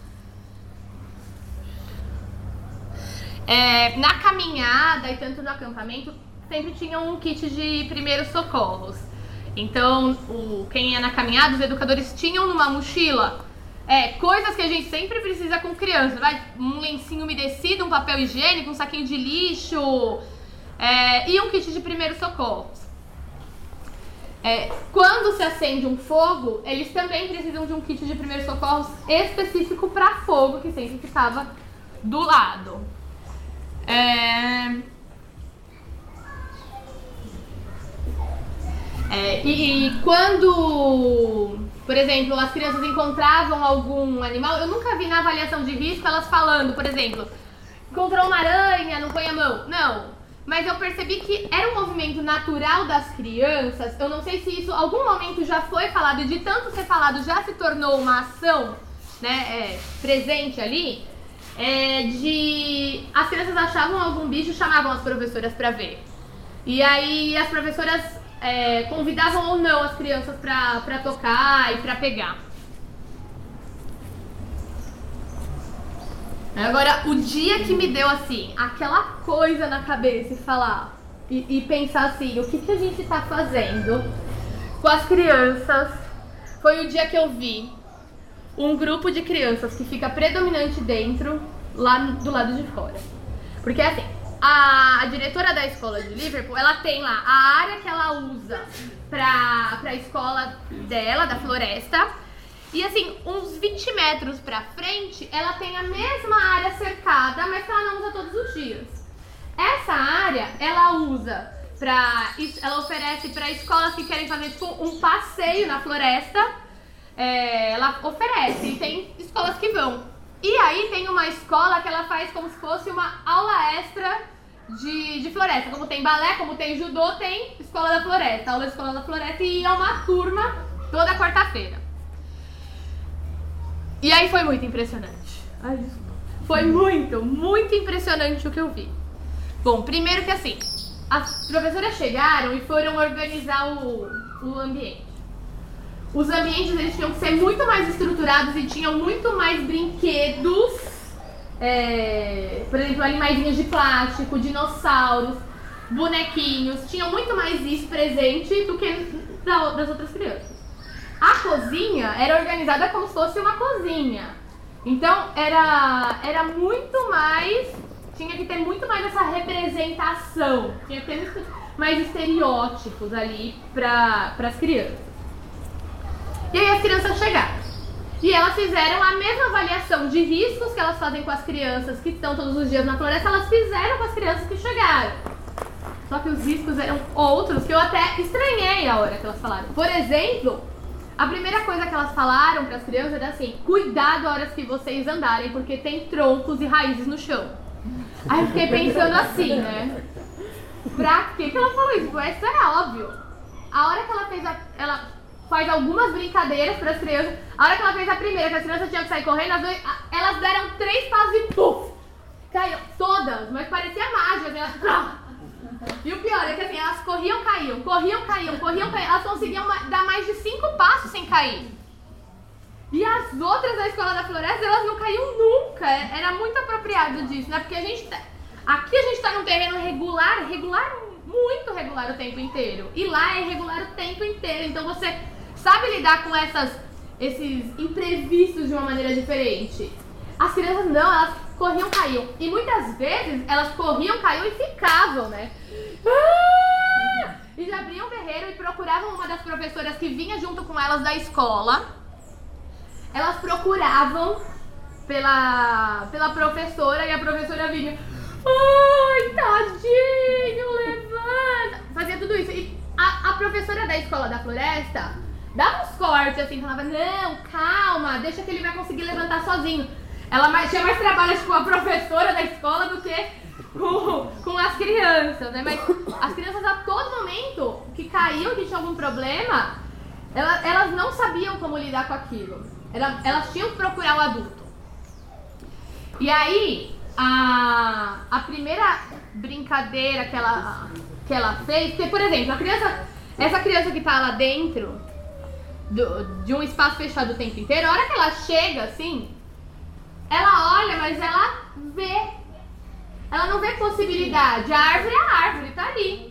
É, na caminhada e tanto no acampamento, sempre tinha um kit de primeiros socorros. Então, o, quem ia na caminhada, os educadores tinham numa mochila É, coisas que a gente sempre precisa com criança, vai? Um lencinho umedecido, um papel higiênico, um saquinho de lixo, é, e um kit de primeiros socorros. É, quando se acende um fogo, eles também precisam de um kit de primeiros socorros específico para fogo, que sempre ficava do lado. É... É, e, e quando, por exemplo, as crianças encontravam algum animal, eu nunca vi na avaliação de risco elas falando, por exemplo, encontrou uma aranha, não põe a mão. Não. Mas eu percebi que era um movimento natural das crianças. Eu não sei se isso, algum momento já foi falado, e de tanto ser falado, já se tornou uma ação, né, é, presente ali, é, de... As crianças achavam algum bicho, chamavam as professoras pra ver. E aí as professoras é, convidavam ou não as crianças pra, pra tocar e pra pegar. Agora, o dia que me deu, assim, aquela coisa na cabeça e falar, e, e pensar assim, o que, que a gente tá fazendo com as crianças, foi o dia que eu vi um grupo de crianças que fica predominante dentro, lá do lado de fora. Porque, assim, a, a diretora da escola de Liverpool, ela tem lá a área que ela usa pra, pra escola dela, da floresta. E assim, uns vinte metros pra frente, ela tem a mesma área cercada, mas que ela não usa todos os dias. Essa área, ela usa pra... Ela oferece pra escolas que querem fazer tipo um passeio na floresta. É, ela oferece, e tem escolas que vão. E aí tem uma escola que ela faz como se fosse uma aula extra de, de floresta. Como tem balé, como tem judô, tem escola da floresta. Aula de escola da floresta, e é uma turma toda quarta-feira. E aí foi muito impressionante. Ai, desculpa. Foi muito, muito impressionante o que eu vi. Bom, primeiro que assim, as professoras chegaram e foram organizar o, o ambiente. Os ambientes, eles tinham que ser muito mais estruturados e tinham muito mais brinquedos. É, por exemplo, animaizinhos de plástico, dinossauros, bonequinhos. Tinham muito mais isso presente do que das outras crianças. A cozinha era organizada como se fosse uma cozinha. Então era, era muito mais... Tinha que ter muito mais essa representação. Tinha que ter mais estereótipos ali para as crianças. E aí as crianças chegaram. E elas fizeram a mesma avaliação de riscos que elas fazem com as crianças que estão todos os dias na floresta. Elas fizeram com as crianças que chegaram. Só que os riscos eram outros que eu até estranhei a hora que elas falaram. Por exemplo... A primeira coisa que elas falaram para as crianças era assim: cuidado a horas que vocês andarem, porque tem troncos e raízes no chão. Aí eu fiquei pensando assim, né? Pra que que ela falou isso? Isso era óbvio. A hora que ela fez a, ela faz algumas brincadeiras para as crianças. A hora que ela fez a primeira, que as crianças tinham que sair correndo, as dois, elas deram três passos e puf! Caiu todas, mas parecia mágica. Elas... E o pior é que assim, elas corriam, caíam, corriam, caíam, corriam, caíam. Elas conseguiam dar mais de cinco passos sem cair. E as outras da escola da floresta, elas não caíam nunca. Era muito apropriado disso, né? Porque a gente tá... Aqui a gente tá num terreno regular, regular, muito regular o tempo inteiro. E lá é irregular o tempo inteiro. Então você sabe lidar com essas, esses imprevistos de uma maneira diferente. As crianças não, elas corriam, caíam. E muitas vezes elas corriam, caíam e ficavam, né? Ah! E já abriam o berreiro e procuravam uma das professoras que vinha junto com elas da escola. Elas procuravam pela, pela professora e a professora vinha: ai, tadinho, levanta. Fazia tudo isso. E a, a professora da escola da floresta dava uns cortes assim, falava: não, calma, deixa que ele vai conseguir levantar sozinho. Ela mais, tinha mais trabalho com a professora da escola do que com, com as crianças, né? Mas as crianças a todo momento que caíam, que tinha algum problema, elas, elas não sabiam como lidar com aquilo. Elas, elas tinham que procurar o adulto. E aí, a, a primeira brincadeira que ela, que ela fez, porque, por exemplo, a criança, essa criança que tá lá dentro do, de um espaço fechado o tempo inteiro, a hora que ela chega assim, ela olha, mas ela vê. Ela não vê possibilidade. A árvore é a árvore, tá ali.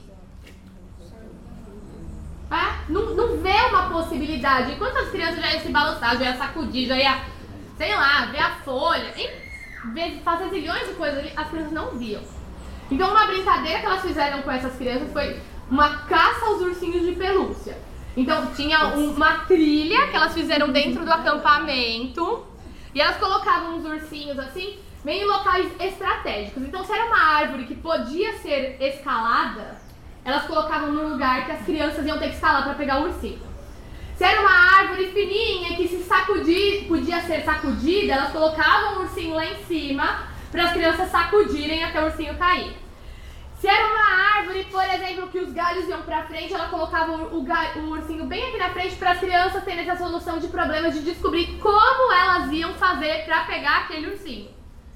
É? Não, não vê uma possibilidade. Enquanto as crianças já iam se balançar, já ia sacudir, já ia, sei lá, ver a folha, ver, fazer zilhões de coisas ali, as crianças não viam. Então uma brincadeira que elas fizeram com essas crianças foi uma caça aos ursinhos de pelúcia. Então tinha um, uma trilha que elas fizeram dentro do acampamento. E elas colocavam uns ursinhos assim, meio em locais estratégicos. Então se era uma árvore que podia ser escalada, elas colocavam num lugar que as crianças iam ter que escalar para pegar o ursinho. Se era uma árvore fininha que se sacudir, podia ser sacudida, elas colocavam o ursinho lá em cima para as crianças sacudirem até o ursinho cair. Se era uma árvore, por exemplo, que os galhos iam pra frente, ela colocava o, o, galho, o ursinho bem aqui na frente para as crianças terem essa solução de problemas, de descobrir como elas iam fazer para pegar aquele ursinho.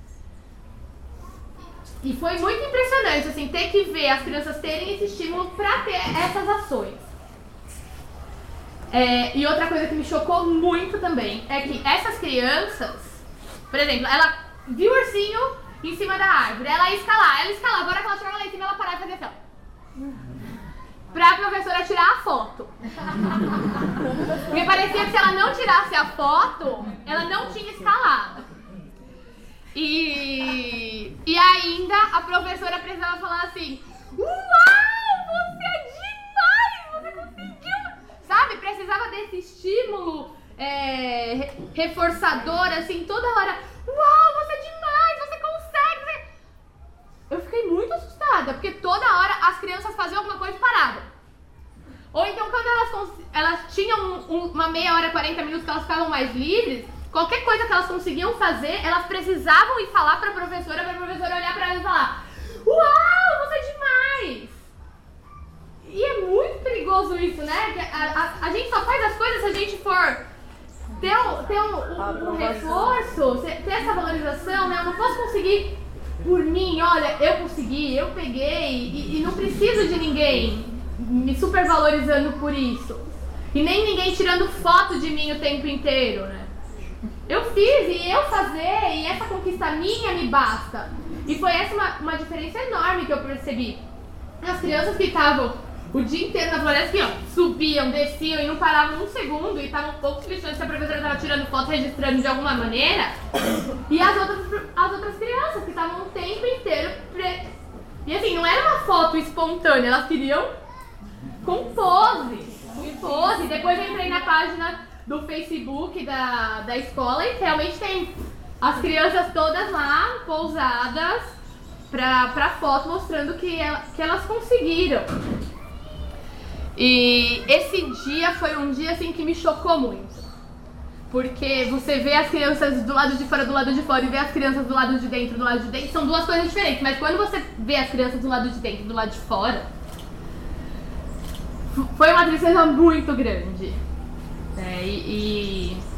E foi muito impressionante, assim, ter que ver as crianças terem esse estímulo para ter essas ações. É, e outra coisa que me chocou muito também é que essas crianças, por exemplo, ela viu o ursinho em cima da árvore, ela ia escalar, ela escalava, agora que ela chegava lá em cima, ela parava e fazia assim, ó, pra professora tirar a foto. Porque parecia que se ela não tirasse a foto, ela não tinha escalado. E, e ainda a professora precisava falar assim, uau, você é demais, você conseguiu. Sabe, precisava desse estímulo é, reforçador, assim, toda hora, uau, você é demais, você consegue. Eu fiquei muito assustada, porque toda hora as crianças faziam alguma coisa parada. Ou então quando elas, elas tinham um, uma meia hora, quarenta minutos que elas ficavam mais livres, qualquer coisa que elas conseguiam fazer, elas precisavam ir falar para a professora, para a professora olhar para elas e falar, uau, você é demais! E é muito perigoso isso, né? A, a, a gente só faz as coisas se a gente for ter um, ter um, um, um reforço, ter essa valorização, né? Eu não posso conseguir por mim, olha, eu consegui, eu peguei, e, e não preciso de ninguém me supervalorizando por isso. E nem ninguém tirando foto de mim o tempo inteiro, né? Eu fiz, e eu fazer, e essa conquista minha me basta. E foi essa uma, uma diferença enorme que eu percebi. As crianças que estavam o dia inteiro na floresta, que ó, subiam, desciam e não paravam um segundo, e estavam poucos questionando se a professora estava tirando foto, registrando de alguma maneira. E as outras, as outras crianças que estavam o tempo inteiro pre... E assim, não era uma foto espontânea, elas queriam com pose, com pose. Depois eu entrei na página do Facebook da, da escola e realmente tem as crianças todas lá, pousadas, pra, pra foto, mostrando que, ela, que elas conseguiram. E esse dia foi um dia assim que me chocou muito. Porque você vê as crianças do lado de fora, do lado de fora, e vê as crianças do lado de dentro, do lado de dentro, são duas coisas diferentes. Mas quando você vê as crianças do lado de dentro e do lado de fora, foi uma tristeza muito grande. É, e, e,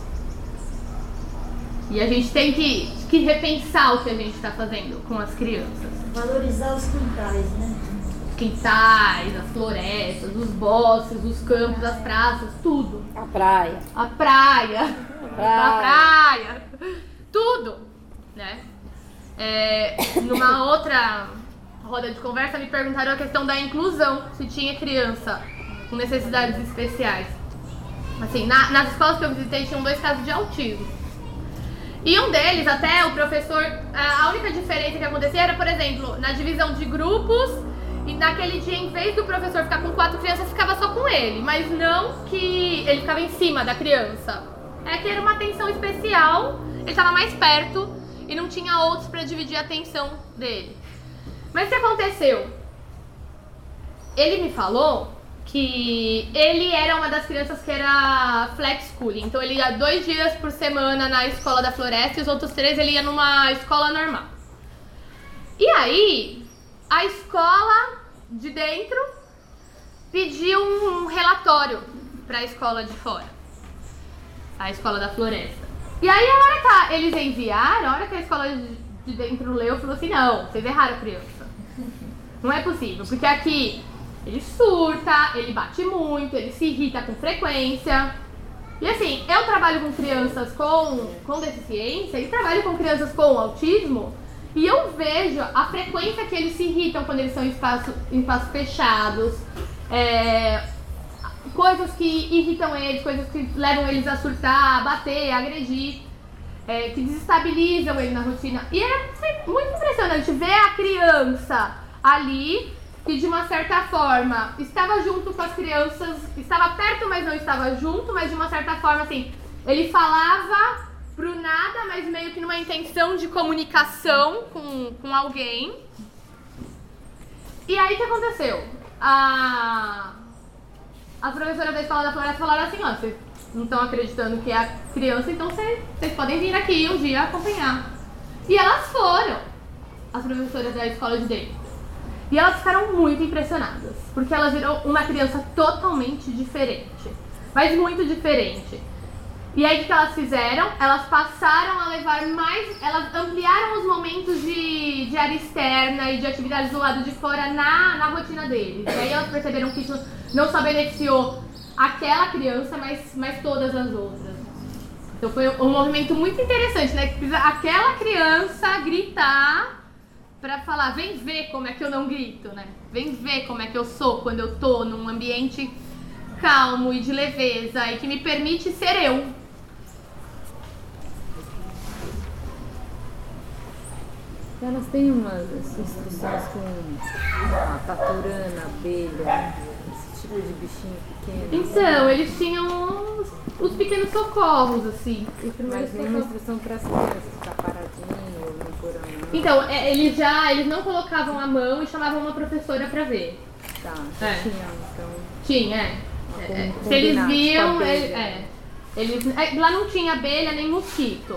e a gente tem que, que repensar o que a gente está fazendo com as crianças. Valorizar os quintais, né? Quintais, as florestas, os bosques, os campos, as praças, tudo. A praia. A praia. A praia. A praia. Tudo, né? É, numa outra roda de conversa me perguntaram a questão da inclusão, se tinha criança com necessidades especiais. Assim, na, nas escolas que eu visitei tinham dois casos de autismo. E um deles, até o professor, a única diferença que acontecia era, por exemplo, na divisão de grupos, e naquele dia, em vez do professor ficar com quatro crianças, ficava só com ele. Mas não que ele ficava em cima da criança. É que era uma atenção especial, ele estava mais perto e não tinha outros para dividir a atenção dele. Mas o que aconteceu? Ele me falou que ele era uma das crianças que era flex schooling. Então ele ia dois dias por semana na escola da floresta e os outros três ele ia numa escola normal. E aí, a escola de dentro pediu um relatório para a escola de fora, a escola da floresta. E aí a hora que eles enviaram, a hora que a escola de dentro leu, falou assim, não, vocês erraram a criança. Não é possível, porque aqui ele surta, ele bate muito, ele se irrita com frequência. E assim, eu trabalho com crianças com, com deficiência e trabalho com crianças com autismo. E eu vejo a frequência que eles se irritam quando eles estão em espaço, em espaços fechados, é, coisas que irritam eles, coisas que levam eles a surtar, a bater, a agredir, é, que desestabilizam ele na rotina. E era muito impressionante ver a criança ali, que de uma certa forma estava junto com as crianças, estava perto, mas não estava junto, mas de uma certa forma, assim, ele falava pro nada, mas meio que numa intenção de comunicação com, com alguém. E aí o que aconteceu? A, as professoras da escola da floresta falaram assim, ó, vocês não estão acreditando que é a criança, então vocês, vocês podem vir aqui um dia acompanhar. E elas foram, as professoras da escola de dentro. E elas ficaram muito impressionadas, porque ela virou uma criança totalmente diferente, mas muito diferente. E aí o que elas fizeram? Elas passaram a levar mais, elas ampliaram os momentos de, de área externa e de atividades do lado de fora na, na rotina deles. E aí elas perceberam que isso não só beneficiou aquela criança, mas, mas todas as outras. Então foi um movimento muito interessante, né? Que aquela criança gritar pra falar, vem ver como é que eu não grito, né? Vem ver como é que eu sou quando eu tô num ambiente calmo e de leveza e que me permite ser eu. Elas têm umas instruções com a taturana, abelha, esse tipo de bichinho pequeno. Então, eles tinham os, os pequenos socorros, assim. Mas nenhuma instrução para as crianças, ficar paradinho ou não pôr a mão. Então, é, eles já eles não colocavam a mão e chamavam uma professora pra ver. Tá, É. tinha, então. Tinha, é. É, é. Como Se eles combinar com a viam, abelha. é, é. Eles, é, lá não tinha abelha nem mosquito.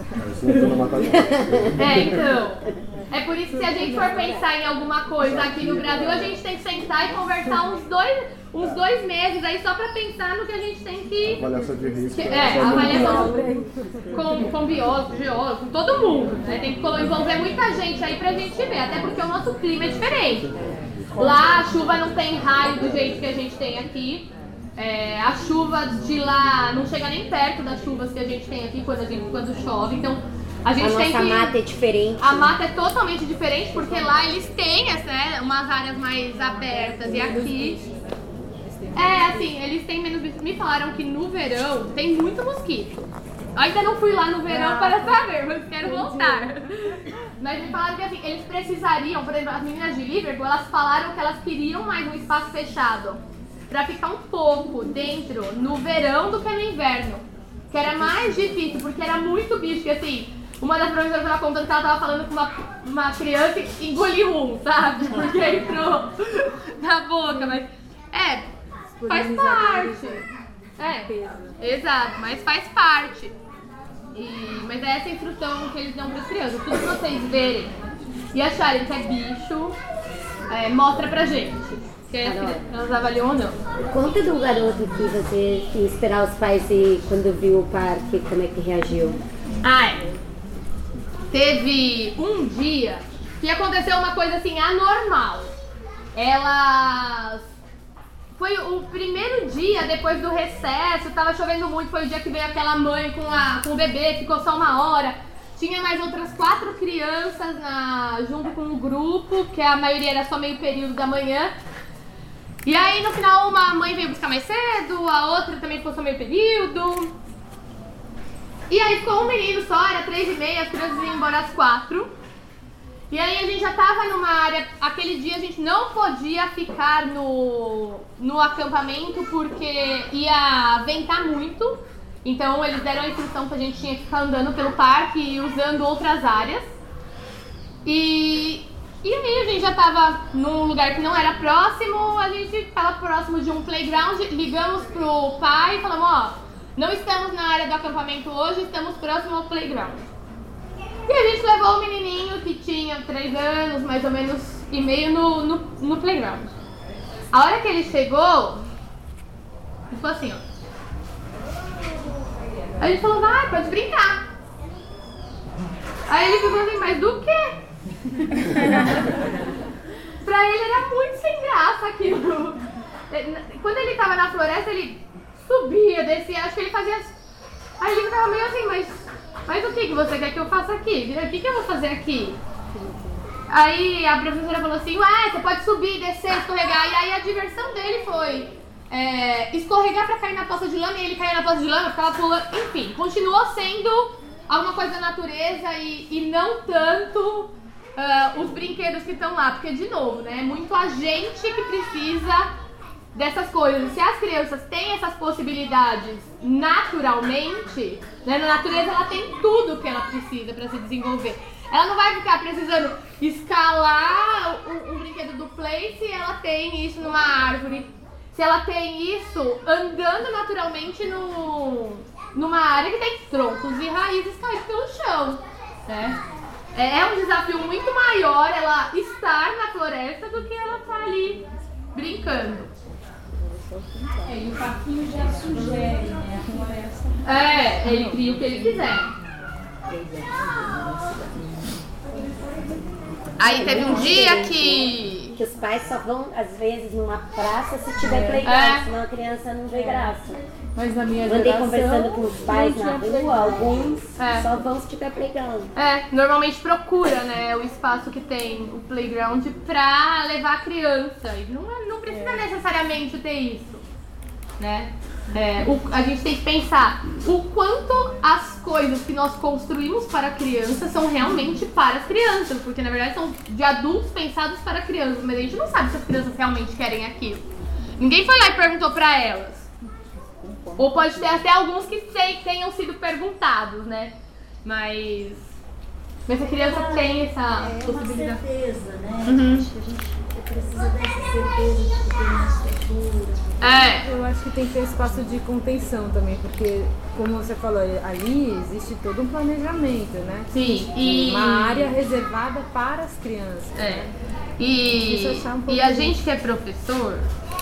É, então. É por isso que se a gente for pensar em alguma coisa aqui no Brasil, a gente tem que sentar e conversar uns dois, uns dois meses aí só pra pensar no que a gente tem que... Avaliação de risco. É, avaliação com, com biólogos, geólogos, com todo mundo, né? Tem que envolver muita gente aí pra gente ver, até porque o nosso clima é diferente. Lá a chuva não tem raio do jeito que a gente tem aqui. É, a chuva de lá não chega nem perto das chuvas que a gente tem aqui quando, a gente, quando chove, então a gente A tem nossa que... mata é diferente. A mata é totalmente diferente porque lá eles têm essa, né, umas áreas mais abertas e aqui... É, assim, eles têm menos... Me falaram que no verão tem muito mosquito. Eu ainda não fui lá no verão para saber, mas quero voltar. Mas me falaram que assim, eles precisariam, por exemplo, as meninas de Liverpool, elas falaram que elas queriam mais um espaço fechado pra ficar um pouco dentro no verão do que no inverno. Que era mais difícil, porque era muito bicho, que assim, uma das professoras estava contando que ela tava falando com uma, uma criança e engoliu um, sabe? Porque entrou na boca, mas... É, faz parte. É, exato, mas faz parte. E, mas é essa instrução que eles dão para as crianças. Tudo que vocês verem e acharem que é bicho, é, mostra pra gente. Que elas avaliam ou não. Conta do garoto que você ia esperar os pais e quando viu o parque, como é que reagiu? Ah, é. Teve um dia que aconteceu uma coisa assim anormal. Elas... Foi o primeiro dia depois do recesso, tava chovendo muito, foi o dia que veio aquela mãe com, a, com o bebê, ficou só uma hora. Tinha mais outras quatro crianças na, junto com o grupo, que a maioria era só meio período da manhã. E aí no final uma mãe veio buscar mais cedo, a outra também ficou só meio período. E aí ficou um menino só, era três e meia, as crianças iam embora às quatro. E aí a gente já tava numa área, aquele dia a gente não podia ficar no, no acampamento porque ia ventar muito. Então eles deram a instrução que a gente tinha que ficar andando pelo parque e usando outras áreas. E, e aí a gente já tava num lugar que não era próximo, a gente tava próximo de um playground, ligamos pro pai e falamos, ó, não estamos na área do acampamento hoje, estamos próximo ao playground. E a gente levou o menininho que tinha três anos, mais ou menos, e meio no, no, no playground. A hora que ele chegou, ele ficou assim, ó. Aí a gente falou, vai, pode brincar. Aí ele ficou assim, mas do quê? Pra ele era muito sem graça aquilo. Quando ele tava na floresta, ele subia, descia, acho que ele fazia... Aí ele ficava meio assim, mas... Mas o que, que você quer que eu faça aqui? O que, que eu vou fazer aqui? Aí a professora falou assim, ué, você pode subir, descer, escorregar. E aí a diversão dele foi é, escorregar pra cair na poça de lama. E ele caía na poça de lama, ficava pulando. Enfim, continuou sendo alguma coisa da natureza e, e não tanto uh, os brinquedos que estão lá. Porque, de novo, né, é muito a gente que precisa dessas coisas. Se as crianças têm essas possibilidades naturalmente, né, na natureza ela tem tudo que ela precisa para se desenvolver. Ela não vai ficar precisando escalar um, um brinquedo do play se ela tem isso numa árvore, se ela tem isso andando naturalmente no, numa área que tem troncos e raízes caídos pelo chão, né? É, é um desafio muito maior ela estar na floresta do que ela estar ali brincando. É, e o parquinho já sugere, né? A floresta. É, ele cria o que ele quiser. Aí teve um dia que... Que os pais só vão, às vezes, numa praça se tiver playground, É. senão a criança não vê graça. Mas na minha Eu andei geração, conversando com os pais não na tinha rua, playground. alguns É. só vão se tiver playground. É, normalmente procura, né, o espaço que tem o playground pra levar a criança. E não, é- não precisa necessariamente ter isso, né? É, o- a gente tem que pensar o quanto as coisas que nós construímos para crianças são realmente para as crianças, porque na verdade são de adultos pensados para crianças, mas a gente não sabe se as crianças realmente querem aquilo. Ninguém foi lá e perguntou pra elas. Ou pode ter até alguns que sei- tenham sido perguntados, né? Mas, mas a criança tem essa É uma possibilidade. certeza, né? Uhum. Acho que a gente precisa dessa certeza de que tem uma estrutura. É, Eu acho que tem que ter espaço de contenção também, porque, como você falou, ali existe todo um planejamento, né? sim. E, Uma área reservada para as crianças. é, né? e, Isso achar um pouco e a de- gente que é professor,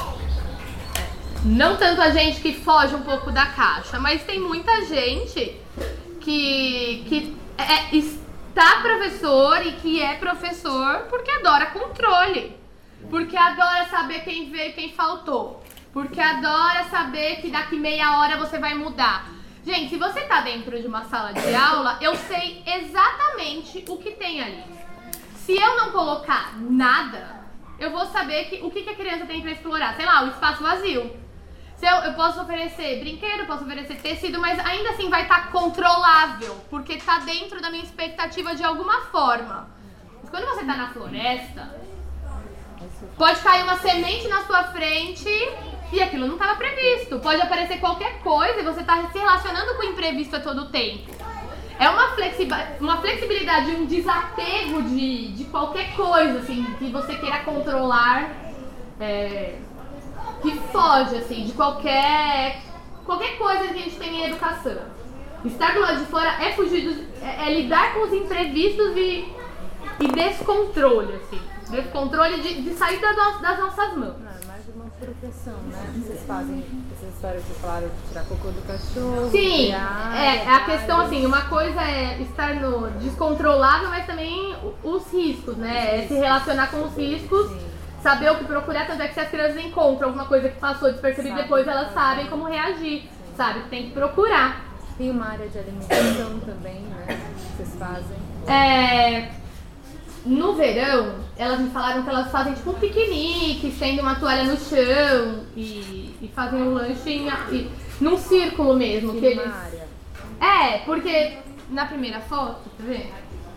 não tanto a gente que foge um pouco da caixa, mas tem muita gente que, que é, está professor e que é professor porque adora controle. Porque adora saber quem veio e quem faltou. Porque adora saber que daqui meia hora você vai mudar. Gente, se você tá dentro de uma sala de aula, eu sei exatamente o que tem ali. Se eu não colocar nada, eu vou saber que, o que, que a criança tem pra explorar. Sei lá, o espaço vazio. Se eu, eu posso oferecer brinquedo, posso oferecer tecido, mas ainda assim vai estar controlável. Porque tá dentro da minha expectativa de alguma forma. Mas quando você tá na floresta... Pode cair uma semente na sua frente e aquilo não estava previsto. Pode aparecer qualquer coisa e você está se relacionando com o imprevisto a todo tempo. É uma, flexiba uma flexibilidade, um desapego de, de qualquer coisa assim, que você queira controlar, é, que foge assim, de qualquer, qualquer coisa que a gente tem em educação. Estar do lado de fora é fugir dos, é, é lidar com os imprevistos e, e descontrole, assim. Descontrole de, de sair das, no das nossas mãos. Não, é mais uma proteção, né? Vocês fazem essas histórias que vocês falaram de tirar cocô do cachorro. Sim, criar, é, a dar, questão assim, uma coisa é estar no descontrolável, mas também os riscos, né? É se relacionar com os riscos, saber o que procurar, tanto é que se as crianças encontram alguma coisa que passou despercebida, Sabe. depois elas sabem como reagir, sabe? Tem que procurar. Tem uma área de alimentação também, né? Que vocês fazem. É, no verão, elas me falaram que elas fazem tipo um piquenique, estendem uma toalha no chão e, e fazem um lanche em, e, num círculo mesmo. Que Tem eles... uma área. É, porque na primeira foto, quer ver?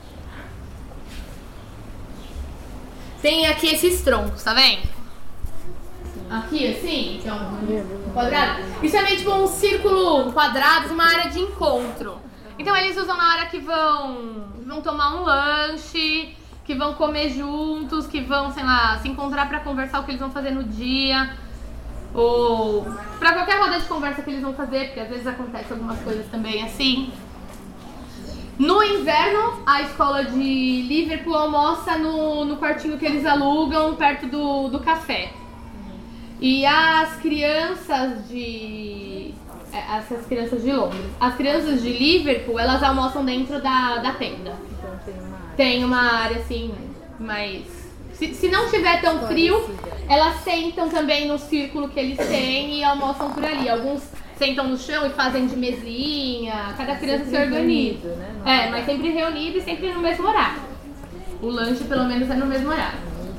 Tem aqui esses troncos, tá vendo? Aqui, assim, que é um quadrado. Isso é meio tipo um círculo, um quadrado, uma área de encontro. Então eles usam na hora que vão, vão tomar um lanche, que vão comer juntos, que vão, sei lá, se encontrar pra conversar o que eles vão fazer no dia. Ou pra qualquer roda de conversa que eles vão fazer, porque às vezes acontece algumas coisas também assim. No inverno, a escola de Liverpool almoça no, no quartinho que eles alugam perto do, do café. E as crianças de... é, essas crianças de Londres. As crianças de Liverpool, elas almoçam dentro da, da tenda. Então tem uma área. Tem uma área assim, mas... Se, se não tiver tão frio, elas sentam também no círculo que eles têm e almoçam por ali. Alguns sentam no chão e fazem de mesinha, cada criança se organiza. Reunido, né? É, mas sempre reunido e sempre no mesmo horário. O lanche, pelo menos, é no mesmo horário.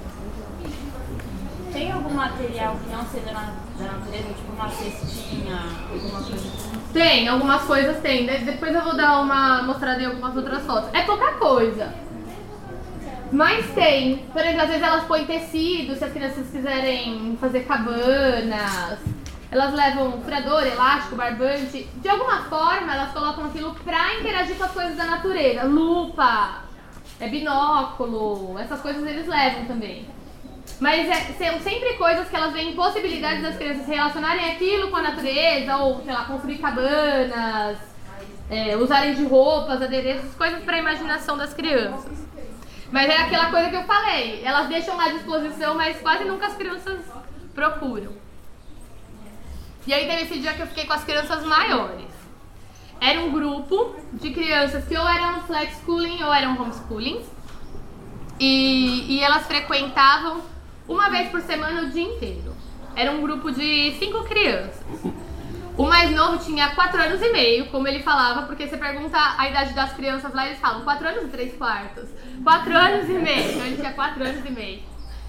Tem algum material que não seja da da natureza, tipo uma cestinha, alguma coisa assim? Tem, algumas coisas tem. De- Depois eu vou dar uma mostrada em algumas outras fotos. É pouca coisa. Mas tem. Por exemplo, às vezes elas põem tecido, se as crianças quiserem fazer cabanas. Elas levam furador, elástico, barbante. De alguma forma, elas colocam aquilo pra interagir com as coisas da natureza. Lupa, é binóculo, essas coisas eles levam também. Mas é, são sempre coisas que elas veem possibilidades das crianças se relacionarem aquilo com a natureza, ou, sei lá, construir cabanas, é, usarem de roupas, adereços, coisas para a imaginação das crianças. Mas é aquela coisa que eu falei, elas deixam à disposição, mas quase nunca as crianças procuram. E aí teve esse dia que eu fiquei com as crianças maiores. Era um grupo de crianças que ou eram flex schooling ou eram homeschooling. E, e elas frequentavam uma vez por semana o dia inteiro. Era um grupo de cinco crianças. O mais novo tinha quatro anos e meio, como ele falava, porque você pergunta a idade das crianças lá, eles falam quatro anos e três quartos. quatro anos e meio, então ele tinha quatro anos e meio.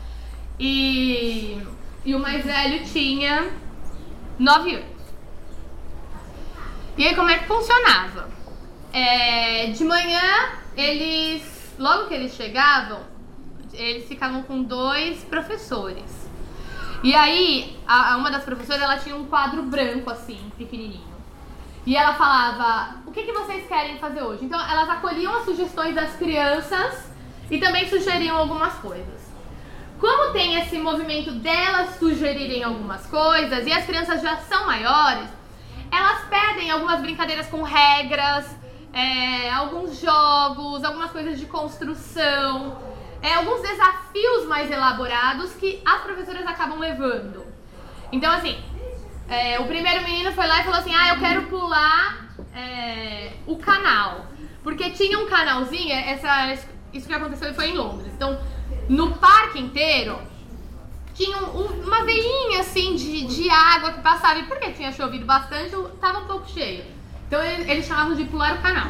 E, e o mais velho tinha nove anos. E aí como é que funcionava? É, de manhã, eles, logo que eles chegavam, eles ficavam com dois professores. E aí, a, a uma das professoras, ela tinha um quadro branco assim, pequenininho. E ela falava, o que, que vocês querem fazer hoje? Então elas acolhiam as sugestões das crianças e também sugeriam algumas coisas. Como tem esse movimento delas sugerirem algumas coisas e as crianças já são maiores, elas pedem algumas brincadeiras com regras, é, alguns jogos, algumas coisas de construção, é, alguns desafios mais elaborados que as professoras acabam levando. Então assim, é, o primeiro menino foi lá e falou assim, ah, eu quero pular é, o canal. Porque tinha um canalzinho, essa, isso que aconteceu foi em Londres. Então, no parque inteiro, tinha um, uma veinha assim de, de água que passava. E porque tinha chovido bastante, estava um pouco cheio. Então eles, eles chamavam de pular o canal.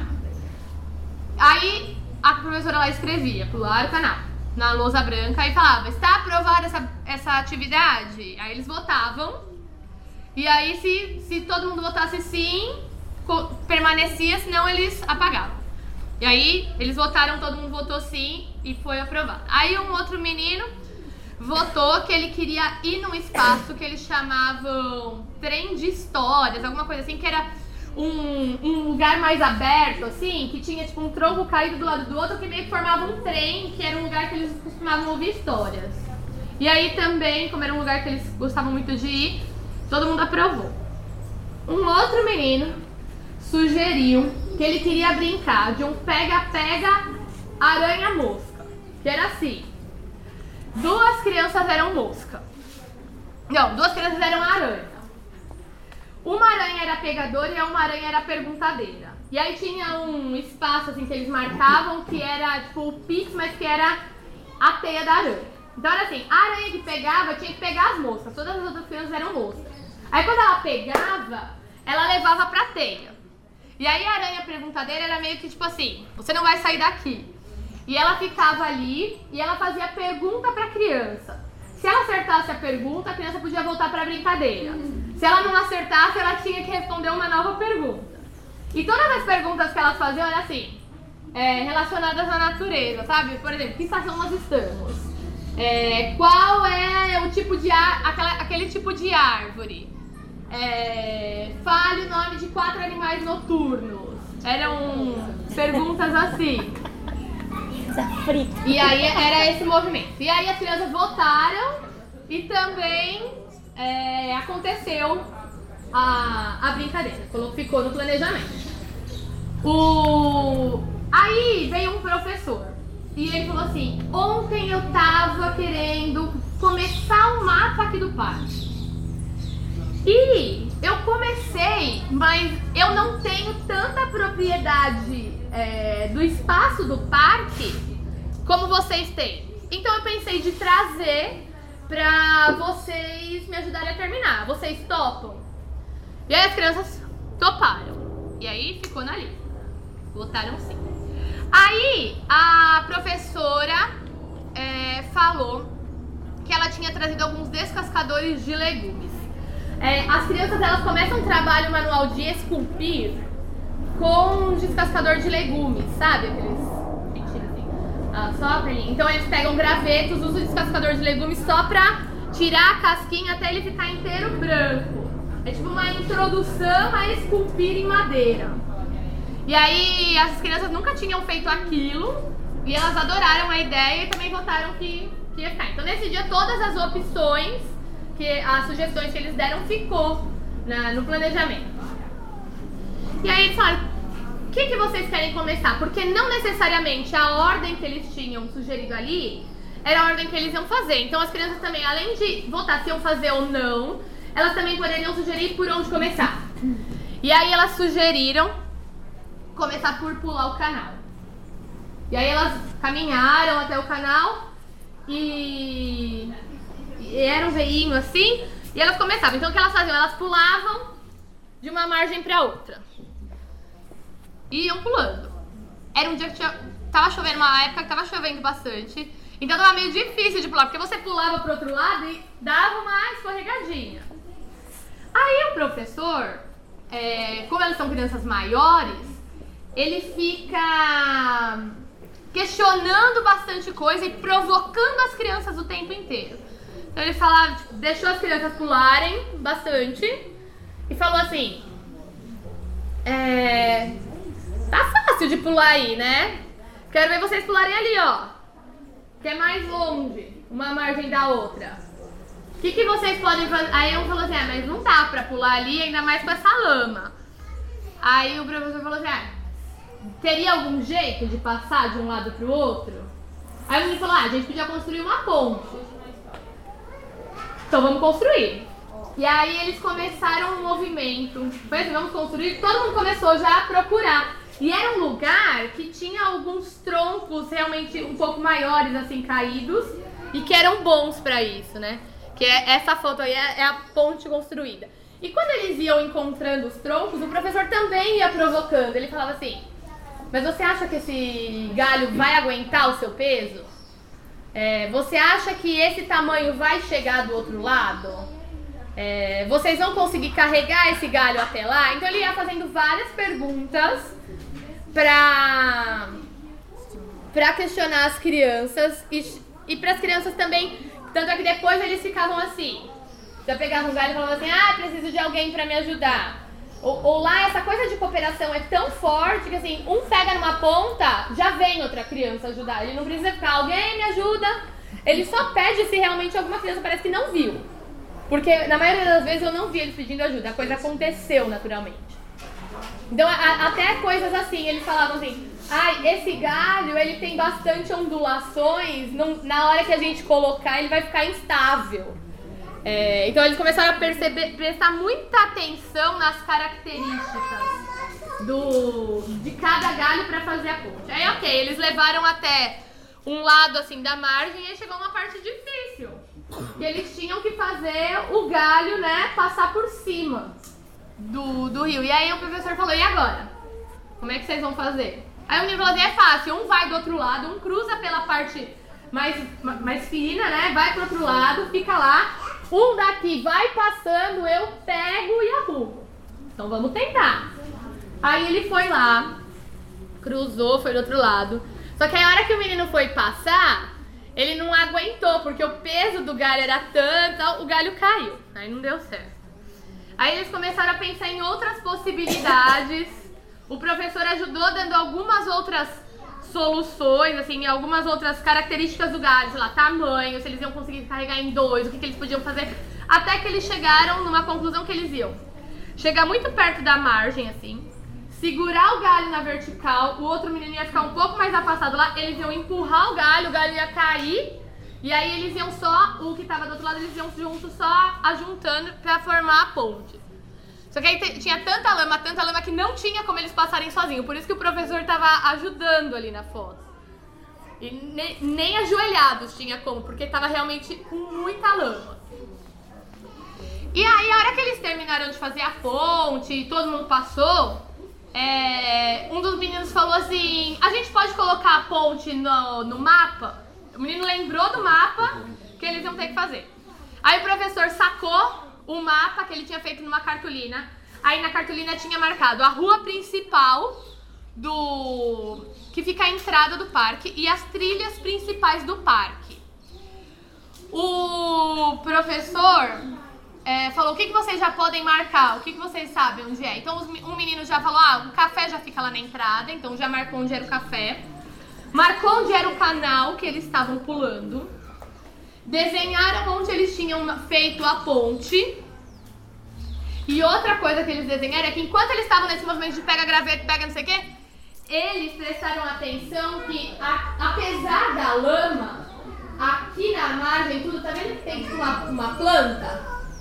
Aí a professora lá escrevia, pular o canal, na lousa branca e falava, está aprovada essa, essa atividade? Aí eles votavam. E aí se, se todo mundo votasse sim, permanecia, senão eles apagavam. E aí eles votaram, todo mundo votou sim e foi aprovado. Aí um outro menino votou que ele queria ir num espaço que eles chamavam trem de histórias, alguma coisa assim, que era um, um lugar mais aberto, assim, que tinha tipo um tronco caído do lado do outro, que meio que formava um trem, que era um lugar que eles costumavam ouvir histórias. E aí também, como era um lugar que eles gostavam muito de ir, todo mundo aprovou. Um outro menino sugeriu que ele queria brincar de um pega-pega aranha-mosca, que era assim. Duas crianças eram mosca. Não, duas crianças eram aranha. Uma aranha era pegadora e uma aranha era perguntadeira. E aí tinha um espaço assim que eles marcavam que era tipo o pix, mas que era a teia da aranha. Então era assim, a aranha que pegava tinha que pegar as moscas, todas as outras crianças eram moscas. Aí quando ela pegava, ela levava pra teia. E aí a aranha perguntadeira era meio que tipo assim, você não vai sair daqui. E ela ficava ali e ela fazia pergunta pra criança. Se ela acertasse a pergunta, a criança podia voltar pra brincadeira. Se ela não acertasse, ela tinha que responder uma nova pergunta. E todas as perguntas que elas faziam eram assim, é, relacionadas à natureza, sabe? Por exemplo, que estação nós estamos? É, qual é o tipo de ar, aquela, aquele tipo de árvore? É, fale o nome de quatro animais noturnos. Eram perguntas assim. E aí era esse movimento. E aí as crianças votaram e também é, aconteceu a, a brincadeira. Ficou no planejamento. O... Aí veio um professor e ele falou assim, ontem eu tava querendo começar um mapa aqui do parque. E eu comecei, mas eu não tenho tanta propriedade é, do espaço do parque como vocês têm. Então eu pensei de trazer pra vocês me ajudarem a terminar. Vocês topam? E aí as crianças toparam. E aí ficou na lista. Votaram sim. Aí a professora é, falou que ela tinha trazido alguns descascadores de legumes. É, as crianças elas começam um trabalho manual de esculpir com um descascador de legumes, sabe? Aqueles pintinhos assim. Ah, só a perninha. Então eles pegam gravetos, usam o descascador de legumes só pra tirar a casquinha até ele ficar inteiro branco. É tipo uma introdução a esculpir em madeira. E aí as crianças nunca tinham feito aquilo e elas adoraram a ideia e também votaram que, que ia ficar. Então nesse dia todas as opções, que as sugestões que eles deram ficou na, no planejamento. E aí eles falaram, que, que vocês querem começar? Porque não necessariamente a ordem que eles tinham sugerido ali era a ordem que eles iam fazer. Então as crianças também, além de votar se iam fazer ou não, elas também poderiam sugerir por onde começar. E aí elas sugeriram começar por pular o canal. E aí elas caminharam até o canal e, e era um veinho assim, e elas começavam. Então o que elas faziam? Elas pulavam de uma margem para outra. E iam pulando. Era um dia que tinha, tava chovendo, uma época que tava chovendo bastante. Então tava meio difícil de pular, porque você pulava pro outro lado e dava uma escorregadinha. Aí o professor, é, como elas são crianças maiores, ele fica questionando bastante coisa e provocando as crianças o tempo inteiro. Então ele falava, tipo, deixou as crianças pularem bastante e falou assim, é, tá fácil de pular aí, né? Quero ver vocês pularem ali, ó, que é mais longe, uma margem da outra. O que, que vocês podem fazer? Aí um falou assim, ah, mas não dá pra pular ali, ainda mais com essa lama. Aí o professor falou assim, ah, teria algum jeito de passar de um lado pro outro? Aí o menino falou, ah, a gente podia construir uma ponte. Então vamos construir. E aí eles começaram um movimento. Foi assim, vamos construir. Todo mundo começou já a procurar. E era um lugar que tinha alguns troncos realmente um pouco maiores, assim, caídos. E que eram bons pra isso, né? Que é, essa foto aí é, é a ponte construída. E quando eles iam encontrando os troncos, o professor também ia provocando. Ele falava assim, mas você acha que esse galho vai aguentar o seu peso? É, você acha que esse tamanho vai chegar do outro lado? É, vocês vão conseguir carregar esse galho até lá? Então ele ia fazendo várias perguntas pra, pra questionar as crianças e, e para as crianças também. Tanto é que depois eles ficavam assim, já pegavam um galho e falavam assim, ah, preciso de alguém pra me ajudar. Ou, ou lá essa coisa de cooperação é tão forte que assim, um pega numa ponta, já vem outra criança ajudar. Ele não precisa ficar, alguém me ajuda. Ele só pede se realmente alguma criança parece que não viu. Porque na maioria das vezes eu não vi eles pedindo ajuda, a coisa aconteceu naturalmente. Então a, até coisas assim, eles falavam assim, ai, esse galho ele tem bastante ondulações, não, na hora que a gente colocar ele vai ficar instável. É, então eles começaram a perceber, prestar muita atenção nas características do, de cada galho para fazer a ponte. Aí ok, eles levaram até um lado assim da margem e aí chegou uma parte difícil. E eles tinham que fazer o galho, né, passar por cima do, do rio. E aí o professor falou, e agora? Como é que vocês vão fazer? Aí o menino falou assim, é fácil, um vai do outro lado, um cruza pela parte mais, mais fina, né, vai pro outro lado, fica lá. Um daqui vai passando, eu pego e arrumo. Então vamos tentar. Aí ele foi lá, cruzou, foi do outro lado. Só que aí a hora que o menino foi passar, ele não aguentou, porque o peso do galho era tanto, o galho caiu. Aí não deu certo. Aí eles começaram a pensar em outras possibilidades. O professor ajudou dando algumas outras soluções, assim, algumas outras características do galho, sei lá, tamanho, se eles iam conseguir carregar em dois, o que, que eles podiam fazer, até que eles chegaram numa conclusão que eles iam chegar muito perto da margem, assim, segurar o galho na vertical, o outro menino ia ficar um pouco mais afastado lá, eles iam empurrar o galho, o galho ia cair, e aí eles iam só, o que tava do outro lado, eles iam juntos só ajuntando pra formar a ponte. Só que aí tinha tanta lama, tanta lama que não tinha como eles passarem sozinhos. Por isso que o professor tava ajudando ali na foto. E nem, nem ajoelhados tinha como, porque tava realmente com muita lama. E aí, a hora que eles terminaram de fazer a ponte e todo mundo passou, é, um dos meninos falou assim, a gente pode colocar a ponte no, no mapa? O menino lembrou do mapa que eles iam ter que fazer. Aí o professor sacou o mapa que ele tinha feito numa cartolina. Aí na cartolina tinha marcado a rua principal do que fica a entrada do parque e as trilhas principais do parque. O professor é, falou, o que, que vocês já podem marcar? O que, que vocês sabem onde é? Então um menino já falou, ah, o café já fica lá na entrada, então já marcou onde era o café. Marcou onde era o canal que eles estavam pulando. Desenharam onde eles tinham feito a ponte. E outra coisa que eles desenharam é que enquanto eles estavam nesse movimento de pega graveto, pega não sei o quê, eles prestaram atenção que, a, apesar da lama, aqui na margem, tudo, tá vendo que tem tipo uma, uma planta?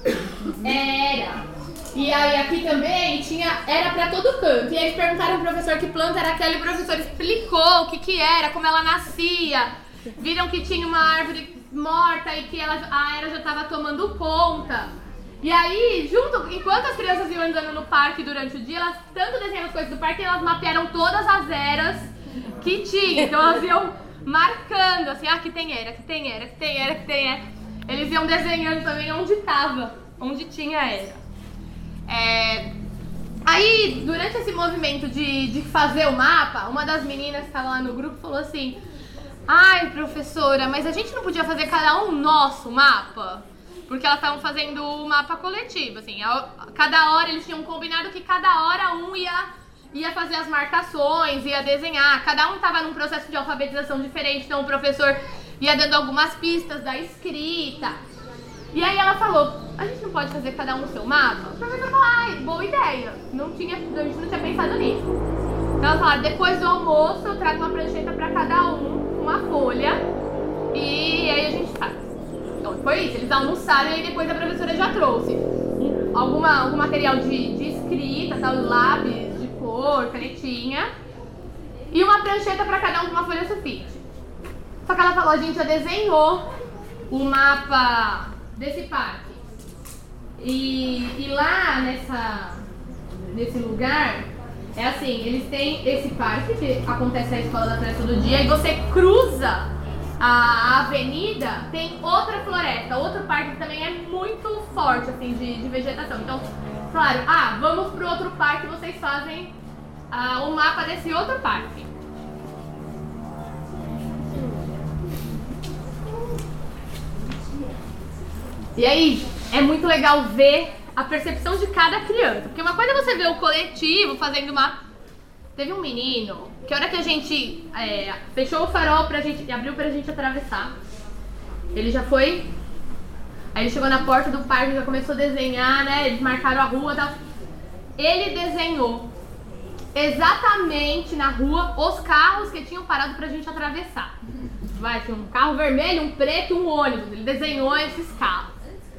Era. E aí aqui também tinha, era pra todo canto. E aí eles perguntaram pro professor que planta era aquela e o professor explicou o que que era, como ela nascia. Viram que tinha uma árvore morta e que ela, a era já tava tomando conta. E aí, junto, enquanto as crianças iam andando no parque durante o dia, elas tanto desenharam as coisas do parque, elas mapearam todas as eras que tinha. Então elas iam marcando, assim, ah, aqui tem era, aqui tem era, aqui tem era, aqui tem era. Eles iam desenhando também onde tava, onde tinha era. É... Aí, durante esse movimento de, de fazer o mapa, uma das meninas que estava lá no grupo falou assim: ai, professora, mas a gente não podia fazer cada um nosso mapa? Porque elas estavam fazendo o mapa coletivo, assim, a, cada hora eles tinham combinado que cada hora um ia, ia fazer as marcações, ia desenhar, cada um estava num processo de alfabetização diferente, então o professor ia dando algumas pistas da escrita. E aí ela falou: a gente não pode fazer cada um o seu mapa? O professor falou: ai, boa ideia, não tinha, a gente não tinha pensado nisso. Então ela falou: depois do almoço eu trago uma prancheta para cada um, uma folha, e aí a gente faz. Então foi isso, eles almoçaram e aí depois a professora já trouxe um, alguma, algum material de, de escrita, tal, lápis de cor, canetinha, e uma prancheta para cada um com uma folha sulfite. Só que ela falou: a gente já desenhou o mapa desse parque. E, e lá nessa, nesse lugar, é assim, eles têm esse parque que acontece a escola da floresta todo dia, e você cruza a avenida, tem outra floresta, outro parque que também é muito forte, assim, de, de vegetação. Então, claro, ah, vamos pro outro parque, vocês fazem ah, o mapa desse outro parque. E aí, é muito legal ver a percepção de cada criança. Porque uma coisa é você ver o coletivo fazendo uma... Teve um menino que a hora que a gente é, fechou o farol pra gente, abriu pra gente atravessar, ele já foi... Aí ele chegou na porta do parque, já começou a desenhar, né? Eles marcaram a rua e tal. Ele desenhou exatamente na rua os carros que tinham parado pra gente atravessar. Vai, tinha um carro vermelho, um preto e um ônibus. Ele desenhou esses carros.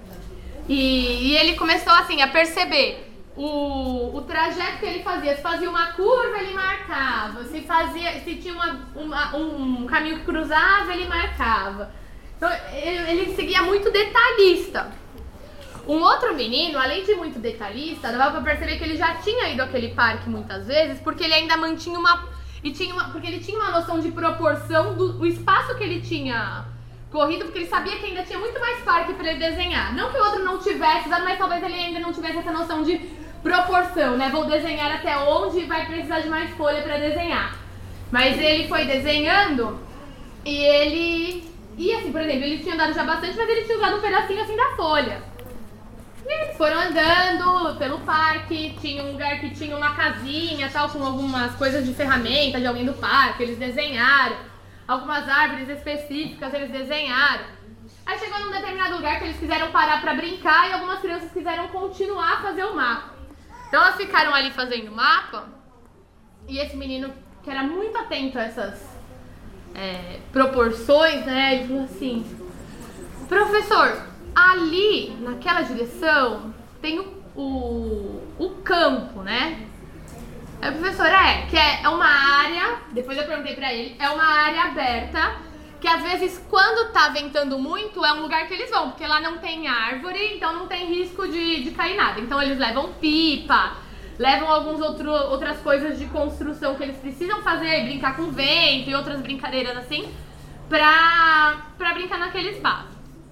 E, e ele começou assim a perceber o, o trajeto que ele fazia. Se fazia uma curva, ele marcava. Se, fazia, se tinha uma, uma, um caminho que cruzava, ele marcava. Então ele, ele seguia muito detalhista. Um outro menino, além de muito detalhista, dava pra perceber que ele já tinha ido àquele parque muitas vezes, porque ele ainda mantinha uma... E tinha uma, porque ele tinha uma noção de proporção do, do espaço que ele tinha corrido, porque ele sabia que ainda tinha muito mais parque para ele desenhar. Não que o outro não tivesse, mas talvez ele ainda não tivesse essa noção de proporção, né? Vou desenhar até onde vai precisar de mais folha para desenhar. Mas ele foi desenhando e ele... E assim, por exemplo, ele tinha andado já bastante, mas ele tinha usado um pedacinho assim da folha. E eles foram andando pelo parque, tinha um lugar que tinha uma casinha, tal, com algumas coisas de ferramenta de alguém do parque, eles desenharam. Algumas árvores específicas eles desenharam. Aí chegou num determinado lugar que eles quiseram parar pra brincar e algumas crianças quiseram continuar a fazer o mapa. Então elas ficaram ali fazendo o mapa e esse menino, que era muito atento a essas é, proporções, né, ele falou assim: professor, ali, naquela direção, tem o, o, o campo, né? Aí o professor, é, que é uma área, depois eu perguntei pra ele, é uma área aberta, que às vezes quando tá ventando muito, é um lugar que eles vão, porque lá não tem árvore, então não tem risco de, de cair nada. Então eles levam pipa, levam algumas outro, outras coisas de construção que eles precisam fazer, brincar com vento e outras brincadeiras assim, pra, pra brincar naquele espaço.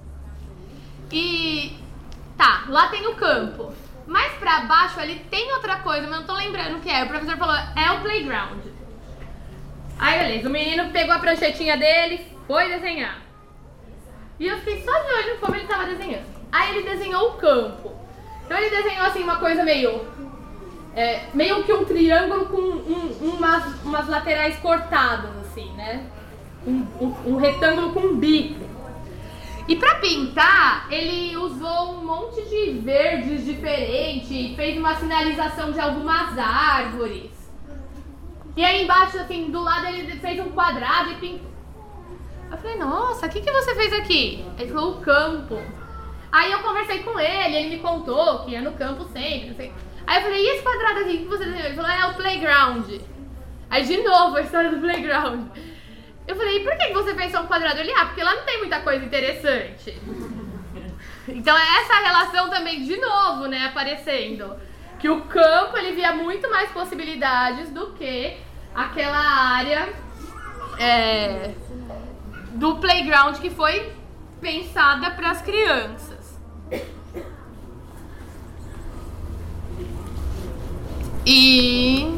E tá, lá tem o campo. Mais pra baixo ali tem outra coisa, mas eu não tô lembrando o que é. O professor falou, é o playground. Aí beleza, o menino pegou a pranchetinha dele, foi desenhar. E eu fiquei só de olho como ele tava desenhando. Aí ele desenhou o campo. Então ele desenhou assim uma coisa meio... É, meio que um triângulo com um, umas, umas laterais cortadas assim, né? Um, um, um retângulo com um bico. E pra pintar, ele usou um monte de verdes diferentes, fez uma sinalização de algumas árvores. E aí embaixo, assim, do lado ele fez um quadrado e pintou. Eu falei, nossa, o que, que você fez aqui? Ele falou, o campo. Aí eu conversei com ele, ele me contou que ia no campo sempre, não sei. Aí eu falei, e esse quadrado aqui, o que você desenhou? Ele falou, é o playground. Aí de novo a história do playground. Eu falei, e por que você fez só um quadrado? Ele, ah, porque lá não tem muita coisa interessante. Então é essa relação também, de novo, né, aparecendo. Que o campo, ele via muito mais possibilidades do que aquela área é, do playground que foi pensada para as crianças. E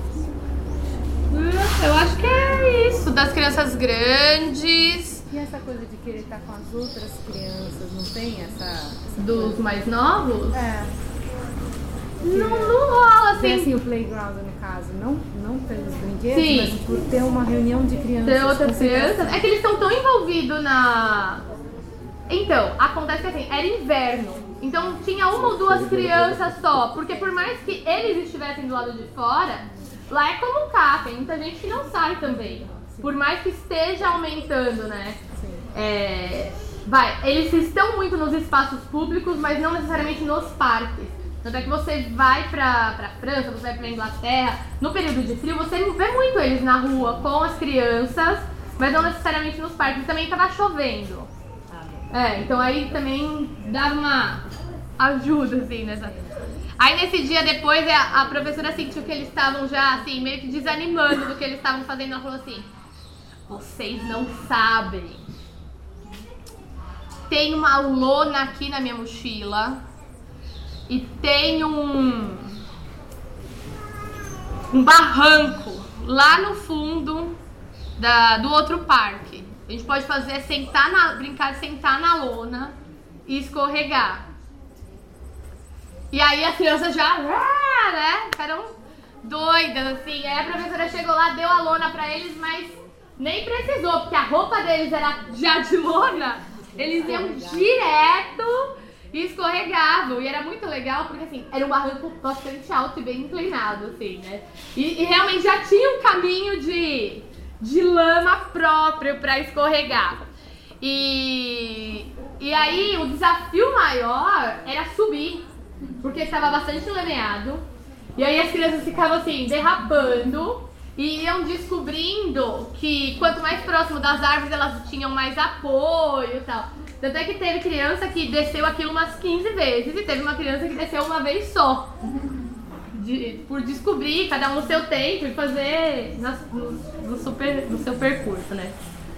eu acho que é isso, das crianças grandes. E essa coisa de querer estar com as outras crianças, não tem essa... essa Dos coisa? mais novos? É. Não, não rola, assim. Tem assim o playground, no caso, não, não pelos brinquedos, Sim. mas por ter uma reunião de crianças. Ter outras com crianças. É que eles estão tão envolvidos na... Então, acontece que assim, era inverno. Então tinha uma ou duas crianças só. Porque por mais que eles estivessem do lado de fora, lá é como cá, tem muita gente que não sai também. Por mais que esteja aumentando, né? Sim. É... Vai, eles estão muito nos espaços públicos, mas não necessariamente nos parques. Tanto é que você vai pra, pra França, você vai pra Inglaterra, no período de frio, você vê muito eles na rua com as crianças, mas não necessariamente nos parques. Também tava chovendo. É, então aí também dava uma ajuda, assim, nessa... Aí nesse dia depois a, a professora sentiu que eles estavam já, assim, meio que desanimando do que eles estavam fazendo. Ela falou assim, vocês não sabem. Tem uma lona aqui na minha mochila e tem um, um barranco lá no fundo da, do outro parque. A gente pode fazer é sentar na, brincar de sentar na lona e escorregar. E aí as crianças já, né, ficaram doidas, assim. Aí a professora chegou lá, deu a lona pra eles, mas nem precisou, porque a roupa deles era já de lona. Eles iam direto e escorregavam. E era muito legal, porque assim, era um barranco bastante alto e bem inclinado, assim, né. E, e realmente já tinha um caminho de, de lama próprio pra escorregar. E, e aí o desafio maior era subir, porque estava bastante lameado. E aí as crianças ficavam assim, derrapando e iam descobrindo que quanto mais próximo das árvores elas tinham mais apoio e tal. Tanto é que teve criança que desceu aquilo umas quinze vezes e teve uma criança que desceu uma vez só. De, por descobrir, cada um no seu tempo e fazer no, no, no, super, no seu percurso, né?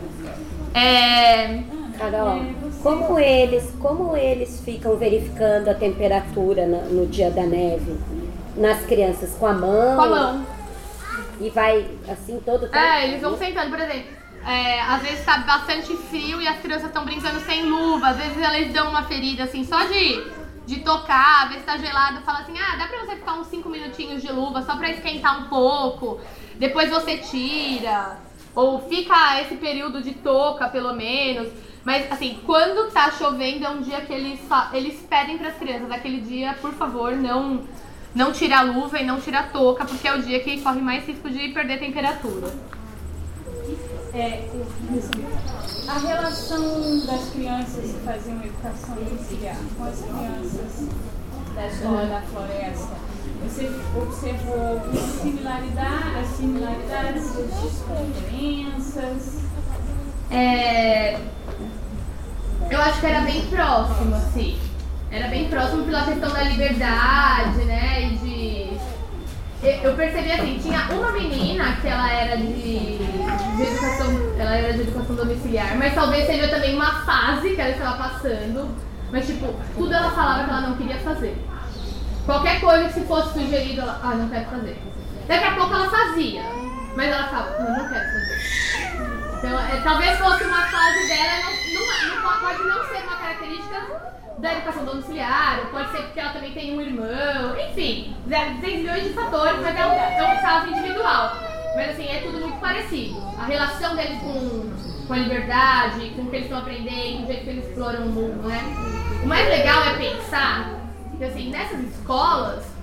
É... Carol, como eles, como eles ficam verificando a temperatura no, no dia da neve? Nas crianças, com a mão? Com a mão. E vai assim todo tempo? É, eles vão sentando, por exemplo. É, às vezes tá bastante frio e as crianças estão brincando sem luva. Às vezes elas dão uma ferida assim, só de, de tocar, às vezes tá gelado. Fala assim, ah, dá pra você ficar uns cinco minutinhos de luva só pra esquentar um pouco. Depois você tira. Ou fica esse período de touca, pelo menos. Mas, assim, quando tá chovendo é um dia que eles, eles pedem pras crianças, naquele dia, por favor, não, não tira a luva e não tira a touca, porque é o dia que corre mais risco de perder temperatura. É, a relação das crianças que faziam educação domiciliar com as crianças da escola da floresta, você observou similaridade, as similaridades, as diferenças? É... Eu acho que era bem próximo, assim. Era bem próximo pela questão da liberdade, né? E de... Eu percebi assim, tinha uma menina que ela era de, de educação, ela era de educação domiciliar, mas talvez seja também uma fase que ela estava passando, mas tipo, tudo ela falava que ela não queria fazer. Qualquer coisa que se fosse sugerido, ela, ah, não quero fazer. Daqui a pouco ela fazia, mas ela falava, não, não quero fazer. Então, é, talvez fosse uma fase dela, não, não, não, pode não ser uma característica da educação domiciliar, ou pode ser porque ela também tem um irmão, enfim, tem milhões de fatores, mas é um, é um caso individual. Mas assim, é tudo muito parecido. A relação deles com, com a liberdade, com o que eles estão aprendendo, o jeito que eles exploram o mundo, né? O mais legal é pensar que assim, nessas escolas,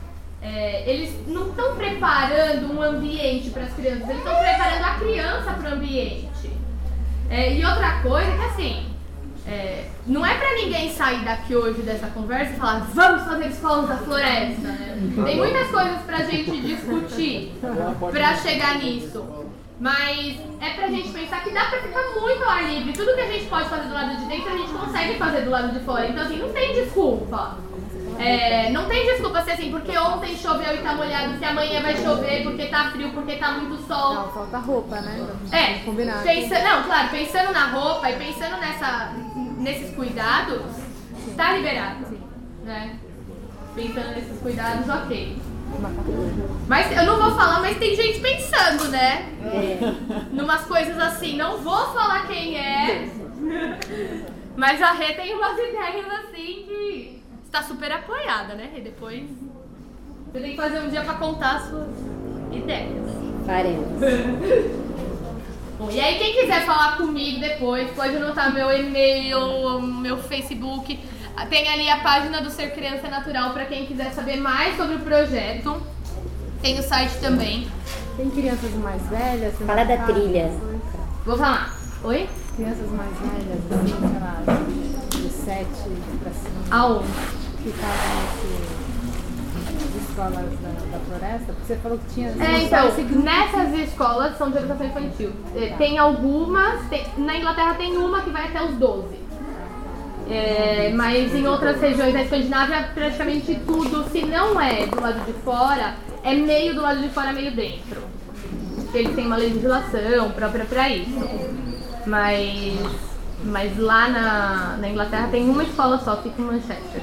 é, eles não estão preparando um ambiente para as crianças, eles estão preparando a criança para o ambiente. É, e outra coisa que assim, é, não é para ninguém sair daqui hoje dessa conversa e falar vamos fazer escolas da floresta, né? Tem muitas coisas pra gente discutir para chegar nisso. Mas é pra gente pensar que dá pra ficar muito ao ar livre. Tudo que a gente pode fazer do lado de dentro, a gente consegue fazer do lado de fora. Então assim, não tem desculpa. É, não tem desculpa ser assim, porque ontem choveu e tá molhado, que amanhã vai chover, porque tá frio, porque tá muito sol. Não, falta roupa, né? É, combinar. Pensa, não, claro, pensando na roupa e pensando nessa, nesses cuidados, tá liberado. Né? Pensando nesses cuidados, ok. Mas eu não vou falar, mas tem gente pensando, né? É. Numas coisas assim, não vou falar quem é, mas a Rê tem umas ideias assim que está super apoiada, né, Rê? Depois você tem que fazer um dia pra contar as suas ideias. Faremos. Bom, e aí quem quiser falar comigo depois, pode anotar meu e-mail, meu Facebook. Tem ali a página do Ser Criança Natural para quem quiser saber mais sobre o projeto. Tem o site também. Tem crianças mais velhas? Fala da trilha. Vou falar. Oi? Crianças mais velhas, assim, sei lá, de sete para cima. Aonde? Que fazem essas escolas da, da floresta? Porque você falou que tinha... É, então, nessas escolas são de educação infantil. Tem algumas, tem, na Inglaterra tem uma que vai até os doze. É, mas em outras regiões da Escandinávia, praticamente tudo, se não é do lado de fora, é meio do lado de fora, meio dentro. Eles têm uma legislação própria para isso. Mas, mas lá na, na Inglaterra tem uma escola só, fica em Manchester.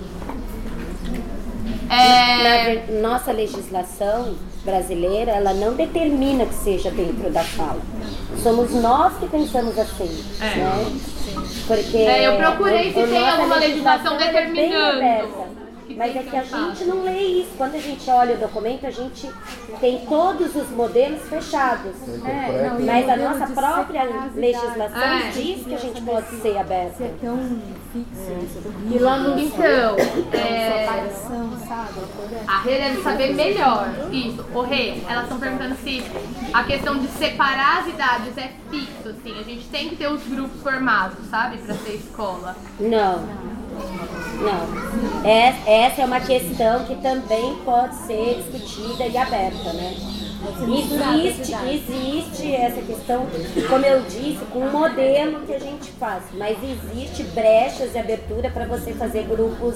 É... Na nossa legislação brasileira, ela não determina que seja dentro da sala. Somos nós que pensamos assim, é. né? Porque é, eu procurei se tem alguma legislação determinando. É mas é que a gente não lê isso. Quando a gente olha o documento, a gente tem todos os modelos fechados. É, não, mas a nossa própria legislação é. diz que a gente pode ser aberta. Se é tão fixo, e lá no então, é... a Rê deve saber melhor isso. Ô Rê, elas estão perguntando se a questão de separar as idades é fixo, assim. A gente tem que ter os grupos formados, sabe, para ser escola. Não. Não. É, essa é uma questão que também pode ser discutida e aberta, né? Existe, existe essa questão, como eu disse, com um modelo que a gente faz, mas existe brechas de abertura para você fazer grupos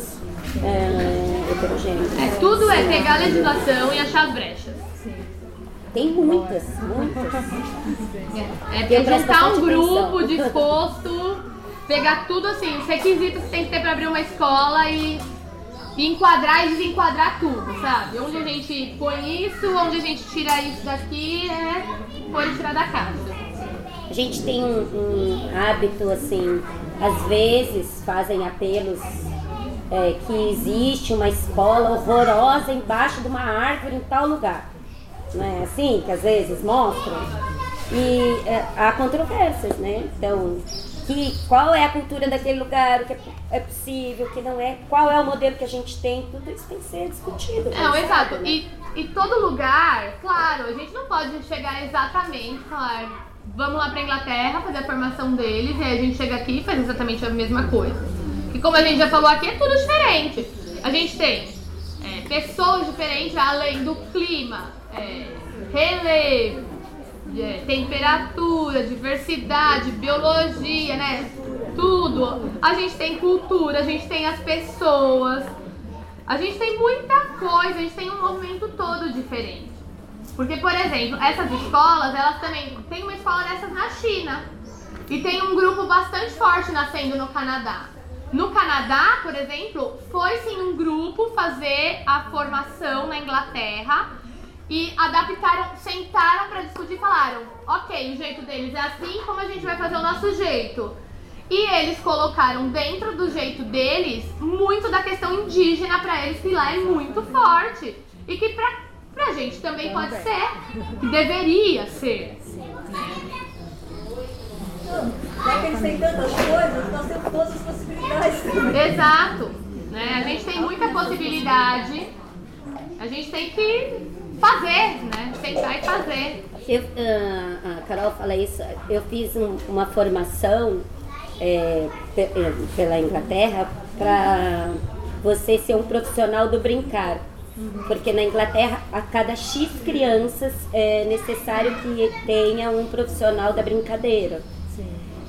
é, heterogêneos. É, tudo é pegar a legislação e achar as brechas. Tem muitas, muitas. É, é juntar um grupo disposto, pegar tudo assim, os requisitos que tem que ter para abrir uma escola e... E enquadrar e desenquadrar tudo, sabe? Onde a gente põe isso, onde a gente tira isso daqui, é pôr e tirar da casa. A gente tem um, um hábito, assim, às vezes fazem apelos é, que existe uma escola horrorosa embaixo de uma árvore em tal lugar. Não é assim que às vezes mostram? E é, há controvérsias, né? Então... Que, qual é a cultura daquele lugar, o que é possível, o que não é, qual é o modelo que a gente tem, tudo isso tem que ser discutido. Não, exato. E, e todo lugar, claro, a gente não pode chegar exatamente, falar, vamos lá pra Inglaterra fazer a formação deles, e aí a gente chega aqui e faz exatamente a mesma coisa. E como a gente já falou aqui, é tudo diferente. A gente tem é, pessoas diferentes além do clima, é, relevo, É, temperatura, diversidade, biologia, né? Tudo. A gente tem cultura, a gente tem as pessoas, a gente tem muita coisa, a gente tem um movimento todo diferente. Porque, por exemplo, essas escolas, elas também... Tem uma escola dessas na China e tem um grupo bastante forte nascendo no Canadá. No Canadá, por exemplo, foi sim um grupo fazer a formação na Inglaterra e adaptaram, sentaram para discutir e falaram, ok, o jeito deles é assim, como a gente vai fazer o nosso jeito? E eles colocaram dentro do jeito deles muito da questão indígena para eles, que lá é muito forte. E que pra, pra gente também pode ser, que deveria ser. Já que eles têm tantas coisas, nós temos todas as possibilidades. Exato. Né? A gente tem muita possibilidade. A gente tem que fazer, né? Tentar e fazer. Eu, a, a Carol fala isso, eu fiz um, uma formação é, pe, pela Inglaterra para você ser um profissional do brincar. Porque na Inglaterra, a cada X crianças é necessário que tenha um profissional da brincadeira. Sim.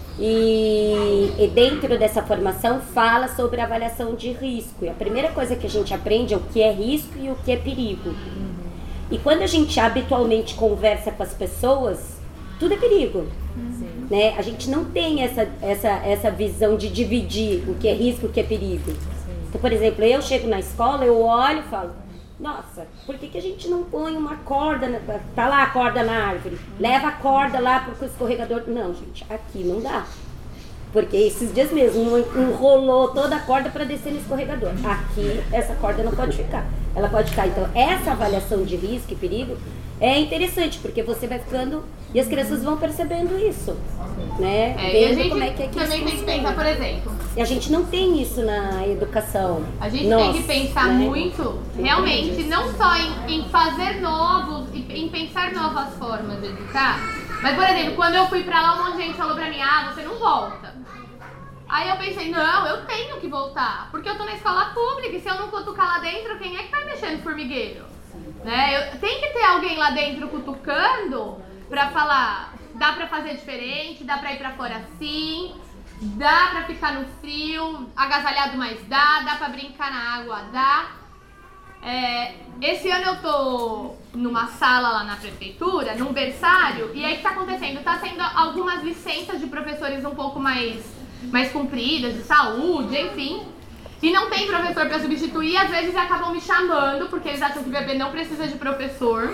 E, e dentro dessa formação fala sobre avaliação de risco. E a primeira coisa que a gente aprende é o que é risco e o que é perigo. Uhum. E quando a gente habitualmente conversa com as pessoas, tudo é perigo. Uhum. Né? A gente não tem essa, essa, essa visão de dividir o que é risco e o que é perigo. Sim. Então, por exemplo, eu chego na escola, eu olho e falo, nossa, por que, que a gente não põe uma corda, na, tá lá a corda na árvore, leva a corda lá pro escorregador. Não, gente, aqui não dá. Porque esses dias mesmo enrolou toda a corda para descer no escorregador. Aqui essa corda não pode ficar, ela pode ficar. Então essa avaliação de risco e perigo é interessante, porque você vai ficando e as crianças vão percebendo isso, né? É, Vendo e a gente como é que é que também tem que pensar, por exemplo. E a gente não tem isso na educação. A gente Nossa, tem que pensar, né, muito, realmente, não só em, em fazer novos, em pensar novas formas de educar. Mas, por exemplo, quando eu fui pra lá, um monte de gente falou pra mim, ah, você não volta. Aí eu pensei, não, eu tenho que voltar, porque eu tô na escola pública e se eu não cutucar lá dentro, quem é que vai mexer no formigueiro? Né? Eu, tem que ter alguém lá dentro cutucando pra falar, dá pra fazer diferente, dá pra ir pra fora assim, dá pra ficar no frio, agasalhado mais dá, dá pra brincar na água, dá. É, esse ano eu tô numa sala lá na prefeitura, num berçário, e aí o que tá acontecendo? Tá sendo algumas licenças de professores um pouco mais, mais compridas, de saúde, enfim. E não tem professor pra substituir, às vezes acabam me chamando, porque eles acham que o bebê não precisa de professor.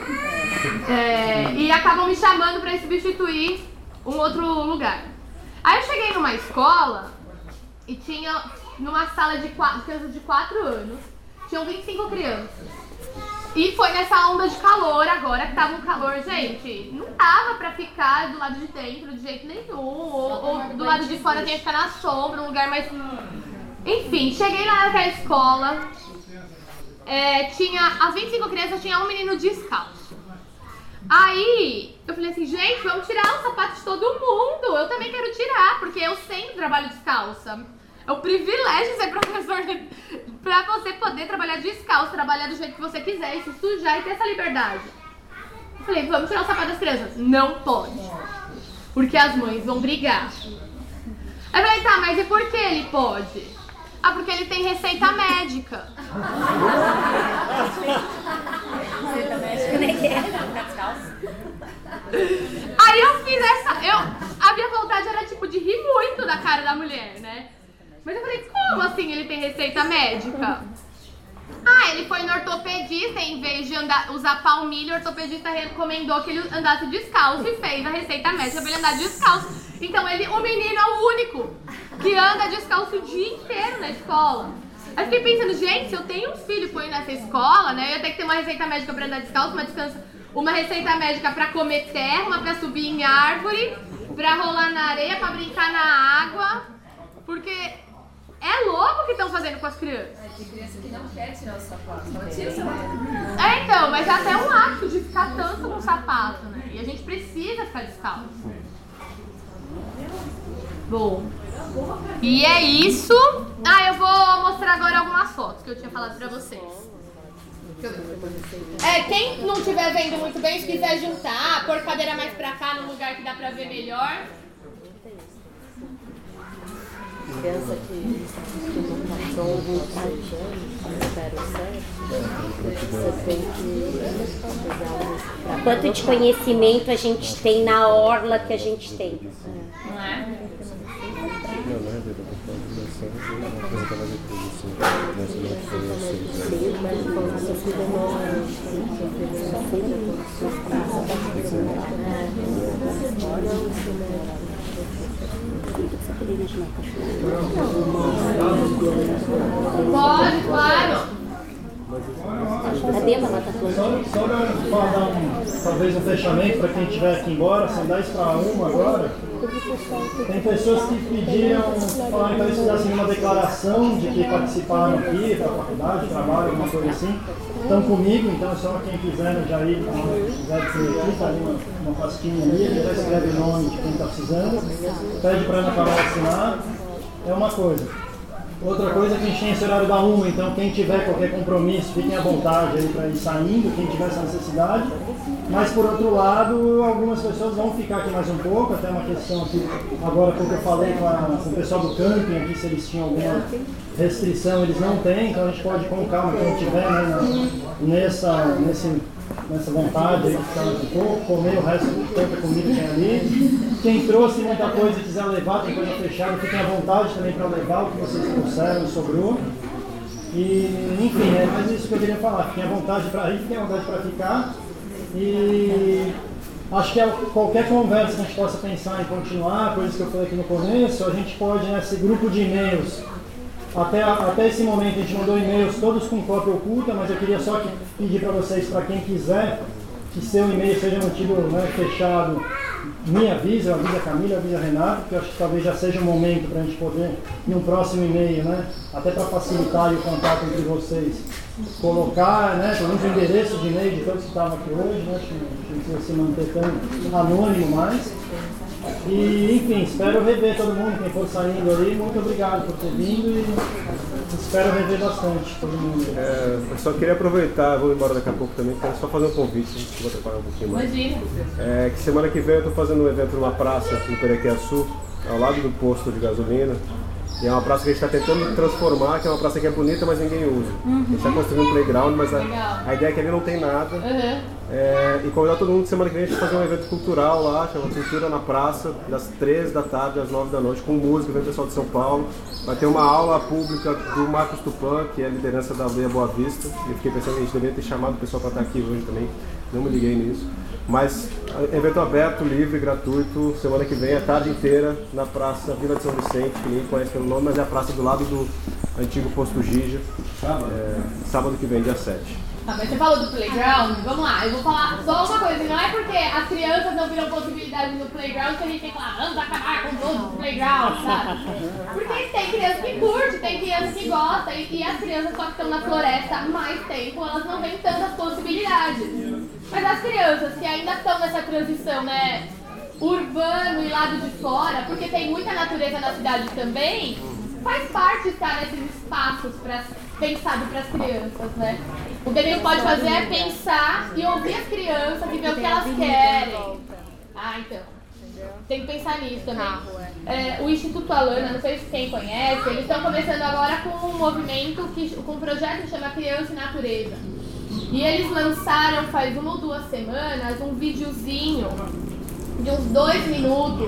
É, e acabam me chamando pra substituir um outro lugar. Aí eu cheguei numa escola e tinha, numa sala de quatro, crianças de quatro anos, tinham vinte e cinco crianças. E foi nessa onda de calor agora, que tava um calor, gente, não tava pra ficar do lado de dentro de jeito nenhum, ou, ou do lado de fora tinha que ficar na sombra, um lugar mais... Enfim, cheguei lá naquela escola, é, tinha, as vinte e cinco crianças, tinha um menino descalço. Aí, eu falei assim, gente, vamos tirar o sapato de todo mundo, eu também quero tirar, porque eu sempre trabalho descalça. É um privilégio ser professor pra você poder trabalhar descalço, trabalhar do jeito que você quiser, e se sujar e ter essa liberdade. Eu falei, vamos tirar o sapato das crianças. Não pode, porque as mães vão brigar. Aí eu falei, tá, mas e por que ele pode? Ah, porque ele tem receita médica. Receita médica, como é que é? Ficar descalço? Aí eu fiz essa... Eu, a minha vontade era, tipo, de rir muito da cara da mulher, né? Mas eu falei, como assim ele tem receita médica? Ah, ele foi no ortopedista, em vez de andar, usar palmilha, o ortopedista recomendou que ele andasse descalço e fez a receita médica pra ele andar descalço. Então ele, o menino é o único que anda descalço o dia inteiro na escola. Aí fiquei pensando, gente, se eu tenho um filho que foi nessa escola, né, eu ia ter que ter uma receita médica pra andar descalço, uma, descansa, uma receita médica pra comer terra, uma pra subir em árvore, pra rolar na areia, pra brincar na água, porque... É louco o que estão fazendo com as crianças. É, tem criança que não quer tirar o sapato. Ela tira o sapato. É, então, mas é até um ato de ficar tanto com o sapato, né? E a gente precisa ficar descalço. Bom. E é isso. Ah, eu vou mostrar agora algumas fotos que eu tinha falado pra vocês. É, quem não estiver vendo muito bem, se quiser juntar, pôr cadeira mais pra cá, num lugar que dá pra ver melhor. Criança que passou sete anos, zero sete, você tem que fazer algo. Quanto de conhecimento a gente tem na orla que a gente tem. Não é? Pode, claro. Cadê uma tatuagem? Só, só para dar um, talvez um fechamento para quem estiver aqui embora, são dez para uma agora. Tem pessoas que pediram, falaram que eles fizessem uma declaração de que participaram aqui, para a faculdade, trabalho, alguma coisa assim. Estão comigo, então só quem quiser já ir, quem quiser dizer aqui, está ali uma, uma pastinha ali, ele já escreve o nome de quem está precisando, pede para a Ana Carol assinar, é uma coisa. Outra coisa é que a gente tem esse horário da uma, então quem tiver qualquer compromisso, fiquem à vontade aí para ir saindo, quem tiver essa necessidade. Mas por outro lado, algumas pessoas vão ficar aqui mais um pouco, até uma questão aqui, agora porque eu falei com, a, com o pessoal do camping aqui, se eles tinham alguma restrição, eles não têm, então a gente pode com calma, quem tiver né, na, nessa, nesse, nessa vontade aí de ficar mais um pouco, comer o resto de tanta comida que tem ali. Quem trouxe muita coisa e quiser levar, tem coisa fechada, fiquem à vontade também para levar o que vocês trouxeram, sobrou. E, enfim, é mais isso que eu queria falar. Fiquem à vontade para ir, fiquem à vontade para ficar. E acho que é qualquer conversa que a gente possa pensar em continuar, coisas que eu falei aqui no começo, a gente pode, nesse grupo de e-mails, até, até esse momento a gente mandou e-mails todos com cópia oculta, mas eu queria só que, pedir para vocês, para quem quiser, que seu e-mail seja mantido né, fechado, me avisa, eu aviso a Camila, eu aviso a Renata, porque eu acho que talvez já seja o momento para a gente poder, em um próximo e-mail, né, até para facilitar o contato entre vocês, colocar, né, pelo menos o endereço de e-mail de todos que estavam aqui hoje, né, acho que não precisa se manter tão anônimo mais. E, enfim, espero rever todo mundo, quem for saindo ali, muito obrigado por ter vindo e espero rever bastante todo mundo. É, eu só queria aproveitar, vou embora daqui a pouco também, quero só fazer um convite, a gente vai preparar um pouquinho mais. Imagina. É, que semana que vem eu estou fazendo um evento numa praça no Perequiaçu, ao lado do posto de gasolina. E é uma praça que a gente está tentando transformar, que é uma praça que é bonita, mas ninguém usa. Uhum. A gente está construindo um playground, mas a, a ideia é que ali não tem nada. Uhum. É, e convidar todo mundo, semana que vem a gente vai fazer um evento cultural lá, chama Cultura na Praça, das três da tarde às nove da noite, com música, vem o pessoal de São Paulo. Vai ter uma aula pública do Marcos Tupã, que é a liderança da Aldeia Boa Vista. E eu fiquei pensando que a gente deveria ter chamado o pessoal para estar aqui hoje também, não me liguei nisso. Mas evento aberto, livre, gratuito, semana que vem, a tarde inteira, na Praça Vila de São Vicente, que ninguém conhece pelo nome, mas é a praça do lado do antigo posto Gija, é, sábado que vem, dia sete. Tá, mas você falou do playground, vamos lá, eu vou falar só uma coisa, não é porque as crianças não viram possibilidade no playground que a gente tem que falar, vamos acabar com todos os playgrounds, sabe? Porque tem criança que curte, tem criança que gosta, e, e as crianças só que estão na floresta há mais tempo, elas não têm tantas possibilidades. Mas as crianças que ainda estão nessa transição, né, urbano e lado de fora, porque tem muita natureza na cidade também, faz parte estar nesses espaços pra, pensado para as crianças, né? O que a gente pode fazer é pensar e ouvir as crianças e ver o que elas querem. Ah, então. Tem que pensar nisso também. É, o Instituto Alana, não sei se quem conhece, eles estão começando agora com um movimento, que, com um projeto que chama Criança e Natureza. E eles lançaram faz uma ou duas semanas um videozinho de uns dois minutos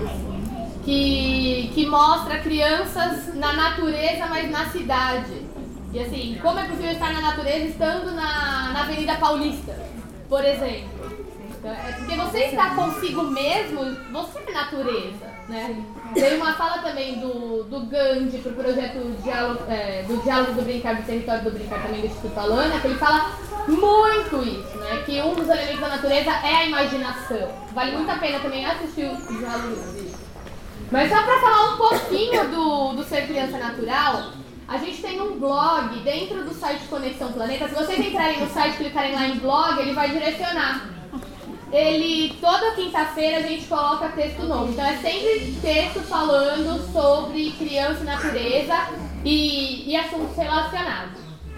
que, que mostra crianças na natureza, mas na cidade. E assim, como é possível estar na natureza estando na, na Avenida Paulista, por exemplo. Então, é porque você está consigo mesmo, você é natureza, né? Tem uma fala também do, do Gandhi para o projeto Diálogo, é, do Diálogo do Brincar, do Território do Brincar, também do Instituto Alana, que ele fala muito isso, né? Que um dos elementos da natureza é a imaginação. Vale muito a pena também assistir o Diálogo. Mas só para falar um pouquinho do, do Ser Criança Natural, a gente tem um blog dentro do site Conexão Planeta. Se vocês entrarem no site e clicarem lá em blog, ele vai direcionar. Ele, toda quinta-feira a gente coloca texto novo. Então é sempre texto falando sobre criança e natureza e, e assuntos relacionados.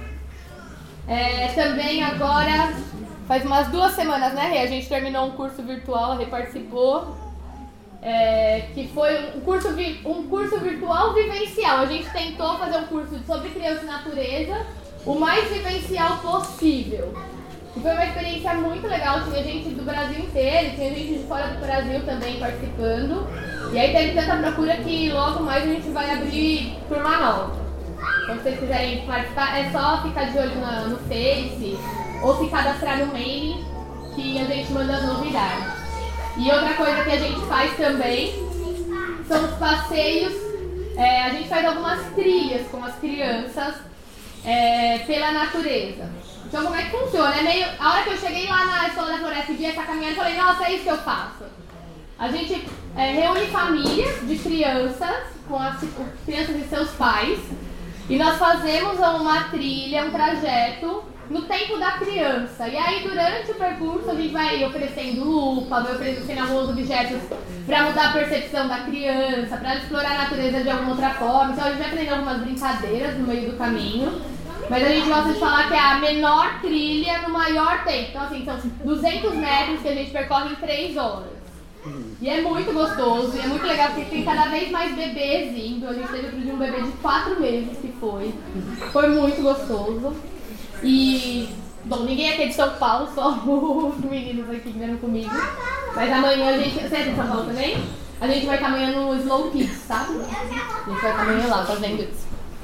É, também agora, faz umas duas semanas, né, Rê? A gente terminou um curso virtual, a Rê participou. É, que foi um curso, vi, um curso virtual vivencial. A gente tentou fazer um curso sobre criança e natureza o mais vivencial possível. E foi uma experiência muito legal, tinha gente do Brasil inteiro, tinha gente de fora do Brasil também participando. E aí teve tanta procura que logo mais a gente vai abrir turma nova. Então se vocês quiserem participar, é só ficar de olho na, no Face ou se cadastrar no mail que a gente manda as novidades. E outra coisa que a gente faz também são os passeios. É, a gente faz algumas trilhas com as crianças é, pela natureza. Então como é que funciona? É meio... A hora que eu cheguei lá na Escola da Floresta e vi essa caminhada, eu falei, nossa, é isso que eu faço. A gente é, reúne famílias de crianças, com as crianças e seus pais, e nós fazemos uma trilha, um trajeto no tempo da criança. E aí durante o percurso a gente vai oferecendo lupa, vai oferecendo alguns objetos para mudar a percepção da criança, para explorar a natureza de alguma outra forma. Então a gente vai aprendendo algumas brincadeiras no meio do caminho. Mas a gente gosta de falar que é a menor trilha no maior tempo. Então assim, são duzentos metros que a gente percorre em três horas. E é muito gostoso, e é muito legal porque tem cada vez mais bebês indo. A gente teve outro dia um bebê de quatro meses que foi. Foi muito gostoso. E, bom, ninguém aqui é de São Paulo, só os meninos aqui que vieram comigo. Mas amanhã a gente... Você é de São Paulo também? A gente vai estar amanhã no Slow Kids, sabe? A gente vai estar amanhã lá fazendo isso.